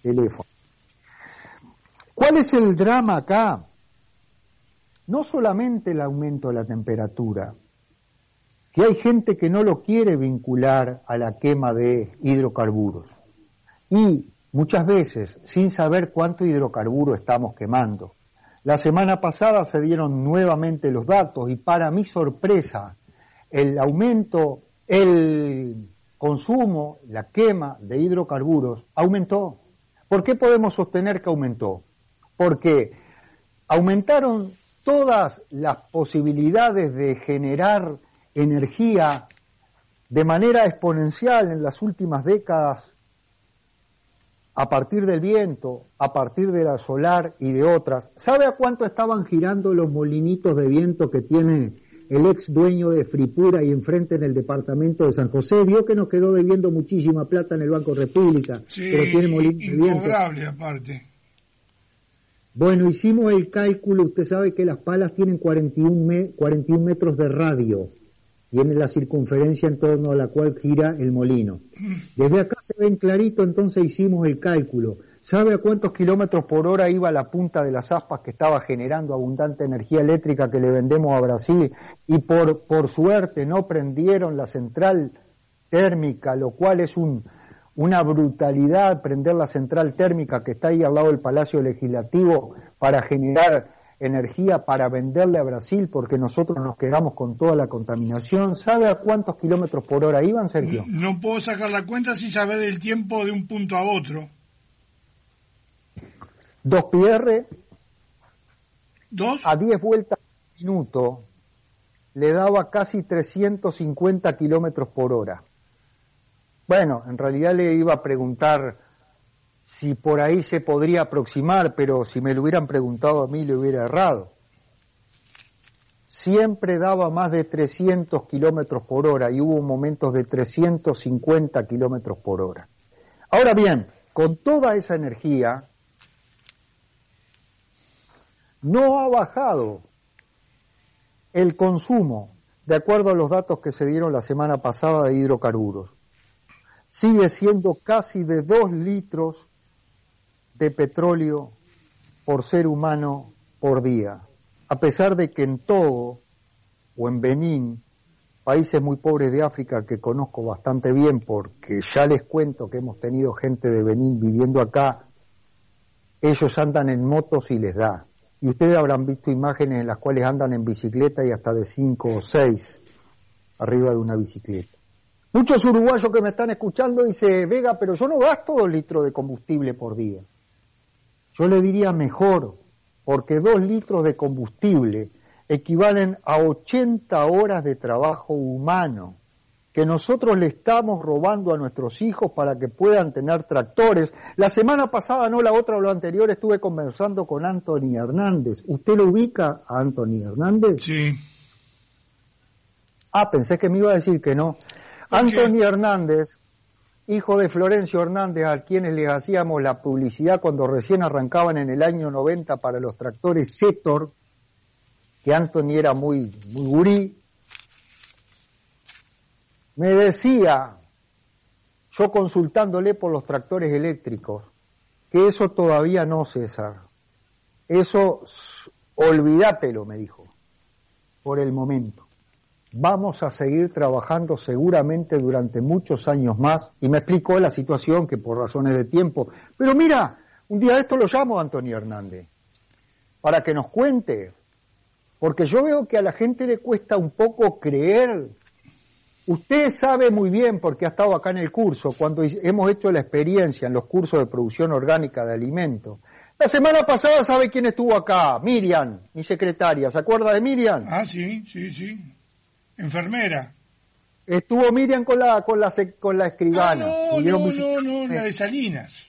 [SPEAKER 2] teléfono. ¿Cuál es el drama acá? No solamente el aumento de la temperatura, que hay gente que no lo quiere vincular a la quema de hidrocarburos. Y muchas veces, sin saber cuánto hidrocarburo estamos quemando. La semana pasada se dieron nuevamente los datos y para mi sorpresa, el aumento, el consumo, la quema de hidrocarburos aumentó. ¿Por qué podemos sostener que aumentó? Porque aumentaron todas las posibilidades de generar energía de manera exponencial en las últimas décadas a partir del viento, a partir de la solar y de otras. ¿Sabe a cuánto estaban girando los molinitos de viento que tiene el ex dueño de Fripura y enfrente en el departamento de San José? Vio que nos quedó debiendo muchísima plata en el Banco República,
[SPEAKER 3] sí,
[SPEAKER 2] pero tiene molinos de viento.
[SPEAKER 3] Incobrable aparte.
[SPEAKER 2] Bueno, hicimos el cálculo, usted sabe que las palas tienen cuarenta y un, me, cuarenta y un metros de radio, tiene la circunferencia en torno a la cual gira el molino. Desde acá se ven clarito, entonces hicimos el cálculo. ¿Sabe a cuántos kilómetros por hora iba la punta de las aspas que estaba generando abundante energía eléctrica que le vendemos a Brasil? Y por, por suerte no prendieron la central térmica, lo cual es un, una brutalidad prender la central térmica que está ahí al lado del Palacio Legislativo para generar energía para venderle a Brasil, porque nosotros nos quedamos con toda la contaminación. ¿Sabe a cuántos kilómetros por hora iban, Sergio?
[SPEAKER 3] No puedo sacar la cuenta sin saber el tiempo de un punto a otro.
[SPEAKER 2] Dos P R,
[SPEAKER 3] ¿Dos?
[SPEAKER 2] a diez vueltas por minuto, le daba casi trescientos cincuenta kilómetros por hora. Bueno, en realidad le iba a preguntar si por ahí se podría aproximar, pero si me lo hubieran preguntado a mí le hubiera errado. Siempre daba más de trescientos kilómetros por hora y hubo momentos de trescientos cincuenta kilómetros por hora. Ahora bien, con toda esa energía, no ha bajado el consumo, de acuerdo a los datos que se dieron la semana pasada de hidrocarburos. Sigue siendo casi de dos litros de petróleo por ser humano por día, a pesar de que en Togo o en Benín, países muy pobres de África que conozco bastante bien porque ya les cuento que hemos tenido gente de Benín viviendo acá, ellos andan en motos y les da. Y ustedes habrán visto imágenes en las cuales andan en bicicleta y hasta de cinco o seis arriba de una bicicleta. Muchos uruguayos que me están escuchando dicen, Vega, pero yo no gasto dos litros de combustible por día. Yo le diría mejor, porque dos litros de combustible equivalen a ochenta horas de trabajo humano que nosotros le estamos robando a nuestros hijos para que puedan tener tractores. La semana pasada, no la otra o la anterior, estuve conversando con Anthony Hernández. ¿Usted lo ubica a Anthony Hernández?
[SPEAKER 3] Sí.
[SPEAKER 2] Ah, pensé que me iba a decir que no. Anthony Hernández, hijo de Florencio Hernández, a quienes les hacíamos la publicidad cuando recién arrancaban en el año noventa para los tractores Zetor, que Anthony era muy, muy gurí, me decía, yo consultándole por los tractores eléctricos, que eso todavía no, César. Eso, olvídatelo, me dijo, por el momento. Vamos a seguir trabajando seguramente durante muchos años más, y me explicó la situación que por razones de tiempo. Pero mira, un día de esto lo llamo a Antonio Hernández, para que nos cuente, porque yo veo que a la gente le cuesta un poco creer. Usted sabe muy bien, porque ha estado acá en el curso, cuando hemos hecho la experiencia en los cursos de producción orgánica de alimentos. La semana pasada, ¿sabe quién estuvo acá? Miriam, mi secretaria. ¿Se acuerda de Miriam?
[SPEAKER 3] Ah, sí, sí, sí. Enfermera.
[SPEAKER 2] Estuvo Miriam con la con la con la escribana.
[SPEAKER 3] Ah, no, no, no, no, la de Salinas.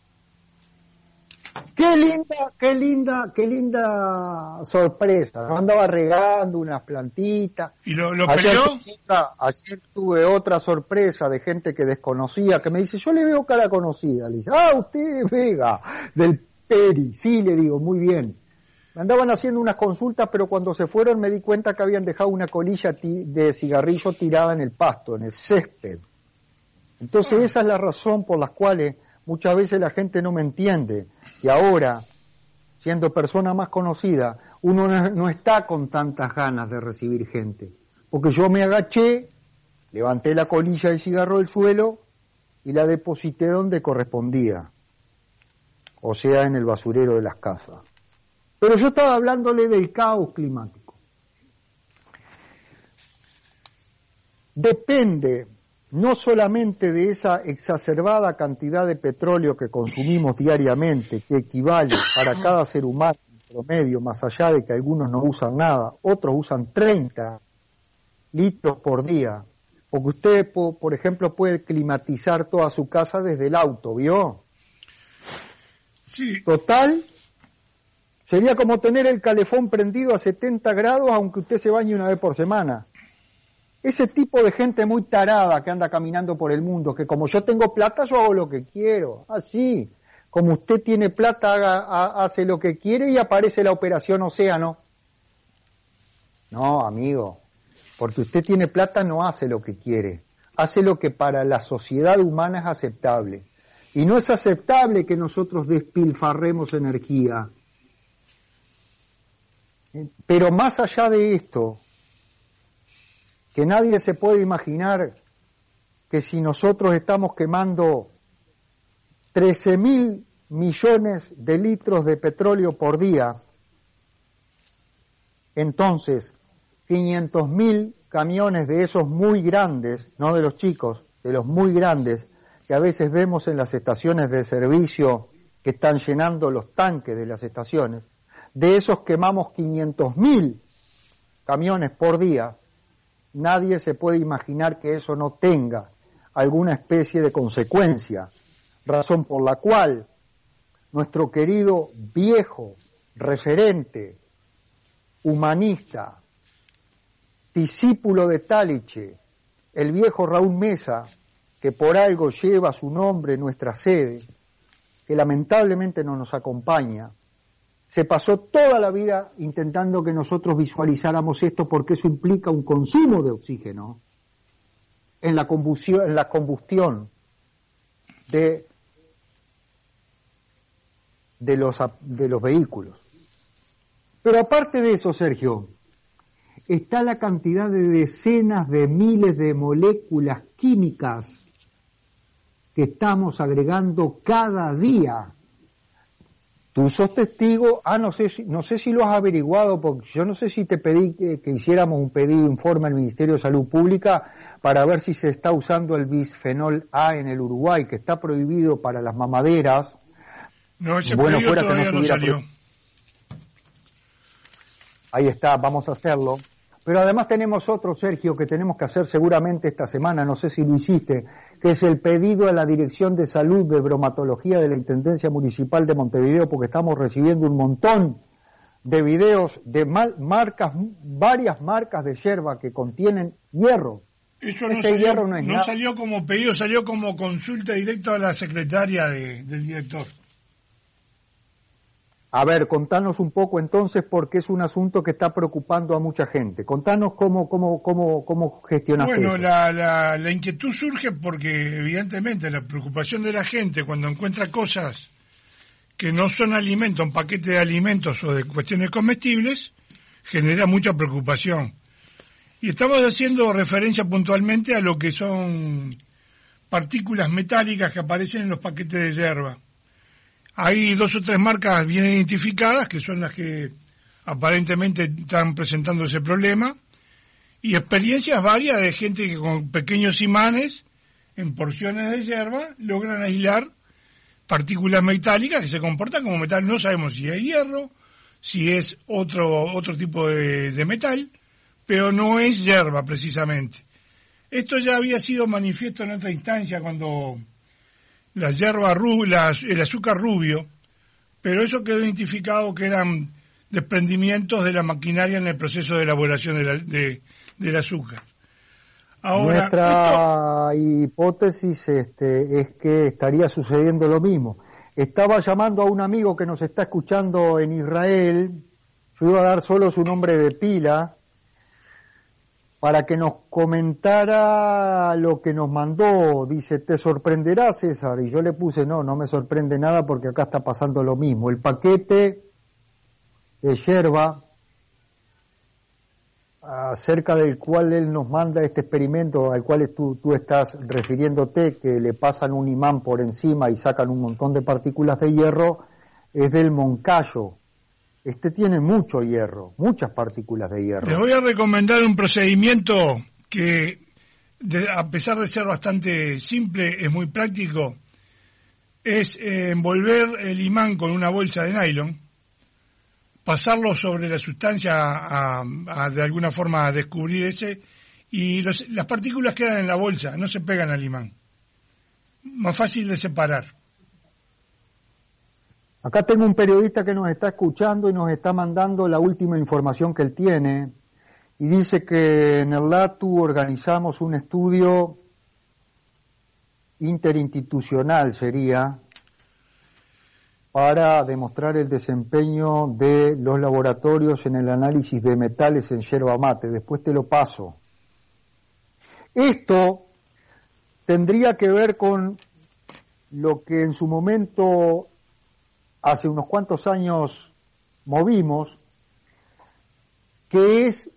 [SPEAKER 2] Qué linda, qué linda, qué linda sorpresa. ¿No? Andaba regando unas plantitas.
[SPEAKER 3] ¿Y lo, lo
[SPEAKER 2] ayer,
[SPEAKER 3] peleó?
[SPEAKER 2] Otra, ayer tuve otra sorpresa de gente que desconocía, que me dice, yo le veo cara conocida. Le dice, ah, usted es Vega, del Peri. Sí, le digo, muy bien. Me andaban haciendo unas consultas, pero cuando se fueron me di cuenta que habían dejado una colilla de cigarrillo tirada en el pasto, en el césped. Entonces esa es la razón por la cual muchas veces la gente no me entiende. Y ahora, siendo persona más conocida, uno no, no está con tantas ganas de recibir gente. Porque yo me agaché, levanté la colilla de cigarro del suelo y la deposité donde correspondía. O sea, en el basurero de las casas. Pero yo estaba hablándole del caos climático. Depende no solamente de esa exacerbada cantidad de petróleo que consumimos diariamente, que equivale para cada ser humano en promedio, más allá de que algunos no usan nada, otros usan treinta litros por día, porque usted, por ejemplo, puede climatizar toda su casa desde el auto, ¿vio?
[SPEAKER 3] Sí.
[SPEAKER 2] Total, sería como tener el calefón prendido a setenta grados aunque usted se bañe una vez por semana. Ese tipo de gente muy tarada que anda caminando por el mundo, que como yo tengo plata, yo hago lo que quiero. Así, como usted tiene plata, haga, ha, hace lo que quiere y aparece la Operación Océano. No, amigo, porque usted tiene plata no hace lo que quiere, hace lo que para la sociedad humana es aceptable. Y no es aceptable que nosotros despilfarremos energía. Pero más allá de esto, que nadie se puede imaginar que si nosotros estamos quemando trece mil millones de litros de petróleo por día, entonces quinientos mil camiones de esos muy grandes, no de los chicos, de los muy grandes, que a veces vemos en las estaciones de servicio que están llenando los tanques de las estaciones, de esos quemamos quinientos mil camiones por día. Nadie se puede imaginar que eso no tenga alguna especie de consecuencia, razón por la cual nuestro querido viejo referente, humanista, discípulo de Taliche, el viejo Raúl Mesa, que por algo lleva su nombre en nuestra sede, que lamentablemente no nos acompaña, se pasó toda la vida intentando que nosotros visualizáramos esto porque eso implica un consumo de oxígeno en la combustión, en la combustión de, de, los, de los vehículos. Pero aparte de eso, Sergio, está la cantidad de decenas de miles de moléculas químicas que estamos agregando cada día. Tú sos testigo, ah, no sé, si, no sé si lo has averiguado, porque yo no sé si te pedí que, que hiciéramos un pedido informe al Ministerio de Salud Pública para ver si se está usando el bisfenol A en el Uruguay, que está prohibido para las mamaderas.
[SPEAKER 3] No, ese
[SPEAKER 2] bueno,
[SPEAKER 3] pedido
[SPEAKER 2] fuera
[SPEAKER 3] todavía
[SPEAKER 2] que no,
[SPEAKER 3] no salió.
[SPEAKER 2] Pro... Ahí está, vamos a hacerlo. Pero además tenemos otro, Sergio, que tenemos que hacer seguramente esta semana, no sé si lo hiciste, que es el pedido a la Dirección de Salud de Bromatología de la Intendencia Municipal de Montevideo, porque estamos recibiendo un montón de videos de mal, marcas, varias marcas de yerba que contienen hierro.
[SPEAKER 3] Eso no,
[SPEAKER 2] Ese
[SPEAKER 3] salió,
[SPEAKER 2] hierro no es
[SPEAKER 3] no
[SPEAKER 2] nada.
[SPEAKER 3] salió como pedido, salió como consulta directa a la secretaria de, del director.
[SPEAKER 2] A ver, contanos un poco entonces, porque es un asunto que está preocupando a mucha gente. Contanos cómo cómo cómo cómo gestionaste
[SPEAKER 3] Bueno,
[SPEAKER 2] eso.
[SPEAKER 3] la, la, la inquietud surge porque evidentemente la preocupación de la gente cuando encuentra cosas que no son alimentos, un paquete de alimentos o de cuestiones comestibles, genera mucha preocupación. Y estamos haciendo referencia puntualmente a lo que son partículas metálicas que aparecen en los paquetes de yerba. Hay dos o tres marcas bien identificadas, que son las que aparentemente están presentando ese problema, y experiencias varias de gente que con pequeños imanes, en porciones de yerba, logran aislar partículas metálicas que se comportan como metal. No sabemos si es hierro, si es otro otro tipo de, de metal, pero no es yerba precisamente. Esto ya había sido manifiesto en otra instancia cuando la yerba rubia, el azúcar rubio, pero eso quedó identificado que eran desprendimientos de la maquinaria en el proceso de elaboración de la, de, del azúcar. Ahora,
[SPEAKER 2] nuestra esto... hipótesis este, es que estaría sucediendo lo mismo. Estaba llamando a un amigo que nos está escuchando en Israel, yo iba a dar solo su nombre de pila, para que nos comentara lo que nos mandó. Dice, ¿te sorprenderá, César? Y yo le puse, no, no me sorprende nada porque acá está pasando lo mismo. El paquete de yerba, acerca del cual él nos manda este experimento al cual tú, tú estás refiriéndote, que le pasan un imán por encima y sacan un montón de partículas de hierro, es del Moncayo. Este tiene mucho hierro, muchas partículas de hierro.
[SPEAKER 3] Les voy a recomendar un procedimiento que, de, a pesar de ser bastante simple, es muy práctico. Es eh, envolver el imán con una bolsa de nylon, pasarlo sobre la sustancia a, a de alguna forma a descubrir ese, y los, las partículas quedan en la bolsa, no se pegan al imán. Más fácil de separar.
[SPEAKER 2] Acá tengo un periodista que nos está escuchando y nos está mandando la última información que él tiene, y dice que en el LATU organizamos un estudio interinstitucional, sería, para demostrar el desempeño de los laboratorios en el análisis de metales en yerba mate. Después te lo paso. Esto tendría que ver con lo que en su momento, hace unos cuantos años, movimos, que es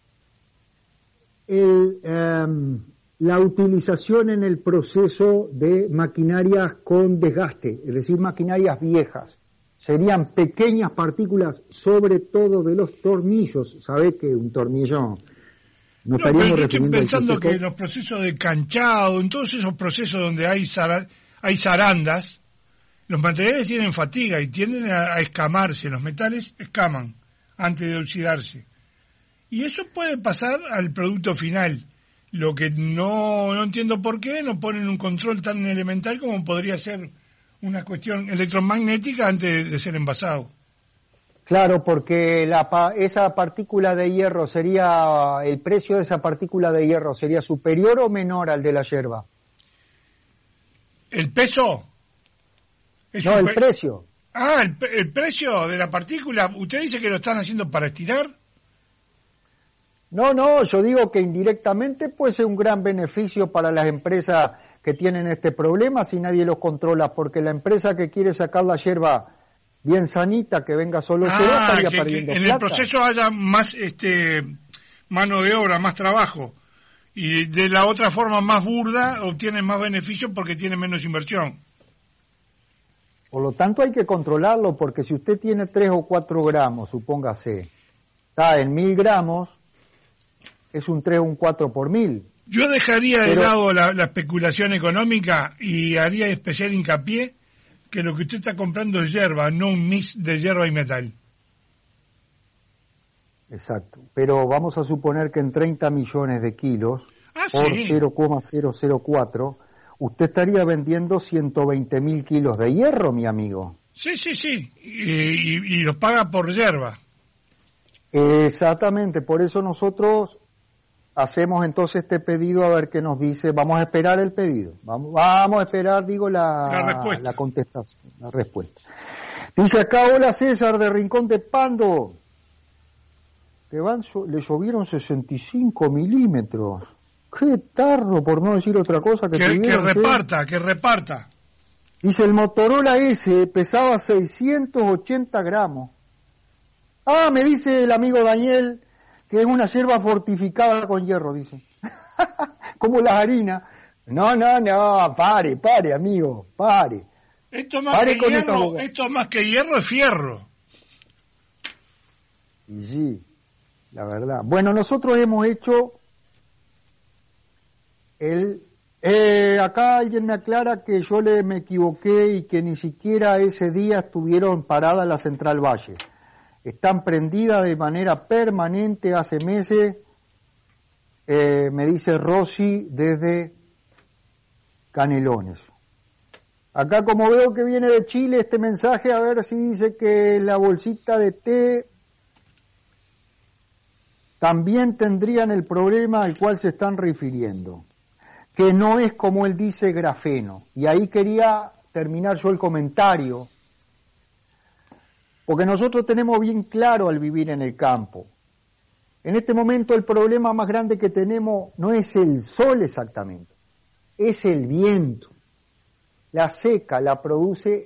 [SPEAKER 2] el, um, la utilización en el proceso de maquinarias con desgaste, es decir, maquinarias viejas. Serían pequeñas partículas, sobre todo de los tornillos. ¿Sabés que un tornillo no,
[SPEAKER 3] no
[SPEAKER 2] estaríamos
[SPEAKER 3] pero yo
[SPEAKER 2] refiriendo
[SPEAKER 3] estoy pensando
[SPEAKER 2] al
[SPEAKER 3] que en los procesos de canchado, en todos esos procesos donde hay, zara, hay zarandas, los materiales tienen fatiga y tienden a, a escamarse. Los metales escaman antes de oxidarse. Y eso puede pasar al producto final. Lo que no, no entiendo por qué no ponen un control tan elemental como podría ser una cuestión electromagnética antes de ser envasado.
[SPEAKER 2] Claro, porque la, esa partícula de hierro sería, el precio de esa partícula de hierro sería superior o menor al de la yerba.
[SPEAKER 3] ¿El peso?
[SPEAKER 2] ¿Es no, super... el precio.
[SPEAKER 3] Ah, el, el precio de la partícula. ¿Usted dice que lo están haciendo para estirar?
[SPEAKER 2] No, no, yo digo que indirectamente puede ser un gran beneficio para las empresas que tienen este problema si nadie los controla, porque la empresa que quiere sacar la yerba bien sanita, que venga solo
[SPEAKER 3] ah,
[SPEAKER 2] cero, estaría
[SPEAKER 3] que,
[SPEAKER 2] perdiendo
[SPEAKER 3] que en
[SPEAKER 2] plata.
[SPEAKER 3] el proceso haya más este mano de obra, más trabajo, y de la otra forma más burda obtienen más beneficio porque tienen menos inversión.
[SPEAKER 2] Por lo tanto hay que controlarlo, porque si usted tiene tres o cuatro gramos, supóngase, está en mil gramos, es un tres o un cuatro por mil.
[SPEAKER 3] Yo dejaría de
[SPEAKER 2] Pero,
[SPEAKER 3] lado la, la especulación económica y haría especial hincapié que lo que usted está comprando es hierba, no un mix de hierba y metal.
[SPEAKER 2] Exacto, pero vamos a suponer que en treinta millones de kilos,
[SPEAKER 3] ah,
[SPEAKER 2] por
[SPEAKER 3] sí.
[SPEAKER 2] cero coma cero cero cuatro, usted estaría vendiendo ciento veinte mil kilos de hierro, mi amigo.
[SPEAKER 3] Sí, sí, sí, y, y, y los paga por hierba.
[SPEAKER 2] Exactamente, por eso nosotros hacemos entonces este pedido a ver qué nos dice. Vamos a esperar el pedido. Vamos, vamos a esperar, digo, la,
[SPEAKER 3] la, respuesta.
[SPEAKER 2] la contestación, la respuesta. Dice acá, hola César de Rincón de Pando. Te van, le llovieron sesenta y cinco milímetros. Qué tarro, por no decir otra cosa que
[SPEAKER 3] Que,
[SPEAKER 2] tuvieron,
[SPEAKER 3] que reparta,
[SPEAKER 2] ¿sí?
[SPEAKER 3] que reparta.
[SPEAKER 2] Dice, el Motorola S pesaba seiscientos ochenta gramos. Ah, me dice el amigo Daniel que es una yerba fortificada con hierro, dice. Como las harinas. No, no, no, pare, pare, amigo, pare.
[SPEAKER 3] Esto más,
[SPEAKER 2] pare
[SPEAKER 3] que hierro, esto más que hierro es fierro.
[SPEAKER 2] Y sí, la verdad. Bueno, nosotros hemos hecho el... Eh, acá alguien me aclara que yo le me equivoqué y que ni siquiera ese día estuvieron paradas la Central Valle. Están prendidas de manera permanente hace meses, eh, me dice Rosy desde Canelones. Acá como veo que viene de Chile este mensaje, a ver si dice que la bolsita de té también tendrían el problema al cual se están refiriendo, que no es como él dice grafeno. Y ahí quería terminar yo el comentario, porque nosotros tenemos bien claro al vivir en el campo En este momento el problema más grande que tenemos no es el sol exactamente, es el viento. La seca la produce,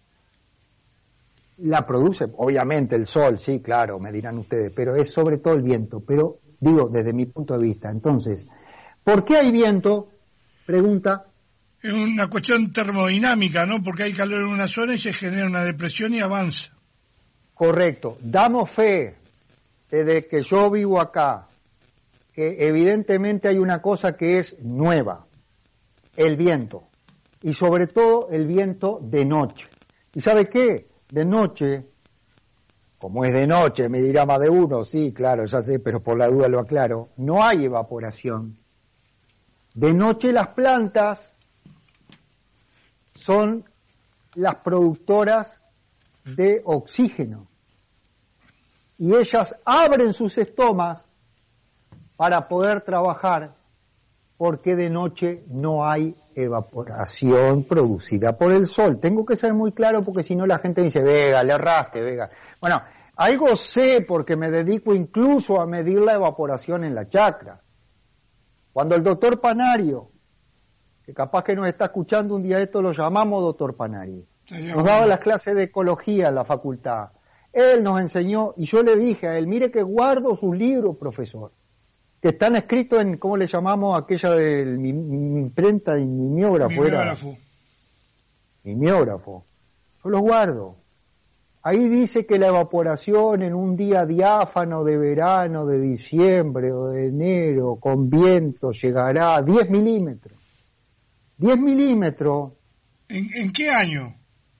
[SPEAKER 2] la produce obviamente el sol, sí, claro, me dirán ustedes, pero es sobre todo el viento, pero digo desde mi punto de vista. Entonces, ¿por qué hay viento? Pregunta.
[SPEAKER 3] Es una cuestión termodinámica, ¿no? Porque hay calor en una zona y se genera una depresión y avanza.
[SPEAKER 2] Correcto. Damos fe, desde que yo vivo acá, que evidentemente hay una cosa que es nueva, el viento. Y sobre todo el viento de noche. ¿Y sabe qué? De noche, como es de noche, me dirá más de uno, sí, claro, ya sé, pero por la duda lo aclaro, no hay evaporación. De noche las plantas son las productoras de oxígeno y ellas abren sus estomas para poder trabajar porque de noche no hay evaporación producida por el sol. Tengo que ser muy claro porque si no la gente me dice, Vega, le erraste, Vega. Bueno, algo sé porque me dedico incluso a medir la evaporación en la chacra. Cuando el doctor Panario, que capaz que nos está escuchando un día esto, lo llamamos doctor Panario, nos daba las clases de ecología en la facultad. Él nos enseñó, y yo le dije a él, mire que guardo sus libros, profesor, que están escritos en, ¿cómo le llamamos? Aquella de mi, mi imprenta de mimeógrafo.
[SPEAKER 3] Mimeógrafo.
[SPEAKER 2] Era, mimeógrafo. Yo los guardo. Ahí dice que la evaporación en un día diáfano de verano, de diciembre o de enero, con viento, llegará a diez milímetros. diez milímetros.
[SPEAKER 3] ¿En, en qué año?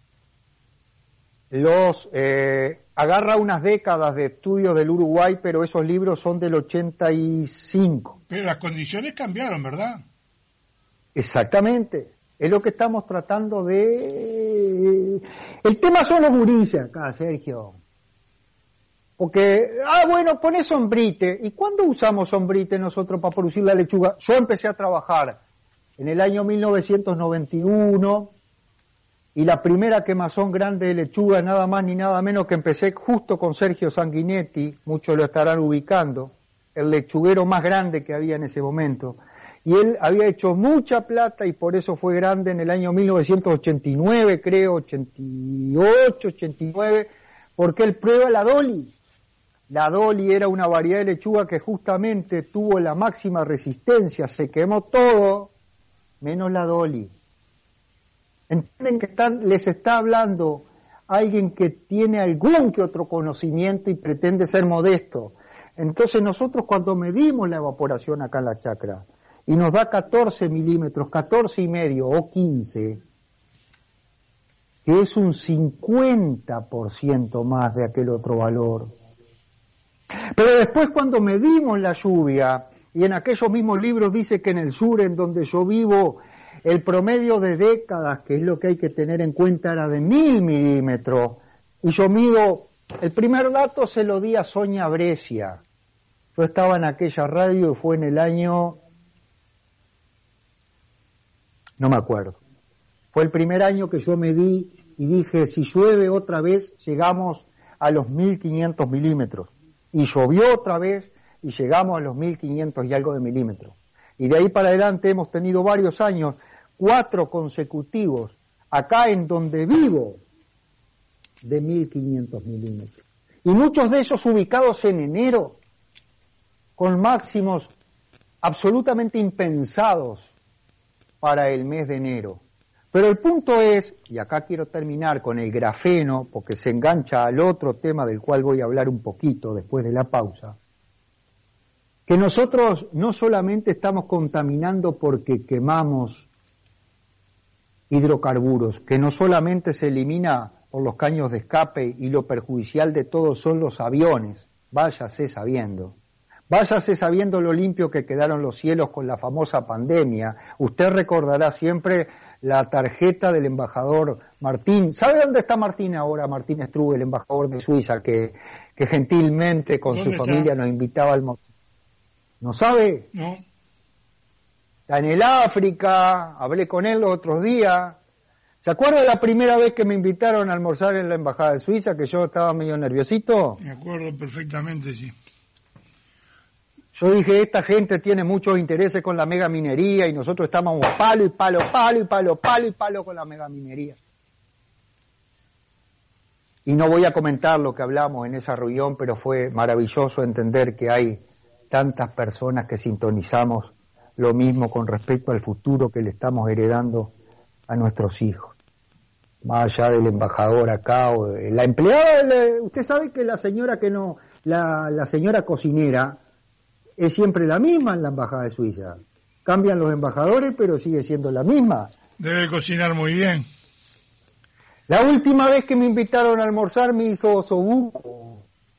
[SPEAKER 2] Los eh, agarra unas décadas de estudios del Uruguay, pero esos libros son del ochenta y cinco.
[SPEAKER 3] Pero las condiciones cambiaron, ¿verdad?
[SPEAKER 2] Exactamente. Es lo que estamos tratando de... El tema son los gurises acá, Sergio. Porque, ah, bueno, poné sombrite. ¿Y cuándo usamos sombrite nosotros para producir la lechuga? Yo empecé a trabajar en el año mil novecientos noventa y uno y la primera quemazón grande de lechuga, nada más ni nada menos que empecé justo con Sergio Sanguinetti, muchos lo estarán ubicando, el lechuguero más grande que había en ese momento. Y él había hecho mucha plata y por eso fue grande en el año mil novecientos ochenta y nueve, creo, ochenta y ocho, ochenta y nueve, porque él prueba la Dolly. La Dolly era una variedad de lechuga que justamente tuvo la máxima resistencia, se quemó todo, menos la Dolly. Entienden que están, les está hablando alguien que tiene algún que otro conocimiento y pretende ser modesto. Entonces nosotros cuando medimos la evaporación acá en la chacra, y nos da catorce milímetros, catorce y medio o quince, que es un cincuenta por ciento más de aquel otro valor. Pero después cuando medimos la lluvia, y en aquellos mismos libros dice que en el sur, en donde yo vivo, el promedio de décadas, que es lo que hay que tener en cuenta, era de mil milímetros, y yo mido, el primer dato se lo di a Sonia Brescia. Yo estaba en aquella radio y fue en el año... No me acuerdo. Fue el primer año que yo medí y dije, si llueve otra vez, llegamos a los mil quinientos milímetros. Y llovió otra vez y llegamos a los mil quinientos y algo de milímetros. Y de ahí para adelante hemos tenido varios años, cuatro consecutivos, acá en donde vivo, de mil quinientos milímetros. Y muchos de esos ubicados en enero, con máximos absolutamente impensados para el mes de enero. Pero el punto es, y acá quiero terminar con el grafeno, porque se engancha al otro tema del cual voy a hablar un poquito después de la pausa, que nosotros no solamente estamos contaminando porque quemamos hidrocarburos, que no solamente se elimina por los caños de escape y lo perjudicial de todo son los aviones, váyase sabiendo. Váyase sabiendo lo limpio que quedaron los cielos con la famosa pandemia. Usted recordará siempre la tarjeta del embajador Martín. ¿Sabe dónde está Martín ahora? Martín Strube, el embajador de Suiza, que, que gentilmente con su familia está? Nos invitaba al almorzar. ¿No sabe?
[SPEAKER 3] No.
[SPEAKER 2] Está en el África, hablé con él los otros días. ¿Se acuerda la primera vez que me invitaron a almorzar en la embajada de Suiza, que yo estaba medio nerviosito?
[SPEAKER 3] Me acuerdo perfectamente, sí.
[SPEAKER 2] Yo dije, esta gente tiene muchos intereses con la megaminería y nosotros estamos palo y palo, palo y palo, palo y palo con la megaminería. Y no voy a comentar lo que hablamos en esa reunión, pero fue maravilloso entender que hay tantas personas que sintonizamos lo mismo con respecto al futuro que le estamos heredando a nuestros hijos. Más allá del embajador acá o de la empleada, de, usted sabe que la señora que no, la, la señora cocinera es siempre la misma en la embajada de Suiza. Cambian los embajadores, pero sigue siendo la misma.
[SPEAKER 3] Debe cocinar muy bien.
[SPEAKER 2] La última vez que me invitaron a almorzar me hizo osobuco.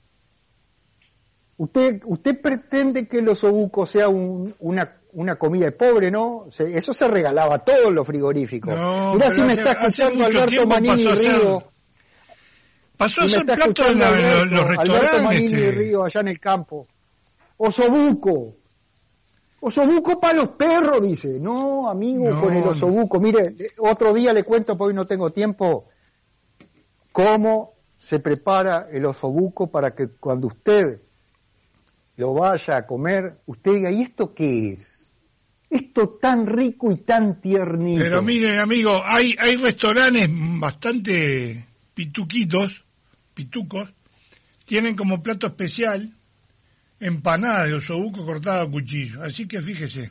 [SPEAKER 2] Usted, usted pretende que el osobuco sea un, una, una comida de pobre, ¿no? Se, eso se regalaba a todos los frigoríficos.
[SPEAKER 3] No,
[SPEAKER 2] Mirá si me
[SPEAKER 3] hace,
[SPEAKER 2] está escuchando Alberto Manini Río.
[SPEAKER 3] Pasó a ser plato en, la, en los, los restaurantes.
[SPEAKER 2] Alberto Manini Río, allá en el campo. Osobuco. Osobuco para los perros, dice. No, amigo, no, con el osobuco. Mire, otro día le cuento, porque hoy no tengo tiempo, cómo se prepara el osobuco para que cuando usted lo vaya a comer, usted diga, ¿y esto qué es? Esto tan rico y tan tiernito.
[SPEAKER 3] Pero mire, amigo, hay, hay restaurantes bastante pituquitos, pitucos, tienen como plato especial empanada de osobuco cortada a cuchillo, así que fíjese.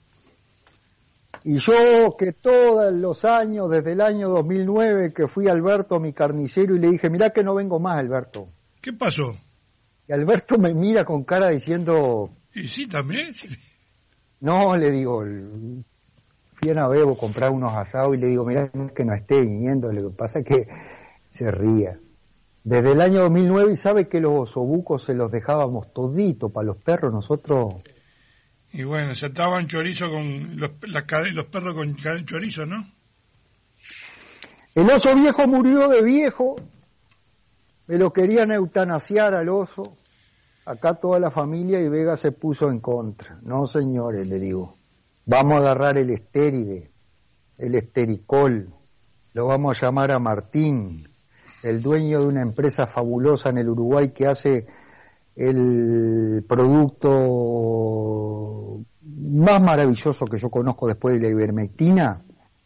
[SPEAKER 2] Y yo que todos los años, desde el año dos mil nueve, que fui a Alberto, mi carnicero, y le dije, mirá que no vengo más, Alberto.
[SPEAKER 3] ¿Qué pasó?
[SPEAKER 2] Y Alberto me mira con cara diciendo...
[SPEAKER 3] Y sí, también. Sí.
[SPEAKER 2] No, le digo, fui a Navebo a comprar unos asados y le digo, mirá que no esté viniendo, lo que pasa es que se ría. Desde el año dos mil nueve, y sabe que los osobucos se los dejábamos todito para los perros, nosotros...
[SPEAKER 3] Y bueno, se ataban chorizo con los, la, los perros con chorizo, ¿no?
[SPEAKER 2] El oso viejo murió de viejo, me lo querían eutanasiar al oso, acá toda la familia y Vega se puso en contra. No, señores, le digo, vamos a agarrar el estéride, el estericol, lo vamos a llamar a Martín, el dueño de una empresa fabulosa en el Uruguay que hace el producto más maravilloso que yo conozco después de la ivermectina,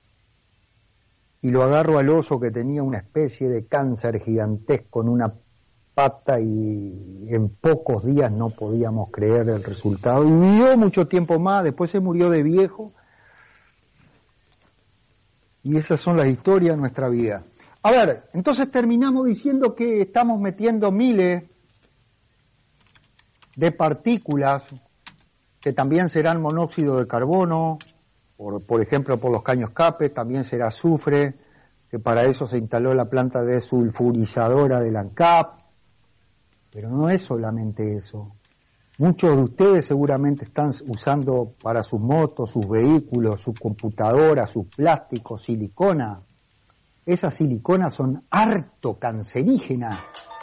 [SPEAKER 2] y lo agarro al oso que tenía una especie de cáncer gigantesco en una pata y en pocos días no podíamos creer el resultado, y vivió mucho tiempo más, después se murió de viejo, y esas son las historias de nuestra vida. A ver, entonces terminamos diciendo que estamos metiendo miles de partículas que también serán monóxido de carbono, por, por ejemplo por los caños escape, también será azufre, que para eso se instaló la planta desulfurizadora del ANCAP, pero no es solamente eso. Muchos de ustedes seguramente están usando para sus motos, sus vehículos, sus computadoras, sus plásticos, silicona. Esas siliconas son harto cancerígenas.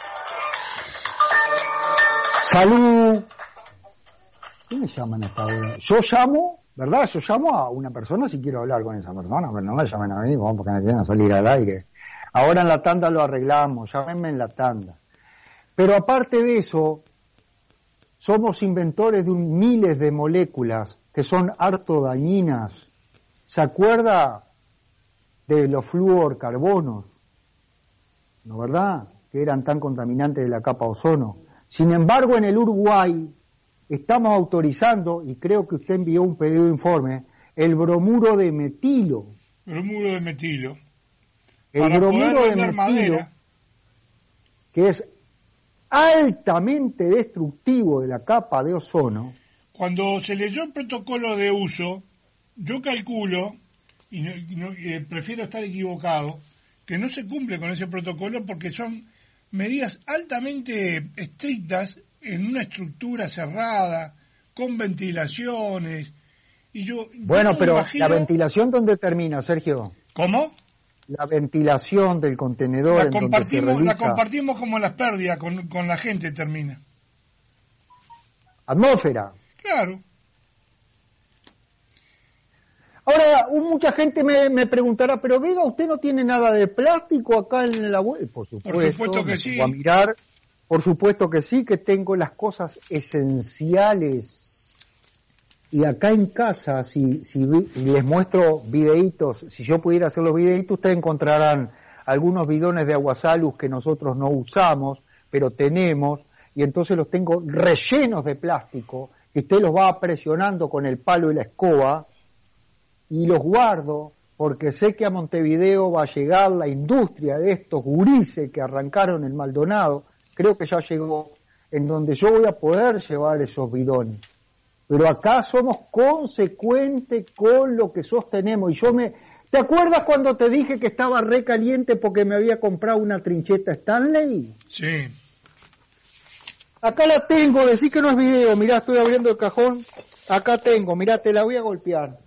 [SPEAKER 2] ¡Salud! ¿Qué me llaman a esta hora? Yo llamo, ¿verdad? Yo llamo a una persona si quiero hablar con esa persona, pero no me llamen a mí porque me quieren salir al aire. Ahora en la tanda lo arreglamos, llámenme en la tanda. Pero aparte de eso, somos inventores de un, miles de moléculas que son harto dañinas. ¿Se acuerda de los fluorcarbonos? ¿No, verdad? Que eran tan contaminantes de la capa ozono. Sin embargo, en el Uruguay estamos autorizando, y creo que usted envió un pedido de informe, el bromuro de metilo.
[SPEAKER 3] Bromuro de metilo.
[SPEAKER 2] El
[SPEAKER 3] Para
[SPEAKER 2] bromuro
[SPEAKER 3] poder
[SPEAKER 2] de metilo,
[SPEAKER 3] madera,
[SPEAKER 2] que es altamente destructivo de la capa de ozono.
[SPEAKER 3] Cuando se leyó el protocolo de uso, yo calculo, y, no, y no, y prefiero estar equivocado, que no se cumple con ese protocolo porque son medidas altamente estrictas en una estructura cerrada, con ventilaciones, y yo...
[SPEAKER 2] Bueno,
[SPEAKER 3] yo
[SPEAKER 2] pero
[SPEAKER 3] imagino...
[SPEAKER 2] ¿la ventilación dónde termina, Sergio?
[SPEAKER 3] ¿Cómo?
[SPEAKER 2] La ventilación del contenedor
[SPEAKER 3] La
[SPEAKER 2] en donde se
[SPEAKER 3] compartimos,
[SPEAKER 2] realiza...
[SPEAKER 3] la compartimos como las pérdidas, con, con la gente termina.
[SPEAKER 2] Atmósfera.
[SPEAKER 3] Claro.
[SPEAKER 2] Ahora, mucha gente me, me preguntará, pero Vega, ¿usted no tiene nada de plástico acá en la web? Por supuesto,
[SPEAKER 3] Por supuesto que sí.
[SPEAKER 2] A mirar, por supuesto que sí, que tengo las cosas esenciales Y acá en casa, si, si vi, les muestro videitos, si yo pudiera hacer los videitos, ustedes encontrarán algunos bidones de aguasalus que nosotros no usamos, pero tenemos, y entonces los tengo rellenos de plástico, que usted los va presionando con el palo y la escoba, y los guardo, porque sé que a Montevideo va a llegar la industria de estos gurises que arrancaron el Maldonado, creo que ya llegó, en donde yo voy a poder llevar esos bidones. Pero acá somos consecuentes con lo que sostenemos. Y yo me... ¿Te acuerdas cuando te dije que estaba re caliente porque me había comprado una trincheta Stanley?
[SPEAKER 3] Sí.
[SPEAKER 2] Acá la tengo, decí que no es video. Mirá, estoy abriendo el cajón. Acá tengo, mirá, te la voy a golpear.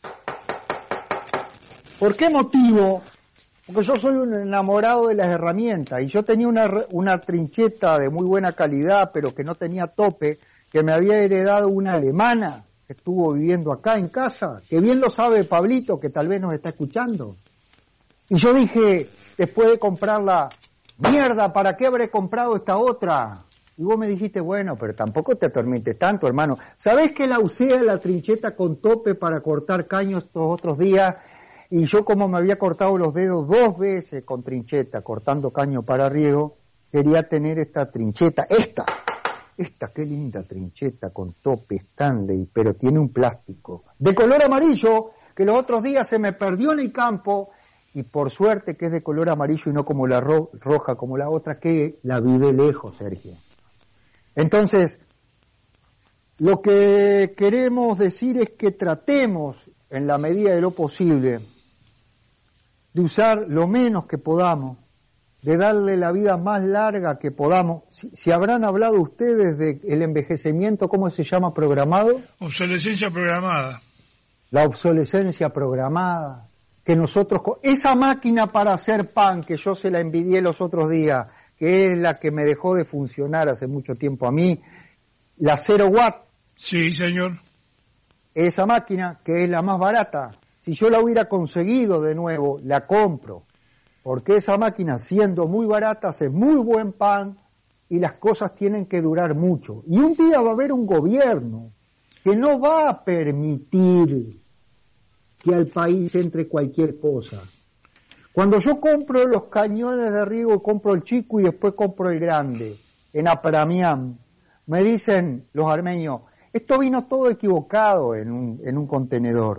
[SPEAKER 2] ¿Por qué motivo? Porque yo soy un enamorado de las herramientas. Y yo tenía una, una trincheta de muy buena calidad, pero que no tenía tope, que me había heredado una alemana que estuvo viviendo acá en casa, que bien lo sabe Pablito, que tal vez nos está escuchando. Y yo dije, después de comprarla, mierda, ¿para qué habré comprado esta otra? Y vos me dijiste, bueno, pero tampoco te atormentes tanto, hermano. ¿Sabés que la usé la trincheta con tope para cortar caños estos otros días? Y yo, como me había cortado los dedos dos veces con trincheta, cortando caño para riego, quería tener esta trincheta, esta. Esta, qué linda trincheta con tope Stanley, pero tiene un plástico de color amarillo que los otros días se me perdió en el campo y por suerte que es de color amarillo y no como la ro- roja, como la otra, que la vi de lejos, Sergio. Entonces, lo que queremos decir es que tratemos, en la medida de lo posible, de usar lo menos que podamos, de darle la vida más larga que podamos. Si, si habrán hablado ustedes del envejecimiento, ¿cómo se llama? ¿Programado?
[SPEAKER 3] Obsolescencia programada.
[SPEAKER 2] La obsolescencia programada. Que nosotros, esa máquina para hacer pan, que yo se la envidié los otros días, que es la que me dejó de funcionar hace mucho tiempo a mí, la cero watt.
[SPEAKER 3] Sí, señor.
[SPEAKER 2] Esa máquina, que es la más barata, si yo la hubiera conseguido de nuevo, la compro. Porque esa máquina, siendo muy barata, hace muy buen pan y las cosas tienen que durar mucho. Y un día va a haber un gobierno que no va a permitir que al país entre cualquier cosa. Cuando yo compro los cañones de riego, compro el chico y después compro el grande, en Apramián, me dicen los armenios, esto vino todo equivocado en un, en un contenedor.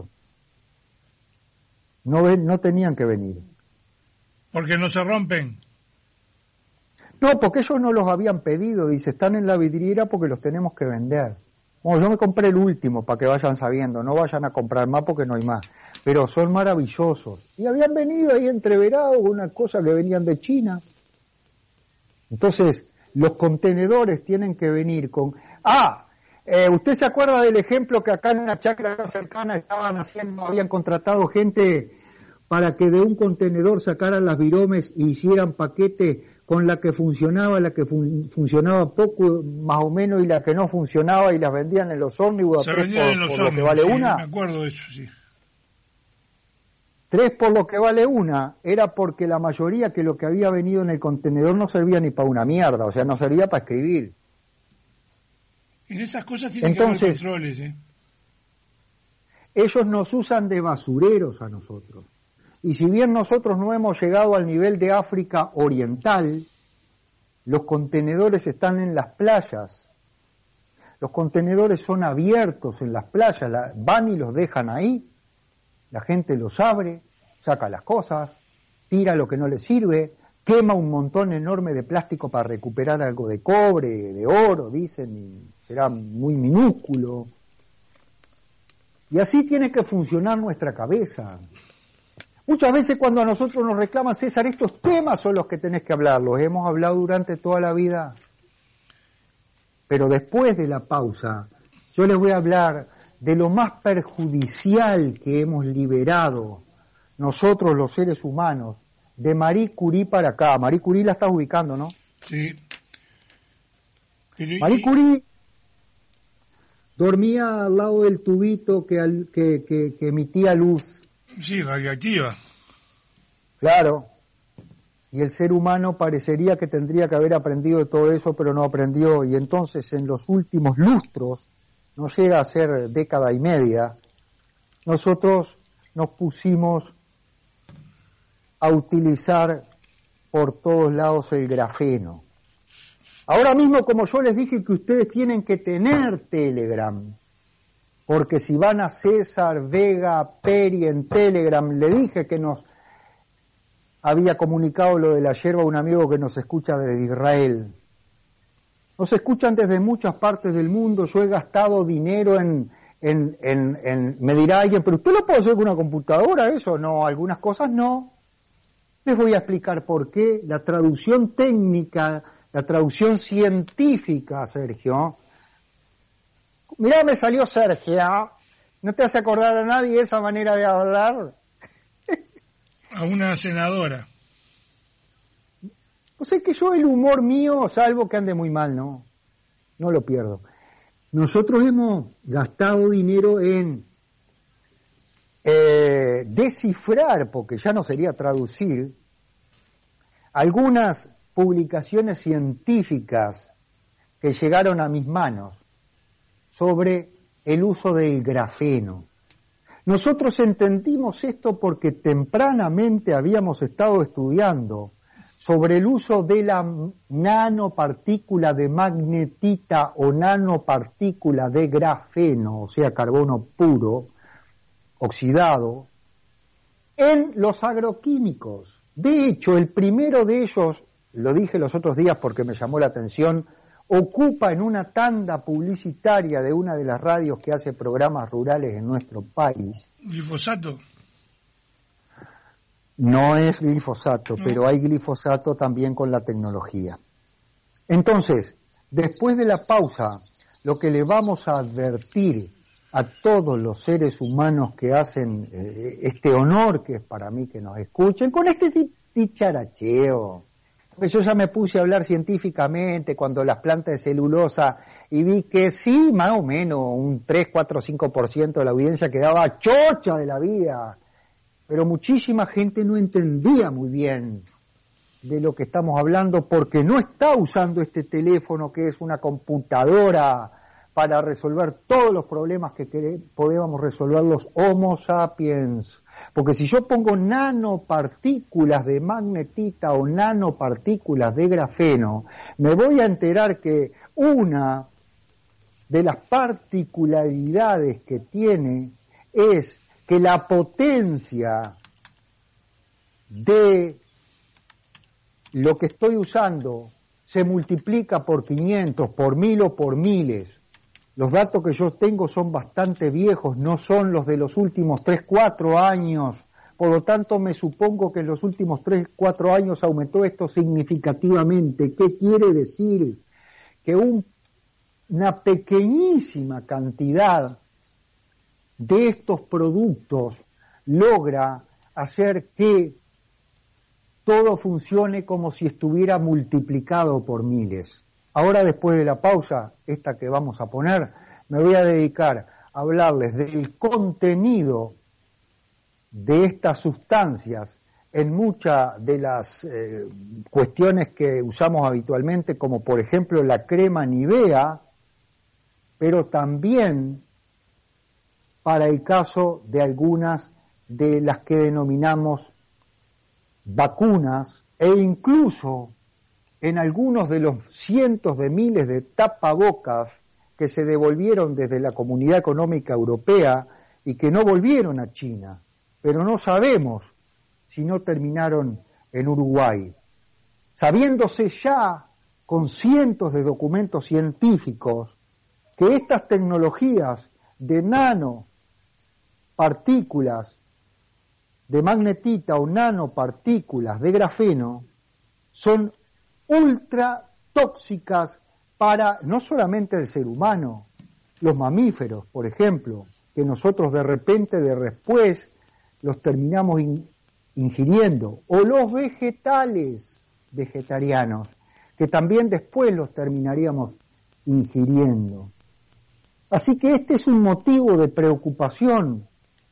[SPEAKER 2] No, ven, no tenían que venir.
[SPEAKER 3] ¿Porque no se rompen?
[SPEAKER 2] No, porque ellos no los habían pedido, dice, están en la vidriera porque los tenemos que vender. Bueno, yo me compré el último para que vayan sabiendo, no vayan a comprar más porque no hay más, pero son maravillosos. Y habían venido ahí entreverados con una cosa que venían de China. Entonces, los contenedores tienen que venir con... Ah, eh, ¿usted se acuerda del ejemplo que acá en una chacra cercana estaban haciendo, habían contratado gente para que de un contenedor sacaran las viromes e hicieran paquete con la que funcionaba, la que fun- funcionaba poco, más o menos, y la que no funcionaba, y las vendían en los ómnibus a tres por,
[SPEAKER 3] en los
[SPEAKER 2] por lo que
[SPEAKER 3] ómnibus,
[SPEAKER 2] vale
[SPEAKER 3] sí,
[SPEAKER 2] una?
[SPEAKER 3] me acuerdo de eso, sí.
[SPEAKER 2] Tres por lo que vale una, era porque la mayoría que lo que había venido en el contenedor no servía ni para una mierda, o sea, no servía para escribir.
[SPEAKER 3] En esas cosas tienen
[SPEAKER 2] Entonces,
[SPEAKER 3] que haber controles, ¿eh?
[SPEAKER 2] Ellos nos usan de basureros a nosotros. Y si bien nosotros no hemos llegado al nivel de África Oriental, los contenedores están en las playas. Los contenedores son abiertos en las playas, la, van y los dejan ahí. La gente los abre, saca las cosas, tira lo que no le sirve, quema un montón enorme de plástico para recuperar algo de cobre, de oro, dicen, y será muy minúsculo. Y así tiene que funcionar nuestra cabeza. Muchas veces cuando a nosotros nos reclaman, César, estos temas son los que tenés que hablar, los hemos hablado durante toda la vida. Pero después de la pausa, yo les voy a hablar de lo más perjudicial que hemos liberado nosotros los seres humanos, de Marie Curie para acá. Marie Curie la estás ubicando, ¿no?
[SPEAKER 3] Sí. Pero,
[SPEAKER 2] Marie Curie dormía al lado del tubito que, al, que, que, que emitía luz.
[SPEAKER 3] Sí, radioactiva.
[SPEAKER 2] Claro. Y el ser humano parecería que tendría que haber aprendido de todo eso, pero no aprendió. Y entonces, en los últimos lustros, no llega a ser década y media, nosotros nos pusimos a utilizar por todos lados el grafeno. Ahora mismo, como yo les dije que ustedes tienen que tener Telegram, porque si van a César Vega Peri en Telegram, le dije que nos había comunicado lo de la yerba a un amigo que nos escucha desde Israel. Nos escuchan desde muchas partes del mundo. Yo he gastado dinero en, en, en, en me dirá alguien, pero usted lo puede hacer con una computadora, eso no, algunas cosas no. Les voy a explicar por qué. La traducción técnica, la traducción científica, Sergio. Mirá, me salió Sergio. ¿No te hace acordar a nadie esa manera de hablar?
[SPEAKER 3] A una senadora.
[SPEAKER 2] O sea que yo el humor mío, salvo que ande muy mal, no, no lo pierdo. Nosotros hemos gastado dinero en eh, descifrar, porque ya no sería traducir, algunas publicaciones científicas que llegaron a mis manos sobre el uso del grafeno. Nosotros entendimos esto porque tempranamente habíamos estado estudiando sobre el uso de la nanopartícula de magnetita o nanopartícula de grafeno, o sea, carbono puro, oxidado, en los agroquímicos. De hecho, el primero de ellos, lo dije los otros días porque me llamó la atención, ocupa en una tanda publicitaria de una de las radios que hace programas rurales en nuestro país.
[SPEAKER 3] ¿Glifosato?
[SPEAKER 2] No es glifosato,
[SPEAKER 3] no.
[SPEAKER 2] Pero hay glifosato también con la tecnología. Entonces, después de la pausa, lo que le vamos a advertir a todos los seres humanos que hacen eh, este honor que es para mí que nos escuchen, con este dicharacheo. Yo ya me puse a hablar científicamente cuando las plantas de celulosa y vi que sí, más o menos un tres, cuatro, cinco por ciento de la audiencia quedaba chocha de la vida, pero muchísima gente no entendía muy bien de lo que estamos hablando porque no está usando este teléfono que es una computadora para resolver todos los problemas que podíamos resolver los Homo sapiens. Porque si yo pongo nanopartículas de magnetita o nanopartículas de grafeno, me voy a enterar que una de las particularidades que tiene es que la potencia de lo que estoy usando se multiplica por quinientos, por mil o por miles. Los datos que yo tengo son bastante viejos, no son los de los últimos tres, cuatro años. Por lo tanto, me supongo que en los últimos tres, cuatro años aumentó esto significativamente. ¿Qué quiere decir? Que un, una pequeñísima cantidad de estos productos logra hacer que todo funcione como si estuviera multiplicado por miles. Ahora, después de la pausa, esta que vamos a poner, me voy a dedicar a hablarles del contenido de estas sustancias en muchas de las eh, cuestiones que usamos habitualmente, como por ejemplo la crema Nivea, pero también para el caso de algunas de las que denominamos vacunas e incluso en algunos de los cientos de miles de tapabocas que se devolvieron desde la Comunidad Económica Europea y que no volvieron a China, pero no sabemos si no terminaron en Uruguay. Sabiéndose ya con cientos de documentos científicos que estas tecnologías de nanopartículas de magnetita o nanopartículas de grafeno son ultra tóxicas para no solamente el ser humano, los mamíferos, por ejemplo, que nosotros de repente, de después, los terminamos in, ingiriendo, o los vegetales vegetarianos, que también después los terminaríamos ingiriendo. Así que este es un motivo de preocupación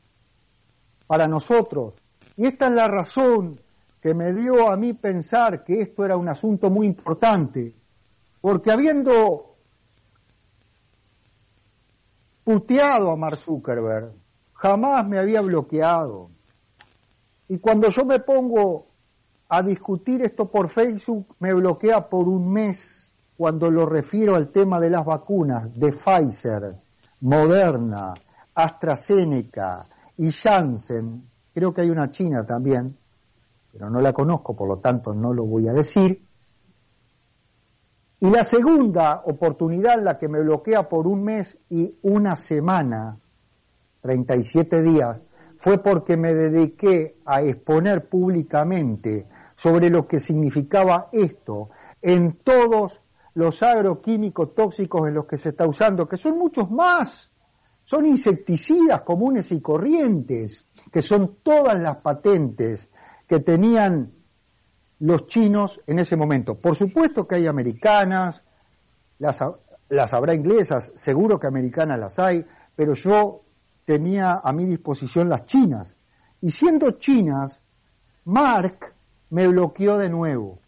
[SPEAKER 2] para nosotros, y esta es la razón que me dio a mí pensar que esto era un asunto muy importante, porque habiendo puteado a Mark Zuckerberg, jamás me había bloqueado. Y cuando yo me pongo a discutir esto por Facebook, me bloquea por un mes cuando lo refiero al tema de las vacunas de Pfizer, Moderna, AstraZeneca y Janssen. Creo que hay una china también, pero no la conozco, por lo tanto no lo voy a decir. Y la segunda oportunidad, la que me bloquea por un mes y una semana, treinta y siete días, fue porque me dediqué a exponer públicamente sobre lo que significaba esto en todos los agroquímicos tóxicos en los que se está usando, que son muchos más, son insecticidas comunes y corrientes, que son todas las patentes que tenían los chinos en ese momento. Por supuesto que hay americanas, las, las habrá inglesas, seguro que americanas las hay, pero yo tenía a mi disposición las chinas. Y siendo chinas, Mark me bloqueó de nuevo.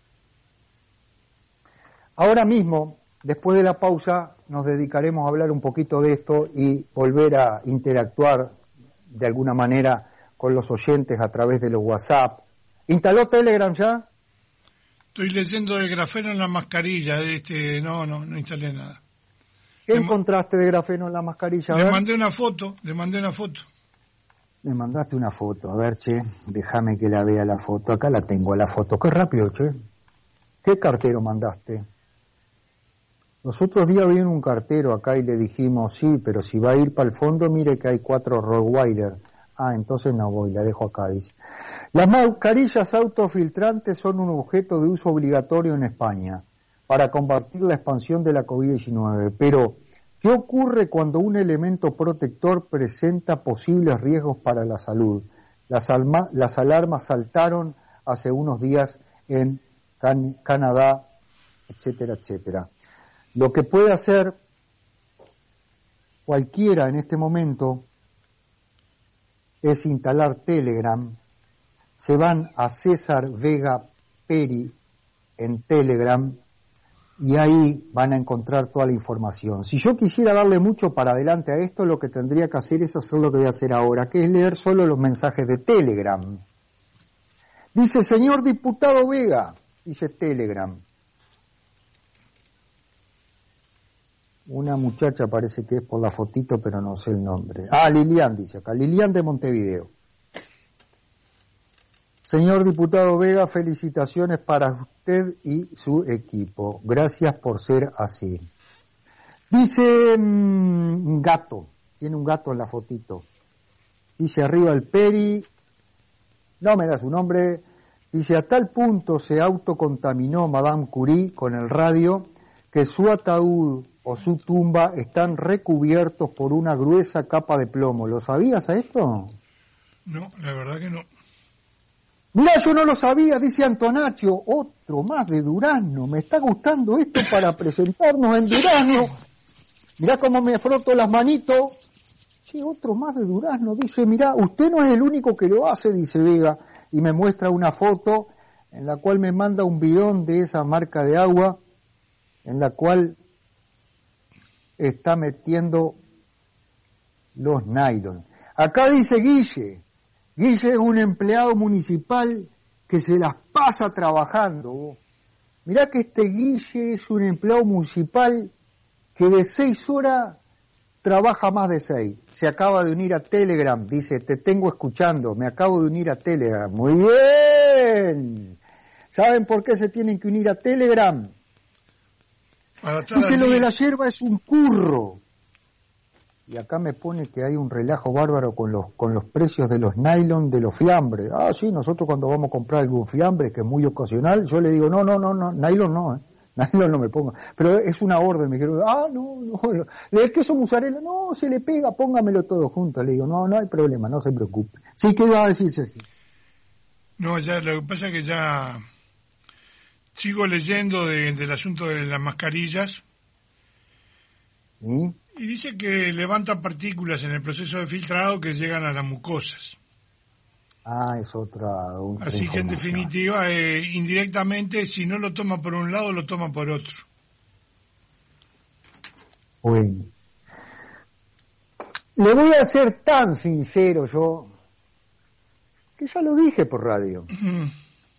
[SPEAKER 2] Ahora mismo, después de la pausa, nos dedicaremos a hablar un poquito de esto y volver a interactuar de alguna manera con los oyentes a través de los WhatsApp. ¿Instaló Telegram ya?
[SPEAKER 3] Estoy leyendo de grafeno en la mascarilla. Este, no, no, no instalé nada.
[SPEAKER 2] ¿Qué
[SPEAKER 3] le
[SPEAKER 2] encontraste de grafeno en la mascarilla?
[SPEAKER 3] Le mandé una foto, le mandé una foto.
[SPEAKER 2] Me mandaste una foto, a ver, che, déjame que la vea la foto. Acá la tengo, la foto. Qué rápido, che. ¿Qué cartero mandaste? Los otros días vino un cartero acá y le dijimos, sí, pero si va a ir para el fondo, mire que hay cuatro Rottweiler. Ah, entonces no voy, la dejo acá, dice. Las mascarillas autofiltrantes son un objeto de uso obligatorio en España para combatir la expansión de la COVID diecinueve. Pero, ¿qué ocurre cuando un elemento protector presenta posibles riesgos para la salud? Las, alma, las alarmas saltaron hace unos días en Can, Canadá, etcétera, etcétera. Lo que puede hacer cualquiera en este momento es instalar Telegram. Se van a César Vega Peri en Telegram y ahí van a encontrar toda la información. Si yo quisiera darle mucho para adelante a esto, lo que tendría que hacer es hacer lo que voy a hacer ahora, que es leer solo los mensajes de Telegram. Dice, señor diputado Vega, dice Telegram. Una muchacha parece que es por la fotito, pero no sé el nombre. Ah, Lilian dice acá, Lilian de Montevideo. Señor diputado Vega, felicitaciones para usted y su equipo. Gracias por ser así. Dice mmm, gato, tiene un gato en la fotito. Dice arriba el Peri, no me da su nombre. Dice, a tal punto se autocontaminó Madame Curie con el radio que su ataúd o su tumba están recubiertos por una gruesa capa de plomo. ¿Lo sabías a esto?
[SPEAKER 3] No, la verdad que no.
[SPEAKER 2] Mirá, yo no lo sabía, dice Antonacho, otro más de Durazno, me está gustando esto para presentarnos en Durazno. Mirá cómo me froto las manitos. Sí, otro más de Durazno, dice, mirá, usted no es el único que lo hace, dice Vega, y me muestra una foto en la cual me manda un bidón de esa marca de agua, en la cual está metiendo los nylon. Acá dice Guille, Guille es un empleado municipal que se las pasa trabajando. Mirá que este Guille es un empleado municipal que de seis horas trabaja más de seis. Se acaba de unir a Telegram, dice, te tengo escuchando, me acabo de unir a Telegram. Muy bien. ¿Saben por qué se tienen que unir a Telegram? Dice, lo de la yerba es un curro. Y acá me pone que hay un relajo bárbaro con los con los precios de los nylon de los fiambres. Ah, sí, nosotros cuando vamos a comprar algún fiambre que es muy ocasional, yo le digo, no, no, no, no, nylon no, eh. Nylon no me ponga. Pero es una orden, me dijeron, ah, no, no, no. Es que eso mozzarella, no, se le pega, póngamelo todo junto. Le digo, no, no hay problema, no se preocupe. Sí, ¿qué iba a decir, Sergio?
[SPEAKER 3] No, ya, lo que pasa es que ya sigo leyendo de, del asunto de las mascarillas.
[SPEAKER 2] ¿Sí?
[SPEAKER 3] Y dice que levanta partículas en el proceso de filtrado que llegan a las mucosas.
[SPEAKER 2] Ah, es otra, otra
[SPEAKER 3] Así que en definitiva, eh, indirectamente, si no lo toma por un lado, lo toma por otro.
[SPEAKER 2] Bueno. Le voy a ser tan sincero yo, que ya lo dije por radio. Uh-huh.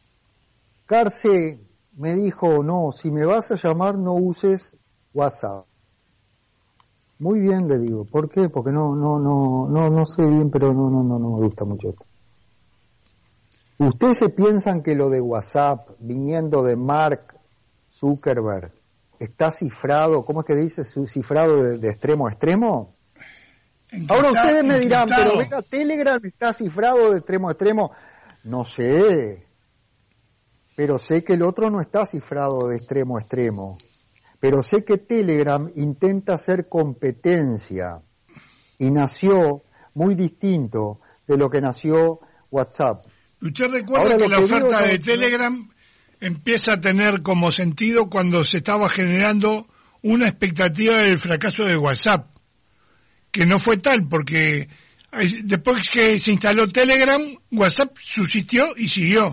[SPEAKER 2] Carce me dijo, no, si me vas a llamar no uses WhatsApp. Muy bien, le digo. ¿Por qué? Porque no, no, no, no, no sé bien, pero no, no, no, no me gusta mucho esto. ¿Ustedes se piensan que lo de WhatsApp, viniendo de Mark Zuckerberg, está cifrado, ¿cómo es que dice? ¿Cifrado de, de extremo a extremo? Ahora ustedes me dirán, pero venga, Telegram está cifrado de extremo a extremo. No sé, pero sé que el otro no está cifrado de extremo a extremo. Pero sé que Telegram intenta hacer competencia y nació muy distinto de lo que nació WhatsApp.
[SPEAKER 3] ¿Usted recuerda que la oferta de Telegram empieza a tener como sentido cuando se estaba generando una expectativa del fracaso de WhatsApp? Que no fue tal, porque después que se instaló Telegram, WhatsApp subsistió y siguió.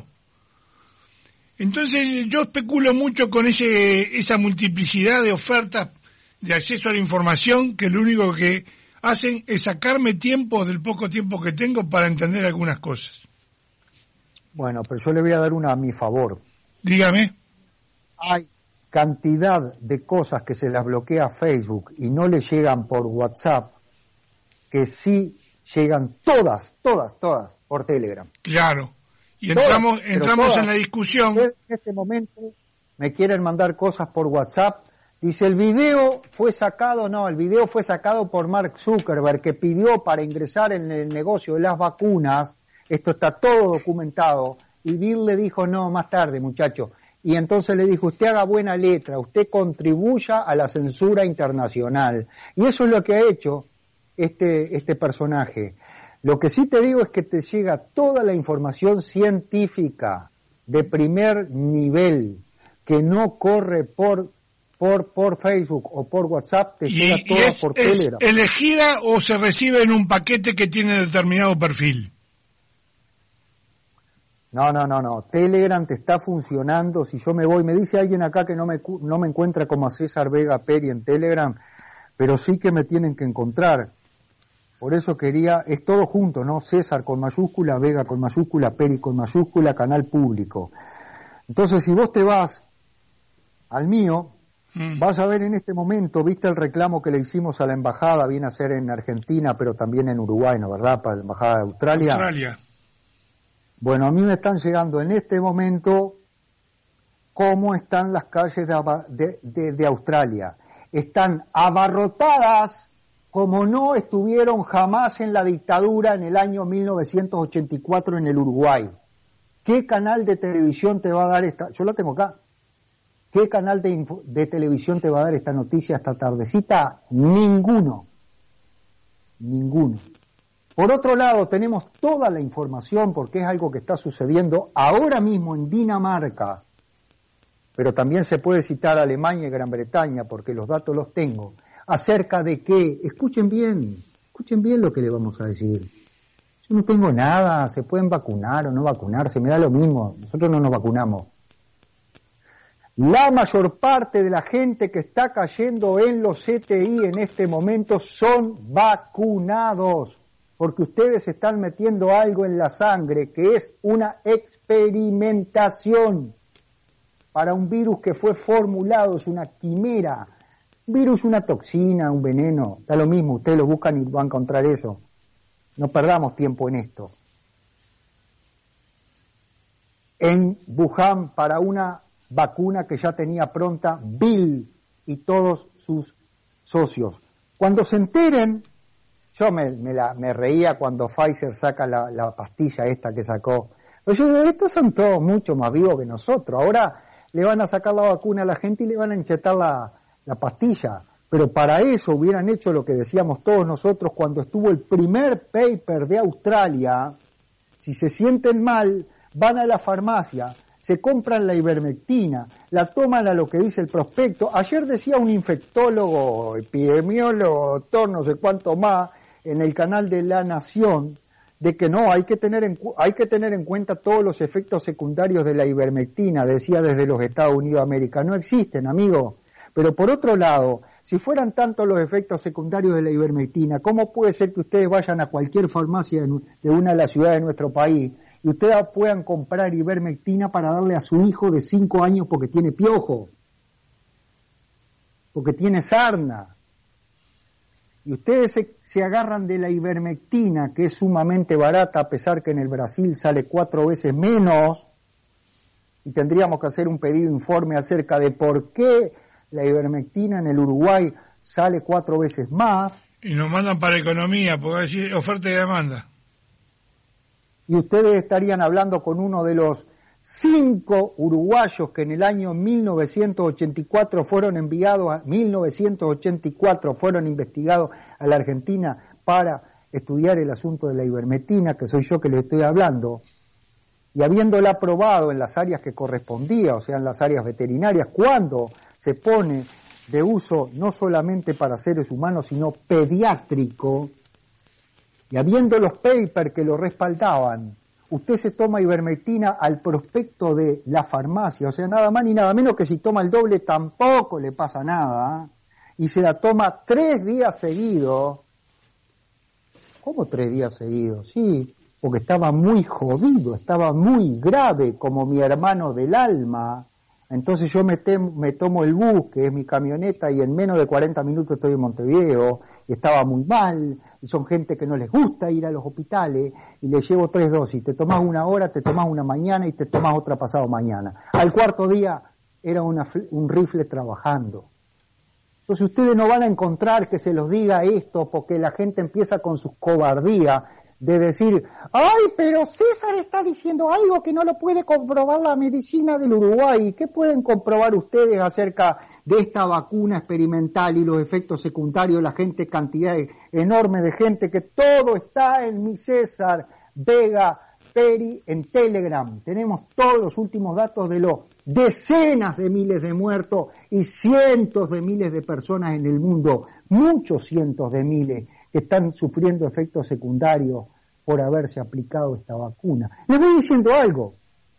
[SPEAKER 3] Entonces yo especulo mucho con ese esa multiplicidad de ofertas de acceso a la información, que lo único que hacen es sacarme tiempo del poco tiempo que tengo para entender algunas cosas.
[SPEAKER 2] Bueno, pero yo le voy a dar una a mi favor.
[SPEAKER 3] Dígame.
[SPEAKER 2] Hay cantidad de cosas que se las bloquea Facebook y no le llegan por WhatsApp, que sí llegan todas, todas, todas por Telegram.
[SPEAKER 3] Claro. Y entramos, todas, entramos todas. En la discusión.
[SPEAKER 2] En este momento me quieren mandar cosas por WhatsApp. Dice, el video fue sacado, no, el video fue sacado por Mark Zuckerberg, que pidió para ingresar en el negocio de las vacunas. Esto está todo documentado. Y Bill le dijo, no, más tarde, muchacho. Y entonces le dijo, usted haga buena letra, usted contribuya a la censura internacional. Y eso es lo que ha hecho este, este personaje. Lo que sí te digo es que te llega toda la información científica de primer nivel, que no corre por por por Facebook o por WhatsApp, te llega
[SPEAKER 3] y,
[SPEAKER 2] toda
[SPEAKER 3] y es,
[SPEAKER 2] por
[SPEAKER 3] es
[SPEAKER 2] Telegram.
[SPEAKER 3] ¿Elegida o se recibe en un paquete que tiene determinado perfil?
[SPEAKER 2] No, no, no, no. Telegram te está funcionando. Si yo me voy, me dice alguien acá que no me no me encuentra como a César Vega Peri en Telegram, pero sí que me tienen que encontrar. Por eso quería, es todo junto, ¿no? César con mayúscula, Vega con mayúscula, Peri con mayúscula, canal público. Entonces, si vos te vas al mío, mm. vas a ver en este momento, viste el reclamo que le hicimos a la embajada, viene a ser en Argentina, pero también en Uruguay, ¿no? ¿Verdad? Para la embajada de Australia.
[SPEAKER 3] Australia.
[SPEAKER 2] Bueno, a mí me están llegando en este momento cómo están las calles de, de, de, de Australia. Están abarrotadas como no estuvieron jamás en la dictadura en el año mil novecientos ochenta y cuatro en el Uruguay. ¿Qué canal de televisión te va a dar esta? Yo la tengo acá. ¿Qué canal de, info, de televisión te va a dar esta noticia esta tardecita? Ninguno. Ninguno. Por otro lado, tenemos toda la información, porque es algo que está sucediendo ahora mismo en Dinamarca, pero también se puede citar Alemania y Gran Bretaña, porque los datos los tengo, acerca de que, escuchen bien, escuchen bien lo que le vamos a decir. Yo no tengo nada, se pueden vacunar o no vacunarse, me da lo mismo, nosotros no nos vacunamos. La mayor parte de la gente que está cayendo en los C T I en este momento son vacunados, porque ustedes están metiendo algo en la sangre que es una experimentación para un virus que fue formulado, es una quimera. Un virus, una toxina, un veneno, da lo mismo, ustedes lo buscan y van a encontrar eso. No perdamos tiempo en esto. En Wuhan, para una vacuna que ya tenía pronta Bill y todos sus socios. Cuando se enteren, yo me, me, la, me reía cuando Pfizer saca la, la pastilla esta que sacó. Pero yo digo, estos son todos mucho más vivos que nosotros. Ahora le van a sacar la vacuna a la gente y le van a inyectar la, la pastilla. Pero para eso hubieran hecho lo que decíamos todos nosotros cuando estuvo el primer paper de Australia. Si se sienten mal, van a la farmacia, se compran la ivermectina, la toman a lo que dice el prospecto. Ayer decía un infectólogo, epidemiólogo, doctor, no sé cuánto más, en el canal de La Nación, de que no, hay que tener en, hay que tener en cuenta todos los efectos secundarios de la ivermectina, decía desde los Estados Unidos de América. No existen, amigo. Pero por otro lado, Si fueran tantos los efectos secundarios de la ivermectina, ¿cómo puede ser que ustedes vayan a cualquier farmacia de una de las ciudades de nuestro país y ustedes puedan comprar ivermectina para darle a su hijo de cinco años porque tiene piojo, porque tiene sarna? Y ustedes se, se agarran de la ivermectina, que es sumamente barata, a pesar que en el Brasil sale cuatro veces menos, y tendríamos que hacer un pedido informe acerca de por qué la ivermectina en el Uruguay sale cuatro veces más.
[SPEAKER 3] Y nos mandan para economía, porque decir oferta y demanda.
[SPEAKER 2] Y ustedes estarían hablando con uno de los cinco uruguayos que en el año mil novecientos ochenta y cuatro fueron enviados a mil novecientos ochenta y cuatro fueron investigados a la Argentina para estudiar el asunto de la ivermectina, que soy yo que les estoy hablando, y habiéndola aprobado en las áreas que correspondía, o sea, en las áreas veterinarias, cuando se pone de uso no solamente para seres humanos, sino pediátrico, y habiendo los papers que lo respaldaban, usted se toma ivermectina al prospecto de la farmacia, o sea, nada más ni nada menos que si toma el doble tampoco le pasa nada, ¿eh? Y se la toma tres días seguidos. ¿Cómo tres días seguidos? Sí, porque estaba muy jodido, estaba muy grave, como mi hermano del alma. Entonces yo me, tem, me tomo el bus, que es mi camioneta, y en menos de cuarenta minutos estoy en Montevideo, y estaba muy mal, y son gente que no les gusta ir a los hospitales, y les llevo tres dosis, te tomás una hora, te tomás una mañana, y te tomás otra pasado mañana. Al cuarto día era una, un rifle trabajando. Entonces ustedes no van a encontrar que se los diga esto, porque la gente empieza con sus cobardías, de decir, ay, pero César está diciendo algo que no lo puede comprobar la medicina del Uruguay. ¿Qué pueden comprobar ustedes acerca de esta vacuna experimental y los efectos secundarios? La gente, cantidad enorme de gente, que todo está en mi César Vega Peri en Telegram. Tenemos todos los últimos datos de los decenas de miles de muertos y cientos de miles de personas en el mundo, muchos cientos de miles, que están sufriendo efectos secundarios por haberse aplicado esta vacuna. Les voy diciendo algo.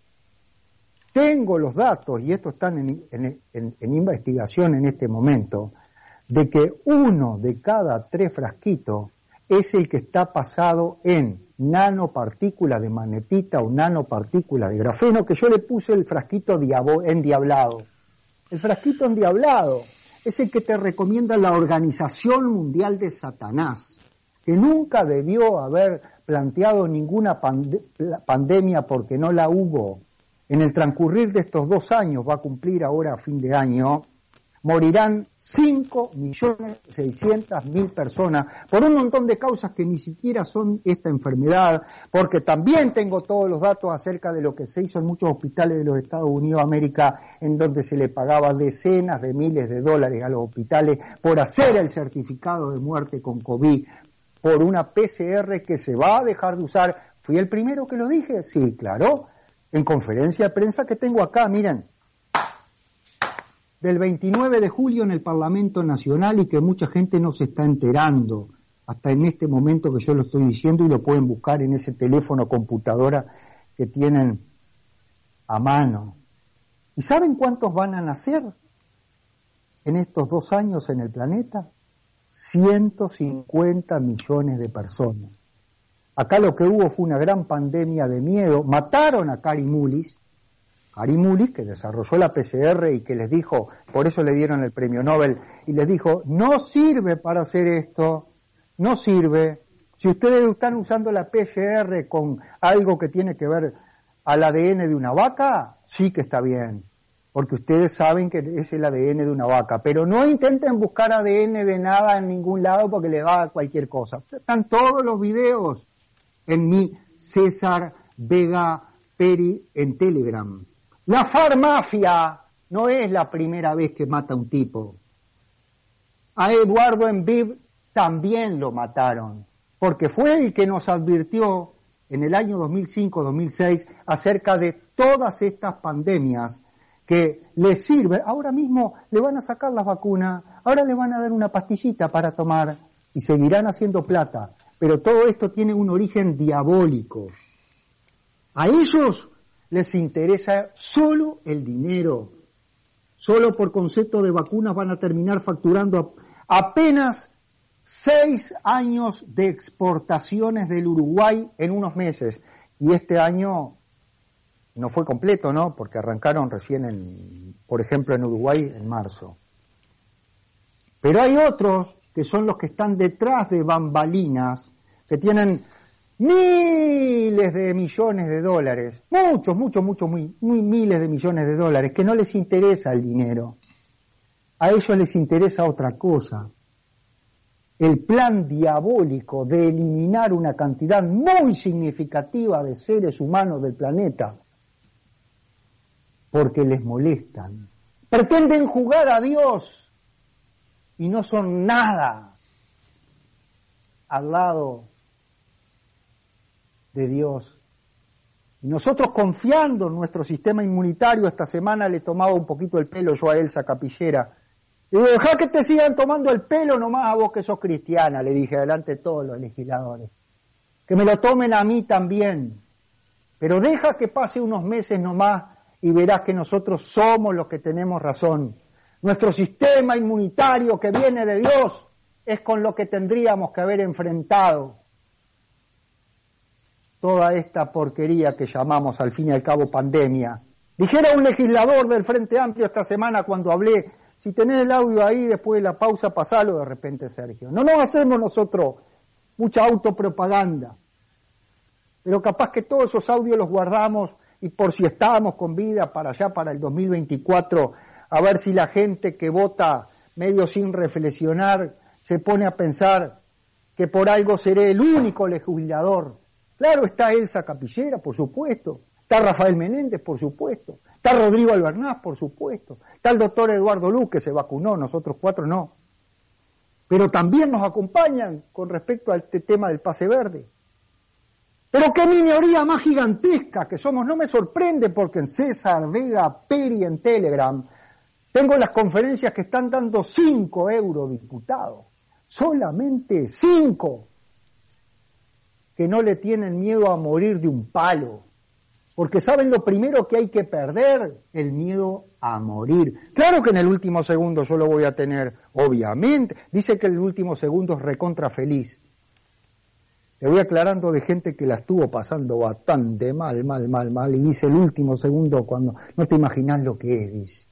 [SPEAKER 2] Tengo los datos, y estos están en, en, en, en investigación en este momento, de que uno de cada tres frasquitos es el que está pasado en nanopartículas de magnetita o nanopartículas de grafeno, que yo le puse el frasquito diabo, endiablado. El frasquito endiablado es el que te recomienda la Organización Mundial de Satanás, que nunca debió haber planteado ninguna pande- pandemia porque no la hubo. En el transcurrir de estos dos años, va a cumplir ahora a fin de año, morirán cinco millones seiscientas mil personas por un montón de causas que ni siquiera son esta enfermedad, porque también tengo todos los datos acerca de lo que se hizo en muchos hospitales de los Estados Unidos de América, en donde se le pagaba decenas de miles de dólares a los hospitales por hacer el certificado de muerte con COVID, por una P C R que se va a dejar de usar. ¿Fui el primero que lo dije? Sí, claro. En conferencia de prensa que tengo acá, miren, del veintinueve de julio en el Parlamento Nacional, y que mucha gente no se está enterando hasta en este momento que yo lo estoy diciendo, y lo pueden buscar en ese teléfono computadora que tienen a mano. ¿Y saben cuántos van a nacer en estos dos años en el planeta? ciento cincuenta millones de personas. Acá lo que hubo fue una gran pandemia de miedo. Mataron a Kary Mullis, Kary Mullis, que desarrolló la P C R y que les dijo, por eso le dieron el premio Nobel, y les dijo, no sirve para hacer esto, no sirve. Si ustedes están usando la P C R con algo que tiene que ver al A D N de una vaca, sí que está bien, porque ustedes saben que es el A D N de una vaca, pero no intenten buscar A D N de nada en ningún lado porque les va a cualquier cosa. Están todos los videos en mi César Vega Peri en Telegram. La farmacia no es la primera vez que mata a un tipo. A Eduardo Enviv también lo mataron, porque fue el que nos advirtió en el año dos mil cinco dos mil seis acerca de todas estas pandemias que les sirve. Ahora mismo le van a sacar las vacunas, ahora le van a dar una pastillita para tomar y seguirán haciendo plata. Pero todo esto tiene un origen diabólico. A ellos les interesa solo el dinero. solo por concepto de vacunas van a terminar facturando apenas seis años de exportaciones del Uruguay en unos meses. Y este año no fue completo, ¿no? Porque arrancaron recién, en, por ejemplo, en Uruguay en marzo. Pero hay otros que son los que están detrás de bambalinas, que tienen miles de millones de dólares, muchos, muchos, muchos, muy, muy miles de millones de dólares, que no les interesa el dinero. A ellos les interesa otra cosa. El plan diabólico de eliminar una cantidad muy significativa de seres humanos del planeta, porque les molestan. Pretenden jugar a Dios y no son nada al lado de Dios. Y nosotros, confiando en nuestro sistema inmunitario, esta semana le tomaba un poquito el pelo yo a Elsa Capillera. Le digo, dejá que te sigan tomando el pelo nomás a vos que sos cristiana, le dije delante de todos los legisladores. Que me lo tomen a mí también. Pero deja que pase unos meses nomás y verás que nosotros somos los que tenemos razón. Nuestro sistema inmunitario que viene de Dios es con lo que tendríamos que haber enfrentado toda esta porquería que llamamos al fin y al cabo pandemia. Dijera un legislador del Frente Amplio esta semana cuando hablé, si tenés el audio ahí, después de la pausa, pasalo de repente, Sergio. No nos hacemos nosotros mucha autopropaganda, pero capaz que todos esos audios los guardamos y por si estábamos con vida para allá, para el dos mil veinticuatro, a ver si la gente que vota medio sin reflexionar se pone a pensar que por algo seré el único legislador. Claro, está Elsa Capillera, por supuesto, está Rafael Menéndez, por supuesto, está Rodrigo Albernaz, por supuesto, está el doctor Eduardo Luz, que se vacunó, nosotros cuatro no. Pero también nos acompañan con respecto a este tema del pase verde. Pero qué minoría más gigantesca que somos, no me sorprende porque en César Vega Peri en Telegram tengo las conferencias que están dando cinco eurodiputados, solamente cinco, que no le tienen miedo a morir de un palo, porque saben lo primero que hay que perder, el miedo a morir. Claro que en el último segundo yo lo voy a tener, obviamente, dice que el último segundo es recontra feliz. Le voy aclarando de gente que la estuvo pasando bastante mal, mal, mal, mal, y dice el último segundo cuando no te imaginas lo que es, dice.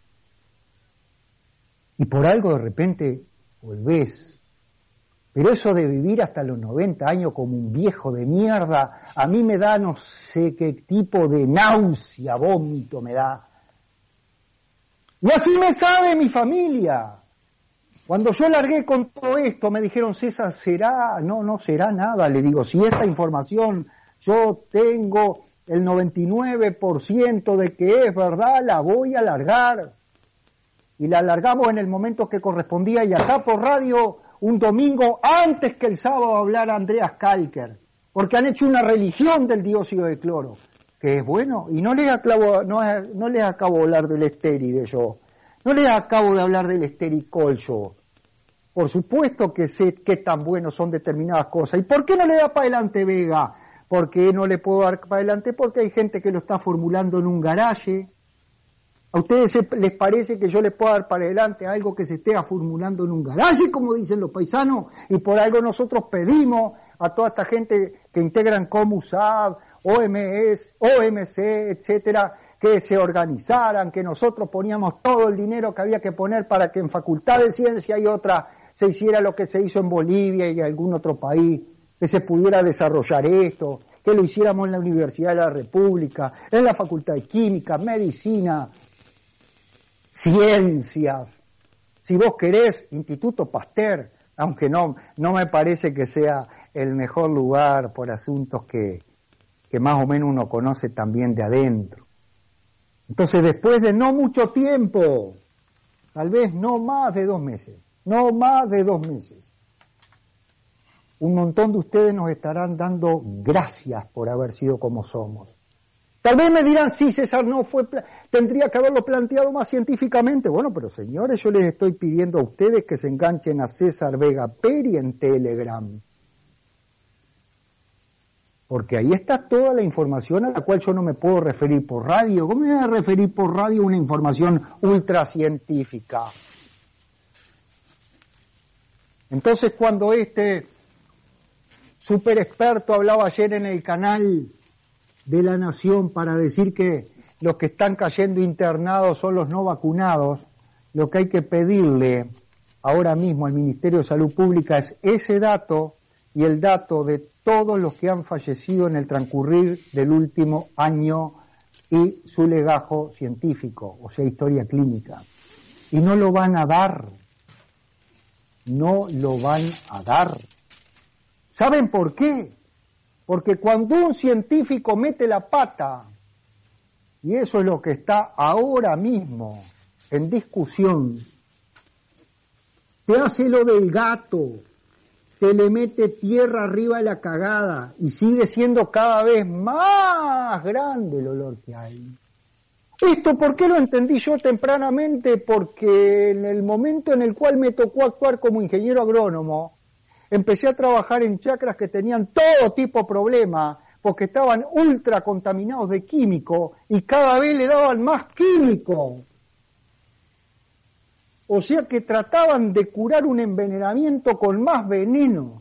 [SPEAKER 2] Y por algo de repente volvés. Pero eso de vivir hasta los noventa años como un viejo de mierda, a mí me da no sé qué tipo de náusea, vómito me da. Y así me sabe mi familia. Cuando yo largué con todo esto, me dijeron, César, ¿será? No, no será nada. Le digo, si esta información yo tengo el noventa y nueve por ciento de que es verdad, la voy a largar. Y la largamos en el momento que correspondía, y acá por radio un domingo antes que el sábado hablara Andreas Kalker, porque han hecho una religión del dióxido de cloro, que es bueno, y no les acabo, no, no les acabo de hablar del esteri de yo, no les acabo de hablar del estericol yo. Por supuesto que sé qué tan buenos son determinadas cosas. ¿Y por qué no le da para adelante Vega? ¿Por qué no le puedo dar para adelante? Porque hay gente que lo está formulando en un garaje. ¿A ustedes les parece que yo les puedo dar para adelante algo que se esté formulando en un garaje, como dicen los paisanos? Y por algo nosotros pedimos a toda esta gente que integran COMUSAB, O M S, O M C, etcétera, que se organizaran, que nosotros poníamos todo el dinero que había que poner para que en Facultad de Ciencia y otra se hiciera lo que se hizo en Bolivia y algún otro país, que se pudiera desarrollar esto, que lo hiciéramos en la Universidad de la República, en la Facultad de Química, Medicina, Ciencias, si vos querés, Instituto Pasteur, aunque no, no me parece que sea el mejor lugar por asuntos que, que más o menos uno conoce también de adentro. Entonces, después de no mucho tiempo, tal vez no más de dos meses, no más de dos meses, un montón de ustedes nos estarán dando gracias por haber sido como somos. Tal vez me dirán, sí, César, no fue, tendría que haberlo planteado más científicamente. Bueno, pero señores, yo les estoy pidiendo a ustedes que se enganchen a César Vega Peri en Telegram. Porque ahí está toda la información a la cual yo no me puedo referir por radio. ¿Cómo me voy a referir por radio a una información ultracientífica? Entonces, cuando este super experto hablaba ayer en el canal de La Nación para decir que los que están cayendo internados son los no vacunados, lo que hay que pedirle ahora mismo al Ministerio de Salud Pública es ese dato y el dato de todos los que han fallecido en el transcurrir del último año y su legajo científico, o sea, historia clínica. Y no lo van a dar. No lo van a dar. ¿Saben por qué? Porque cuando un científico mete la pata, y eso es lo que está ahora mismo en discusión, te hace lo del gato, te le mete tierra arriba de la cagada y sigue siendo cada vez más grande el olor que hay. ¿Esto por qué lo entendí yo tempranamente? Porque en el momento en el cual me tocó actuar como ingeniero agrónomo, empecé a trabajar en chacras que tenían todo tipo de problemas, porque estaban ultra contaminados de químico y cada vez le daban más químico. O sea que trataban de curar un envenenamiento con más veneno.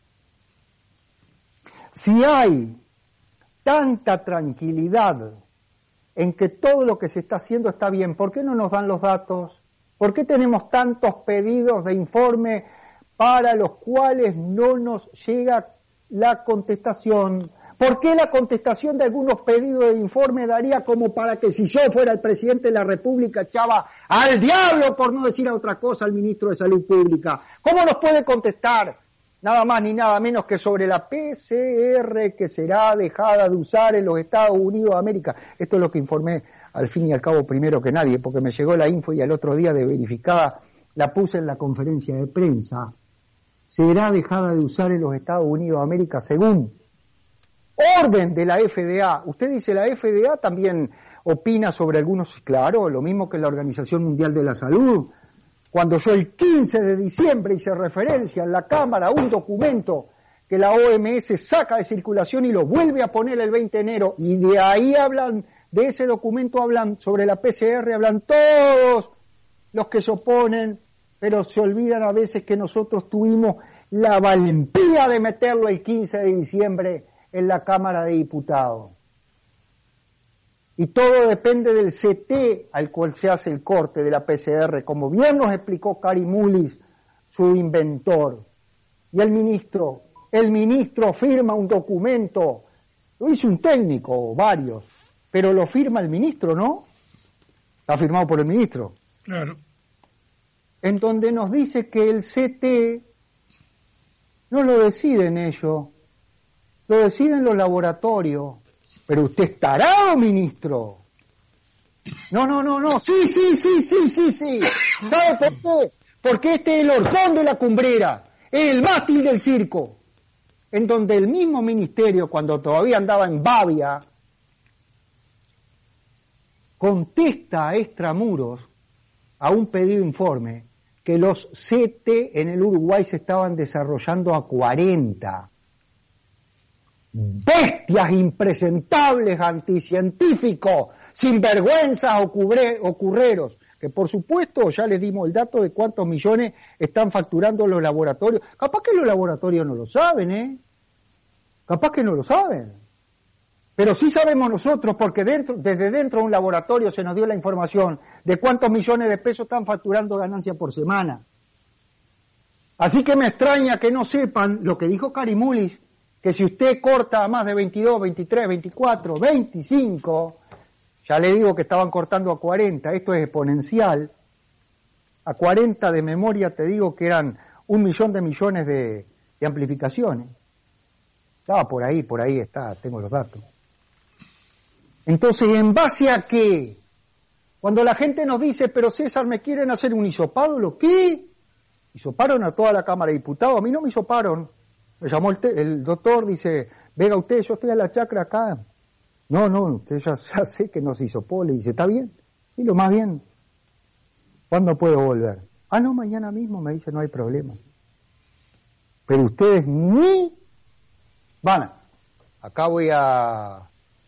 [SPEAKER 2] Si hay tanta tranquilidad en que todo lo que se está haciendo está bien, ¿por qué no nos dan los datos? ¿Por qué tenemos tantos pedidos de informe para los cuales no nos llega la contestación? ¿Por qué la contestación de algunos pedidos de informe daría como para que si yo fuera el presidente de la República echaba al diablo, por no decir a otra cosa, al ministro de Salud Pública? ¿Cómo nos puede contestar? Nada más ni nada menos que sobre la P C R que será dejada de usar en los Estados Unidos de América. Esto es lo que informé al fin y al cabo primero que nadie, porque me llegó la info y al otro día de verificada la puse en la conferencia de prensa. Será dejada de usar en los Estados Unidos de América según orden de la F D A. Usted dice la F D A también opina sobre algunos, claro, lo mismo que la Organización Mundial de la Salud. Cuando yo el quince de diciembre hice referencia en la Cámara a un documento que la O M S saca de circulación y lo vuelve a poner el veinte de enero, y de ahí hablan, de ese documento hablan sobre la P C R, hablan todos los que se oponen, pero se olvidan a veces que nosotros tuvimos la valentía de meterlo el quince de diciembre en la Cámara de Diputados. Y todo depende del C T al cual se hace el corte de la P C R, como bien nos explicó Karimulis, su inventor. Y el ministro, el ministro firma un documento, lo hizo un técnico, varios, pero lo firma el ministro, ¿no? Está firmado por el ministro.
[SPEAKER 3] Claro.
[SPEAKER 2] En donde nos dice que el C T no lo deciden ellos, lo deciden los laboratorios. Pero usted es tarado, ministro. No, no, no, no. Sí, sí, sí, sí, sí, sí. ¿Sabe por qué? Porque este es el horcón de la cumbrera, es el mástil del circo, en donde el mismo ministerio, cuando todavía andaba en Bavia, contesta a extramuros a un pedido de informe que los C T en el Uruguay se estaban desarrollando a cuarenta. Bestias impresentables, anticientíficos, sinvergüenzas o, cubre, o curreros, que por supuesto ya les dimos el dato de cuántos millones están facturando los laboratorios. Capaz que los laboratorios no lo saben, ¿eh? Capaz que no lo saben. Pero sí sabemos nosotros, porque dentro, desde dentro de un laboratorio se nos dio la información de cuántos millones de pesos están facturando ganancia por semana. Así que me extraña que no sepan lo que dijo Karimulis, que si usted corta a más de veintidós, veintitrés, veinticuatro, veinticinco, ya le digo que estaban cortando a cuarenta, esto es exponencial, a cuarenta de memoria te digo que eran un millón de millones de, de amplificaciones. Estaba por ahí, por ahí está, tengo los datos. Entonces, ¿en base a qué? Cuando la gente nos dice, pero César, ¿me quieren hacer un hisopado? ¿Lo qué? Hisoparon a toda la Cámara de Diputados, a mí no me hisoparon. Me llamó el, te, el doctor, dice, venga usted, yo estoy en la chacra acá. No, no, usted ya, ya sé que no se hisopó. Le dice, ¿está bien? Y lo más bien. ¿Cuándo puedo volver? Ah, no, mañana mismo, me dice, no hay problema. Pero ustedes ni van a. acá voy a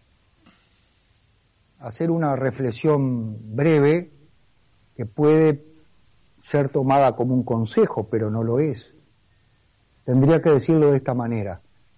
[SPEAKER 2] hacer una reflexión breve que puede ser tomada como un consejo, pero no lo es. Tendría que decirlo de esta manera.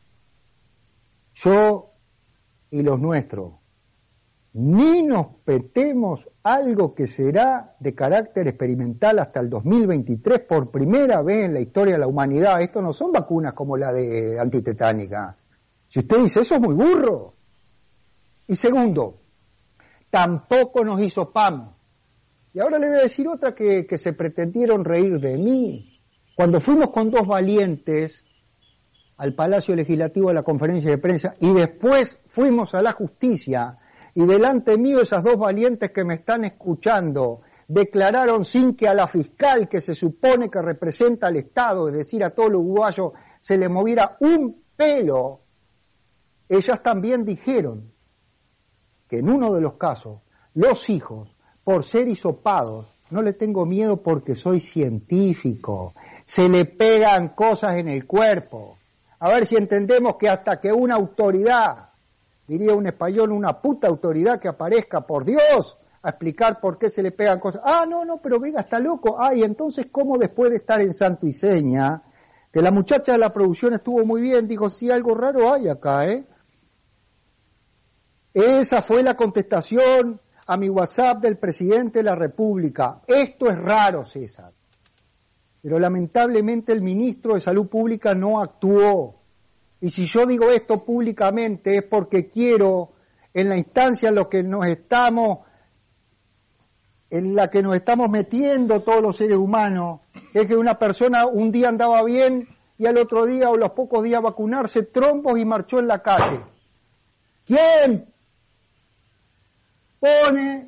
[SPEAKER 2] Yo y los nuestros, ni nos petemos algo que será de carácter experimental hasta el dos mil veintitrés por primera vez en la historia de la humanidad. Esto no son vacunas como la de antitetánica. Si usted dice eso es muy burro. Y segundo, tampoco nos hisopamos. Y ahora le voy a decir otra que, que se pretendieron reír de mí. Cuando fuimos con dos valientes al Palacio Legislativo a la conferencia de prensa y después fuimos a la justicia y delante mío esas dos valientes que me están escuchando declararon sin que a la fiscal que se supone que representa al Estado, es decir, a todo el uruguayo, se le moviera un pelo, ellas también dijeron que en uno de los casos los hijos, por ser hisopados, no le tengo miedo porque soy científico, se le pegan cosas en el cuerpo. A ver si entendemos que hasta que una autoridad, diría un español, una puta autoridad que aparezca, por Dios, a explicar por qué se le pegan cosas. Ah, no, no, pero venga, está loco. Ah, y entonces, ¿cómo después de estar en Santo y Seña, que la muchacha de la producción estuvo muy bien, dijo, sí, algo raro hay acá, ¿eh? Esa fue la contestación a mi WhatsApp del presidente de la República. Esto es raro, César. Pero lamentablemente el ministro de Salud Pública no actuó. Y si yo digo esto públicamente es porque quiero, en la instancia en la que nos estamos, en la que nos estamos metiendo todos los seres humanos, es que una persona un día andaba bien y al otro día o los pocos días vacunarse trombos y marchó en la calle. ¿Quién pone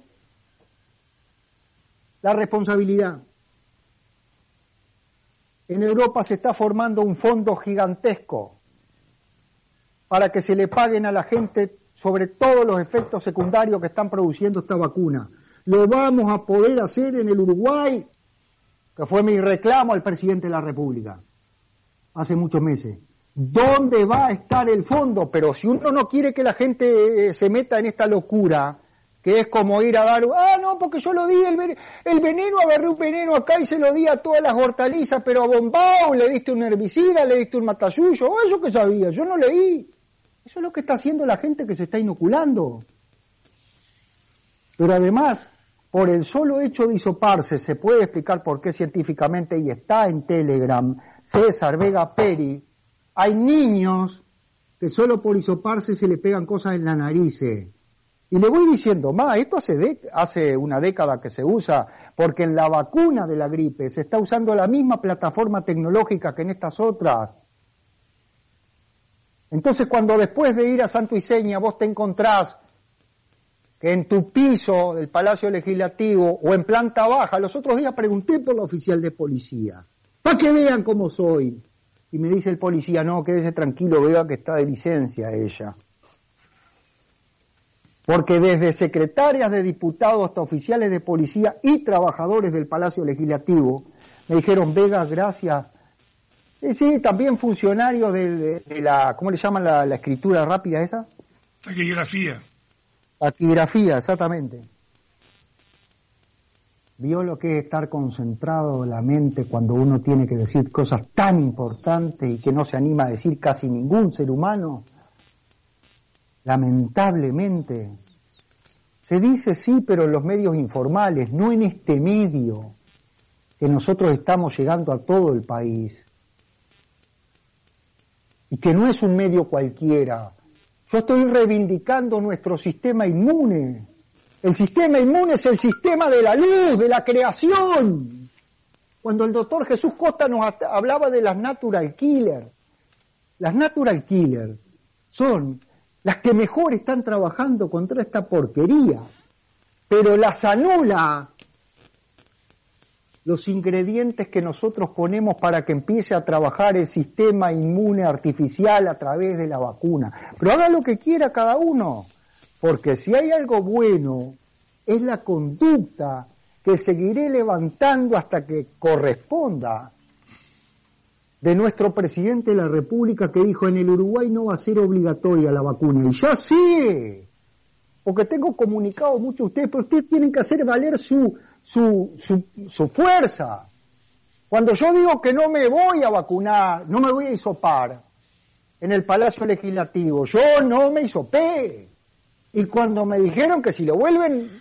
[SPEAKER 2] la responsabilidad? En Europa se está formando un fondo gigantesco para que se le paguen a la gente sobre todos los efectos secundarios que están produciendo esta vacuna. Lo vamos a poder hacer en el Uruguay, que fue mi reclamo al presidente de la República hace muchos meses. ¿Dónde va a estar el fondo? Pero si uno no quiere que la gente se meta en esta locura, que es como ir a dar, ah, no, porque yo lo di, el veneno, el veneno, agarré un veneno acá y se lo di a todas las hortalizas, pero a Bombao le diste un herbicida, le diste un matayuyo, oh, eso que sabía, yo no leí. Eso es lo que está haciendo la gente que se está inoculando. Pero además, por el solo hecho de hisoparse, se puede explicar por qué científicamente, y está en Telegram, César Vega Peri, hay niños que solo por hisoparse se le pegan cosas en la nariz. Y le voy diciendo más, esto hace, de, hace una década que se usa, porque en la vacuna de la gripe se está usando la misma plataforma tecnológica que en estas otras. Entonces, cuando después de ir a Santo y Seña vos te encontrás que en tu piso del Palacio Legislativo o en planta baja, los otros días pregunté por la oficial de policía, para que vean cómo soy. Y me dice el policía, no, quédese tranquilo, vea que está de licencia ella. Porque desde secretarias de diputados hasta oficiales de policía y trabajadores del Palacio Legislativo me dijeron, Vega, gracias. Sí, sí, también funcionarios de, de, de la, ¿cómo le llaman la, la escritura rápida esa?
[SPEAKER 3] Taquigrafía.
[SPEAKER 2] Taquigrafía, exactamente. ¿Vio lo que es estar concentrado en la mente cuando uno tiene que decir cosas tan importantes y que no se anima a decir casi ningún ser humano? Lamentablemente. Se dice sí, pero en los medios informales, no en este medio, que nosotros estamos llegando a todo el país. Y que no es un medio cualquiera. Yo estoy reivindicando nuestro sistema inmune. El sistema inmune es el sistema de la luz, de la creación. Cuando el doctor Jesús Costa nos hablaba de las natural killers, las natural killers son las que mejor están trabajando contra esta porquería, pero las anula los ingredientes que nosotros ponemos para que empiece a trabajar el sistema inmune artificial a través de la vacuna. Pero haga lo que quiera cada uno, porque si hay algo bueno, es la conducta que seguiré levantando hasta que corresponda de nuestro presidente de la República que dijo en el Uruguay no va a ser obligatoria la vacuna. Y ya sé, porque tengo comunicado mucho a ustedes, pero ustedes tienen que hacer valer su, su, su, su fuerza. Cuando yo digo que no me voy a vacunar, no me voy a hisopar en el Palacio Legislativo, yo no me hisopé. Y cuando me dijeron que si lo vuelven,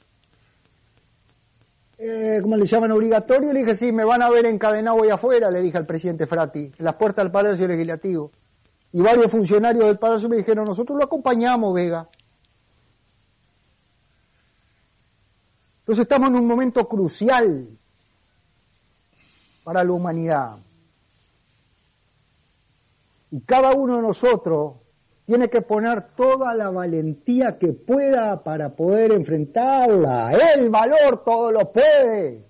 [SPEAKER 2] eh, ¿cómo le llaman, obligatorio? Le dije, sí, me van a ver encadenado ahí afuera, le dije al presidente Frati, en las puertas del Palacio Legislativo. Y varios funcionarios del Palacio me dijeron, nosotros lo acompañamos, Vega. Entonces estamos en un momento crucial para la humanidad. Y cada uno de nosotros tiene que poner toda la valentía que pueda para poder enfrentarla. El valor todo lo puede.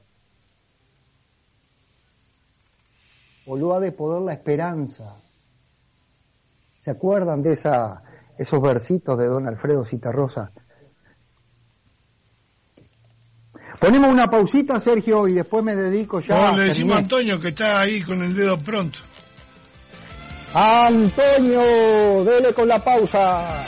[SPEAKER 2] O lo ha de poder la esperanza. ¿Se acuerdan de esa, esos versitos de don Alfredo Citarrosa? Ponemos una pausita, Sergio, y después me dedico ya.
[SPEAKER 3] No, le decimos a Antonio que está ahí con el dedo pronto.
[SPEAKER 2] Antonio, dele con la pausa.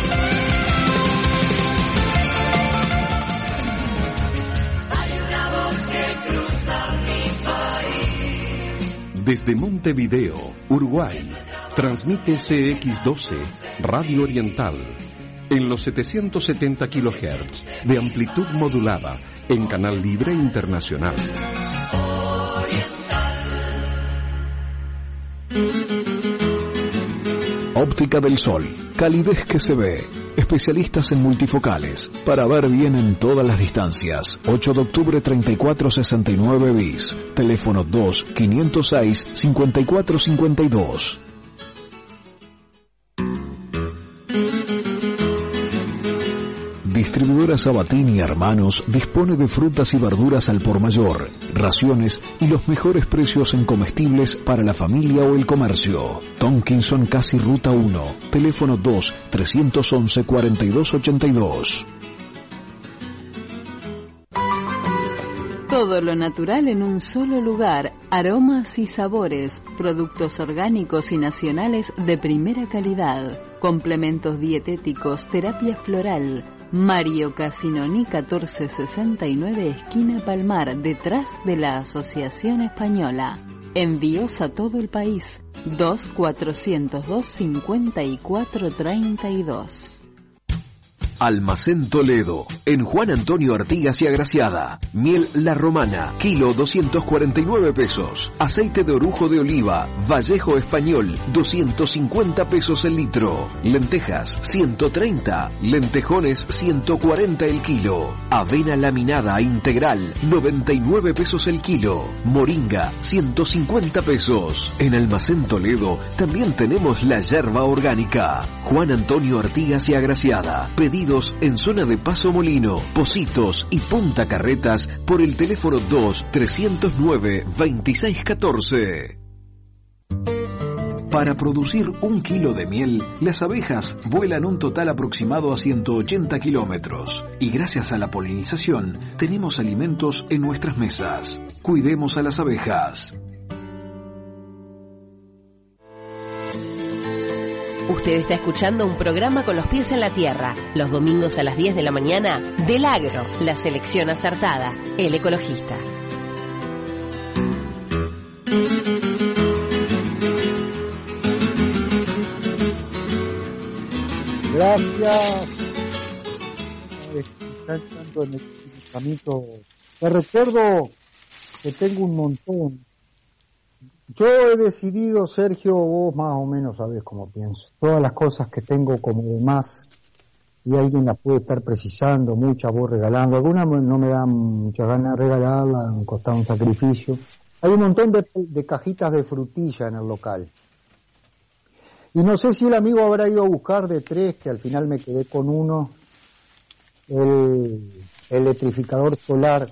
[SPEAKER 11] Hay una voz que cruza mi país.
[SPEAKER 12] Desde Montevideo, Uruguay, transmite C X doce, Radio Oriental, en los setecientos setenta kilohertz de amplitud modulada, en Canal Libre Internacional.
[SPEAKER 7] Óptica del Sol, calidez que se ve. Especialistas en multifocales, para ver bien en todas las distancias. ocho de octubre treinta y cuatro sesenta y nueve bis. Teléfono dos, quinientos seis, cincuenta y cuatro cincuenta y dos. Distribuidora Sabatini y Hermanos dispone de frutas y verduras al por mayor, raciones y los mejores precios en comestibles para la familia o el comercio. Tonkinson Casi Ruta uno, teléfono dos, trescientos once, cuarenta y dos ochenta y dos.
[SPEAKER 8] Todo lo natural en un solo lugar, aromas y sabores, productos orgánicos y nacionales de primera calidad, complementos dietéticos, terapia floral. Mario Casinoni catorce sesenta y nueve, esquina Palmar, detrás de la Asociación Española. Envíos a todo el país. dos cuatrocientos dos, cincuenta y cuatro treinta y dos.
[SPEAKER 13] Almacén Toledo, en Juan Antonio Artigas y Agraciada. Miel La Romana, kilo doscientos cuarenta y nueve pesos. Aceite de orujo de oliva, Vallejo Español, doscientos cincuenta pesos el litro. Lentejas, ciento treinta. Lentejones, ciento cuarenta el kilo. Avena laminada integral, noventa y nueve pesos el kilo. Moringa, ciento cincuenta pesos. En Almacén Toledo también tenemos la yerba orgánica. Juan Antonio Artigas y Agraciada. Pedido en zona de Paso Molino, Positos y Punta Carretas por el teléfono dos, trescientos nueve, veintiséis catorce. Para producir un kilo de miel, las abejas vuelan un total aproximado a ciento ochenta kilómetros. Y gracias a la polinización, tenemos alimentos en nuestras mesas. Cuidemos a las abejas.
[SPEAKER 1] Usted está escuchando un programa con los pies en la tierra, los domingos a las diez de la mañana, del Agro, la selección acertada, el ecologista.
[SPEAKER 2] Gracias. Está entrando en el camino. Te recuerdo que tengo un montón. Yo he decidido, Sergio, vos más o menos sabés cómo pienso. Todas las cosas que tengo como de más, y alguien las puede estar precisando, muchas vos regalando. Algunas no me dan muchas ganas de regalarlas, me costado un sacrificio. Hay un montón de, de cajitas de frutilla en el local. Y no sé si el amigo habrá ido a buscar de tres, que al final me quedé con uno, el electrificador solar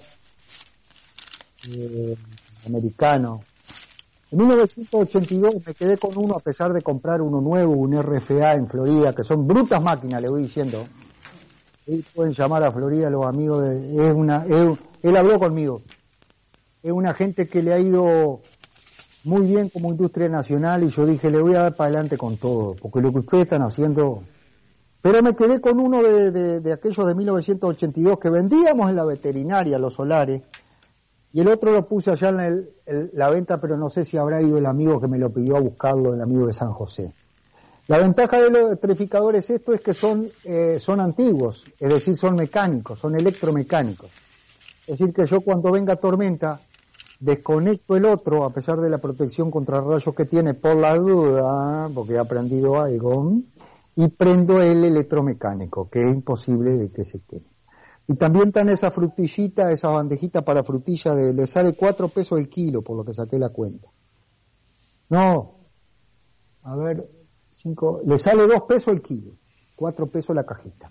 [SPEAKER 2] eh, americano. En mil novecientos ochenta y dos me quedé con uno a pesar de comprar uno nuevo, un R F A en Florida, que son brutas máquinas, le voy diciendo. Y pueden llamar a Florida los amigos de... Es una, es, él habló conmigo. Es una gente que le ha ido muy bien como industria nacional, y yo dije, le voy a dar para adelante con todo, porque lo que ustedes están haciendo... Pero me quedé con uno de, de, de aquellos de mil novecientos ochenta y dos que vendíamos en la veterinaria, los solares, y el otro lo puse allá en el, el, la venta, pero no sé si habrá ido el amigo que me lo pidió a buscarlo, el amigo de San José. La ventaja de los electrificadores esto es que son, eh, son antiguos, es decir, son mecánicos, son electromecánicos. Es decir, que yo cuando venga tormenta, desconecto el otro, a pesar de la protección contra rayos que tiene, por la duda, porque he aprendido algo, y prendo el electromecánico, que es imposible de que se queme. Y también están esa frutillita, esa bandejita para frutilla, de, le sale cuatro pesos el kilo, por lo que saqué la cuenta. No, a ver, cinco, le sale dos pesos el kilo, cuatro pesos la cajita.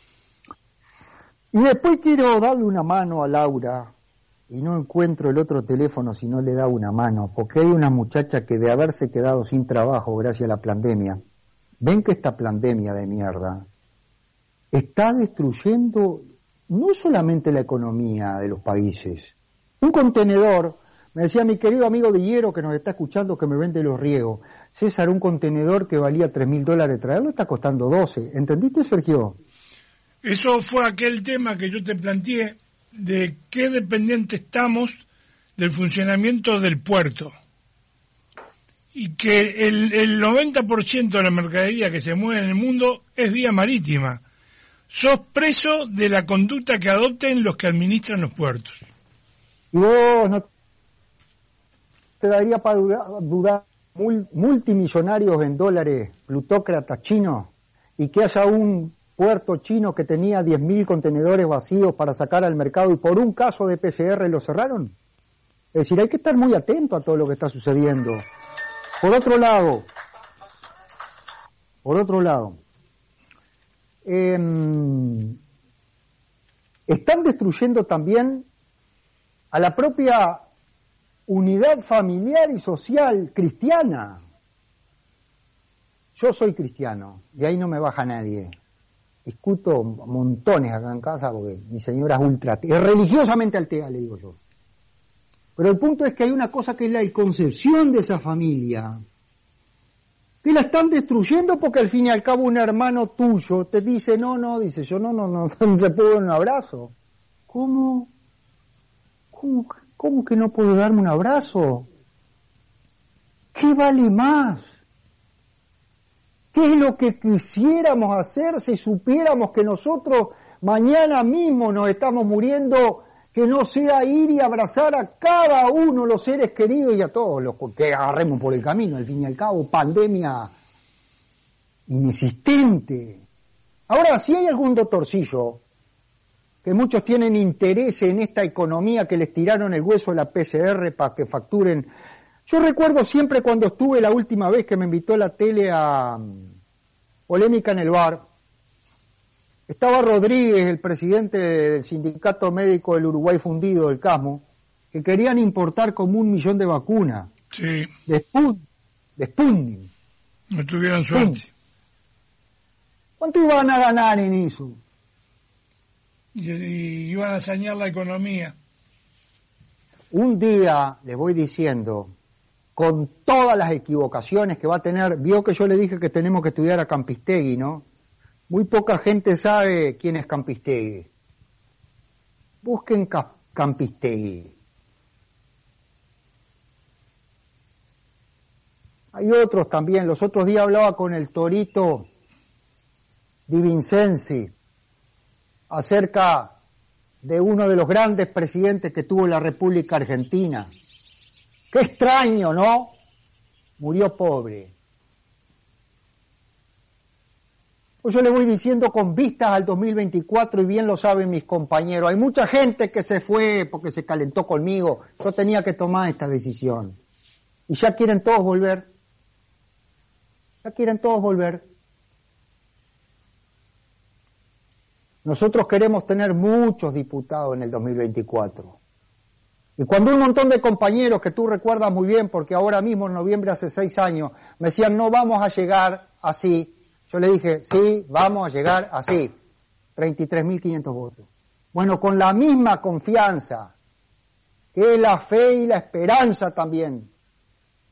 [SPEAKER 2] Y después quiero darle una mano a Laura, y no encuentro el otro teléfono si no le da una mano, porque hay una muchacha que de haberse quedado sin trabajo gracias a la pandemia, ven que esta pandemia de mierda está destruyendo no solamente la economía de los países. Un contenedor, me decía mi querido amigo Villero que nos está escuchando, que me vende los riegos, César, un contenedor que valía tres mil dólares traerlo está costando doce. ¿Entendiste, Sergio?
[SPEAKER 3] Eso fue aquel tema que yo te planteé de qué dependiente estamos del funcionamiento del puerto. Y que el, el noventa por ciento de la mercadería que se mueve en el mundo es vía marítima. Sos preso de la conducta que adopten los que administran los puertos.
[SPEAKER 2] Y vos no te daría para dudar, dudar multimillonarios en dólares, plutócratas chinos, y que haya un puerto chino que tenía diez mil contenedores vacíos para sacar al mercado y por un caso de P C R lo cerraron. Es decir, hay que estar muy atento a todo lo que está sucediendo. Por otro lado, por otro lado, eh, están destruyendo también a la propia unidad familiar y social cristiana. Yo soy cristiano, y ahí no me baja nadie. Discuto montones acá en casa porque mi señora es ultra, es religiosamente atea, le digo yo. Pero el punto es que hay una cosa que es la concepción de esa familia, que la están destruyendo porque al fin y al cabo un hermano tuyo te dice, no, no, dice yo, no, no, no, no te puedo dar un abrazo. ¿Cómo? ¿Cómo, cómo que no puedo darme un abrazo? ¿Qué vale más? ¿Qué es lo que quisiéramos hacer si supiéramos que nosotros mañana mismo nos estamos muriendo? Que no sea ir y abrazar a cada uno los seres queridos y a todos los que agarremos por el camino, al fin y al cabo, pandemia inexistente. Ahora, si hay algún doctorcillo, que muchos tienen interés en esta economía que les tiraron el hueso de la P C R para que facturen. Yo recuerdo siempre cuando estuve la última vez que me invitó la tele a Polémica en el Bar, estaba Rodríguez, el presidente del Sindicato Médico del Uruguay Fundido, del CASMO, que querían importar como un millón de vacunas.
[SPEAKER 3] Sí.
[SPEAKER 2] De Sputnik. De Sputnik.
[SPEAKER 3] No tuvieron suerte.
[SPEAKER 2] ¿Cuánto iban a ganar en eso?
[SPEAKER 3] Y, y iban a sañar la economía.
[SPEAKER 2] Un día, les voy diciendo, con todas las equivocaciones que va a tener, vio que yo le dije que tenemos que estudiar a Campistegui, ¿no? Muy poca gente sabe quién es Campistegui. Busquen Campistegui. Hay otros también. Los otros días hablaba con el Torito Di Vincenzi acerca de uno de los grandes presidentes que tuvo la República Argentina. Qué extraño, ¿no? Murió pobre. Pues yo le voy diciendo con vistas al dos mil veinticuatro y bien lo saben mis compañeros. Hay mucha gente que se fue porque se calentó conmigo. Yo tenía que tomar esta decisión. Y ya quieren todos volver. Ya quieren todos volver. Nosotros queremos tener muchos diputados en el dos mil veinticuatro. Y cuando un montón de compañeros que tú recuerdas muy bien, porque ahora mismo en noviembre hace seis años, me decían no vamos a llegar así. Yo le dije, sí, vamos a llegar así, treinta y tres mil quinientos votos. Bueno, con la misma confianza, que es la fe y la esperanza también,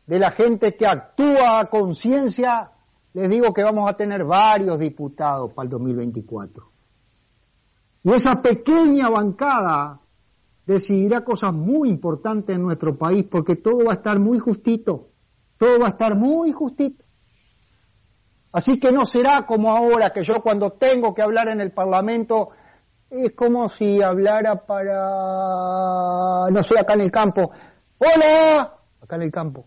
[SPEAKER 2] de la gente que actúa a conciencia, les digo que vamos a tener varios diputados para el dos mil veinticuatro. Y esa pequeña bancada decidirá cosas muy importantes en nuestro país, porque todo va a estar muy justito, todo va a estar muy justito. Así que no será como ahora, que yo cuando tengo que hablar en el Parlamento, es como si hablara para, no sé, acá en el campo. ¡Hola! Acá en el campo.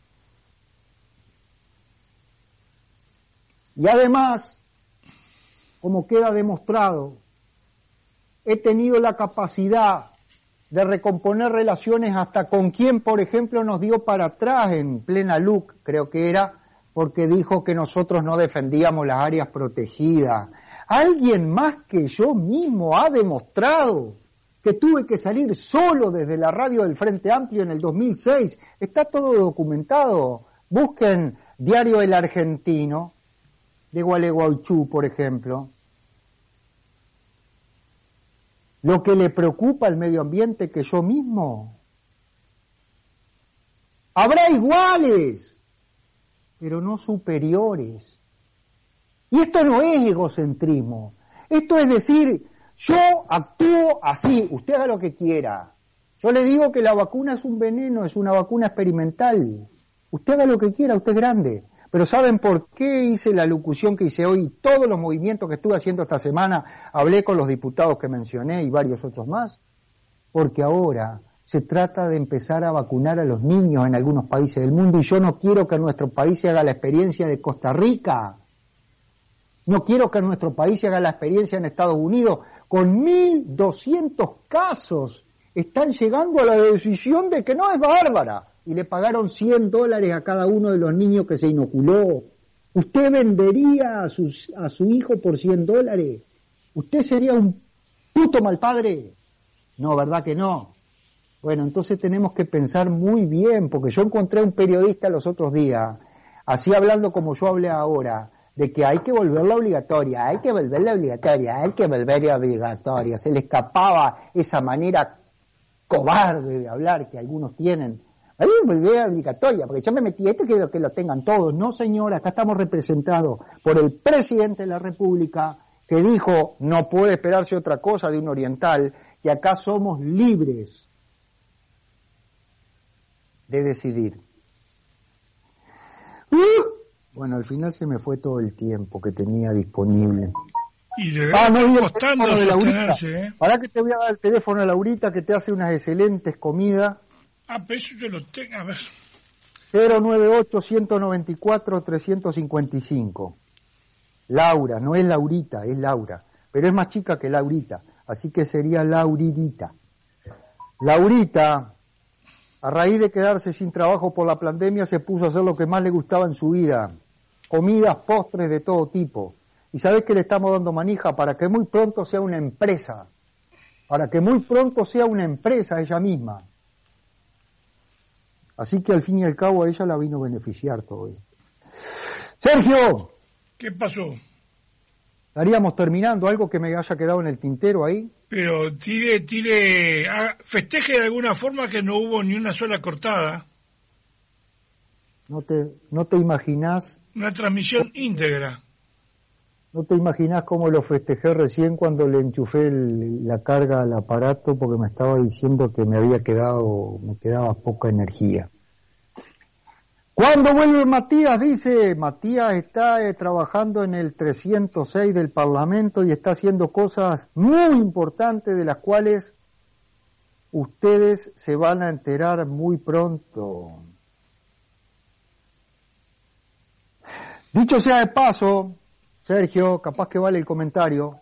[SPEAKER 2] Y además, como queda demostrado, he tenido la capacidad de recomponer relaciones hasta con quien, por ejemplo, nos dio para atrás en plena L U C, creo que era, porque dijo que nosotros no defendíamos las áreas protegidas. Alguien más que yo mismo ha demostrado que tuve que salir solo desde la radio del Frente Amplio en el dos mil seis. Está todo documentado. Busquen Diario El Argentino, de Gualeguaychú, por ejemplo. Lo que le preocupa al medio ambiente que yo mismo. Habrá iguales, pero no superiores. Y esto no es egocentrismo. Esto es decir, yo actúo así, usted haga lo que quiera. Yo le digo que la vacuna es un veneno, es una vacuna experimental. Usted haga lo que quiera, usted es grande. Pero ¿saben por qué hice la locución que hice hoy? Todos los movimientos que estuve haciendo esta semana, hablé con los diputados que mencioné y varios otros más. Porque ahora se trata de empezar a vacunar a los niños en algunos países del mundo y yo no quiero que nuestro país se haga la experiencia de Costa Rica. No quiero que nuestro país se haga la experiencia en Estados Unidos. Con mil doscientos casos están llegando a la decisión de que no es bárbara. Y le pagaron cien dólares a cada uno de los niños que se inoculó. ¿Usted vendería a, sus, a su hijo por cien dólares? ¿Usted sería un puto mal padre? No, ¿verdad que no? Bueno, entonces tenemos que pensar muy bien, porque yo encontré a un periodista los otros días, así hablando como yo hablé ahora, de que hay que volverla obligatoria, hay que volverla obligatoria, hay que volverla obligatoria. Se le escapaba esa manera cobarde de hablar que algunos tienen. Hay que volverla obligatoria, porque yo me metí esto y quiero que lo tengan todos. No, señora, acá estamos representados por el presidente de la República, que dijo no puede esperarse otra cosa de un oriental, y acá somos libres de decidir. ¡Uh! Bueno, al final se me fue todo el tiempo que tenía disponible.
[SPEAKER 3] Y le ah, no, costando sostenerse, ¿eh?
[SPEAKER 2] Para que te voy a dar el teléfono a Laurita, que te hace unas excelentes comidas.
[SPEAKER 3] Ah, pero eso yo lo tengo, a ver.
[SPEAKER 2] cero nueve ocho, uno nueve cuatro, tres cinco cinco. Laura, no es Laurita, es Laura. Pero es más chica que Laurita, así que sería Lauridita. Laurita, a raíz de quedarse sin trabajo por la pandemia, se puso a hacer lo que más le gustaba en su vida. Comidas, postres de todo tipo. ¿Y sabés que le estamos dando manija? Para que muy pronto sea una empresa. Para que muy pronto sea una empresa ella misma. Así que al fin y al cabo a ella la vino a beneficiar todo esto. Sergio.
[SPEAKER 3] ¿Qué pasó?
[SPEAKER 2] Estaríamos terminando, algo que me haya quedado en el tintero ahí.
[SPEAKER 3] Pero tire, tire, haga, festeje de alguna forma que no hubo ni una sola cortada.
[SPEAKER 2] No te, no te imaginás.
[SPEAKER 3] Una transmisión íntegra.
[SPEAKER 2] No te imaginás cómo lo festejé recién cuando le enchufé el, la carga al aparato, porque me estaba diciendo que me había quedado, me quedaba poca energía. ¿Cuándo vuelve Matías? Dice, Matías está eh, trabajando en el trescientos seis del Parlamento y está haciendo cosas muy importantes de las cuales ustedes se van a enterar muy pronto. Dicho sea de paso, Sergio, capaz que vale el comentario.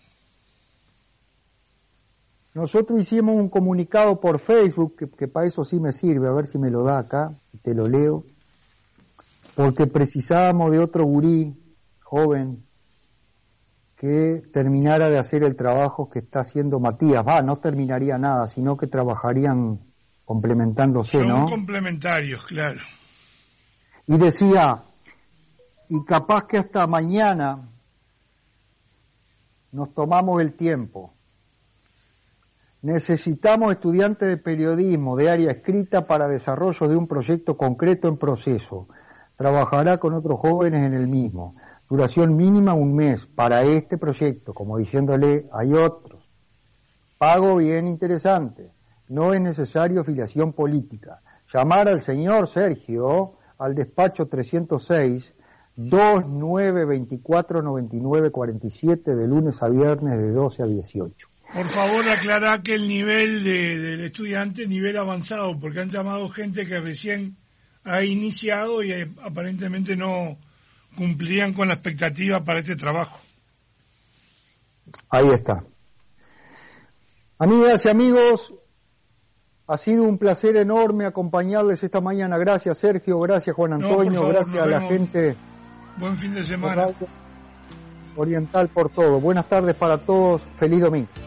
[SPEAKER 2] Nosotros hicimos un comunicado por Facebook, que, que para eso sí me sirve, a ver si me lo da acá, te lo leo. Porque precisábamos de otro gurí joven que terminara de hacer el trabajo que está haciendo Matías. Va, no terminaría nada, sino que trabajarían complementándose,
[SPEAKER 3] Son
[SPEAKER 2] ¿no?
[SPEAKER 3] Son complementarios, claro.
[SPEAKER 2] Y decía, y capaz que hasta mañana nos tomamos el tiempo, Necesitamos estudiantes de periodismo de área escrita para desarrollo de un proyecto concreto en proceso. Trabajará con otros jóvenes en el mismo. Duración mínima un mes para este proyecto, como diciéndole, hay otros. Pago bien interesante. No es necesario filiación política. Llamar al señor Sergio al despacho trescientos seis, veintinueve veinticuatro noventa y nueve cuarenta y siete de lunes a viernes de doce a dieciocho.
[SPEAKER 3] Por favor, aclará que el nivel de, del estudiante es nivel avanzado, porque han llamado gente que recién ha iniciado y eh, aparentemente no cumplían con la expectativa para este trabajo.
[SPEAKER 2] Ahí está. Amigas y amigos, ha sido un placer enorme acompañarles esta mañana. Gracias, Sergio, gracias, Juan Antonio, no, favor, gracias a la gente.
[SPEAKER 3] Buen fin de semana.
[SPEAKER 2] Oriental por todo. Buenas tardes para todos. Feliz domingo.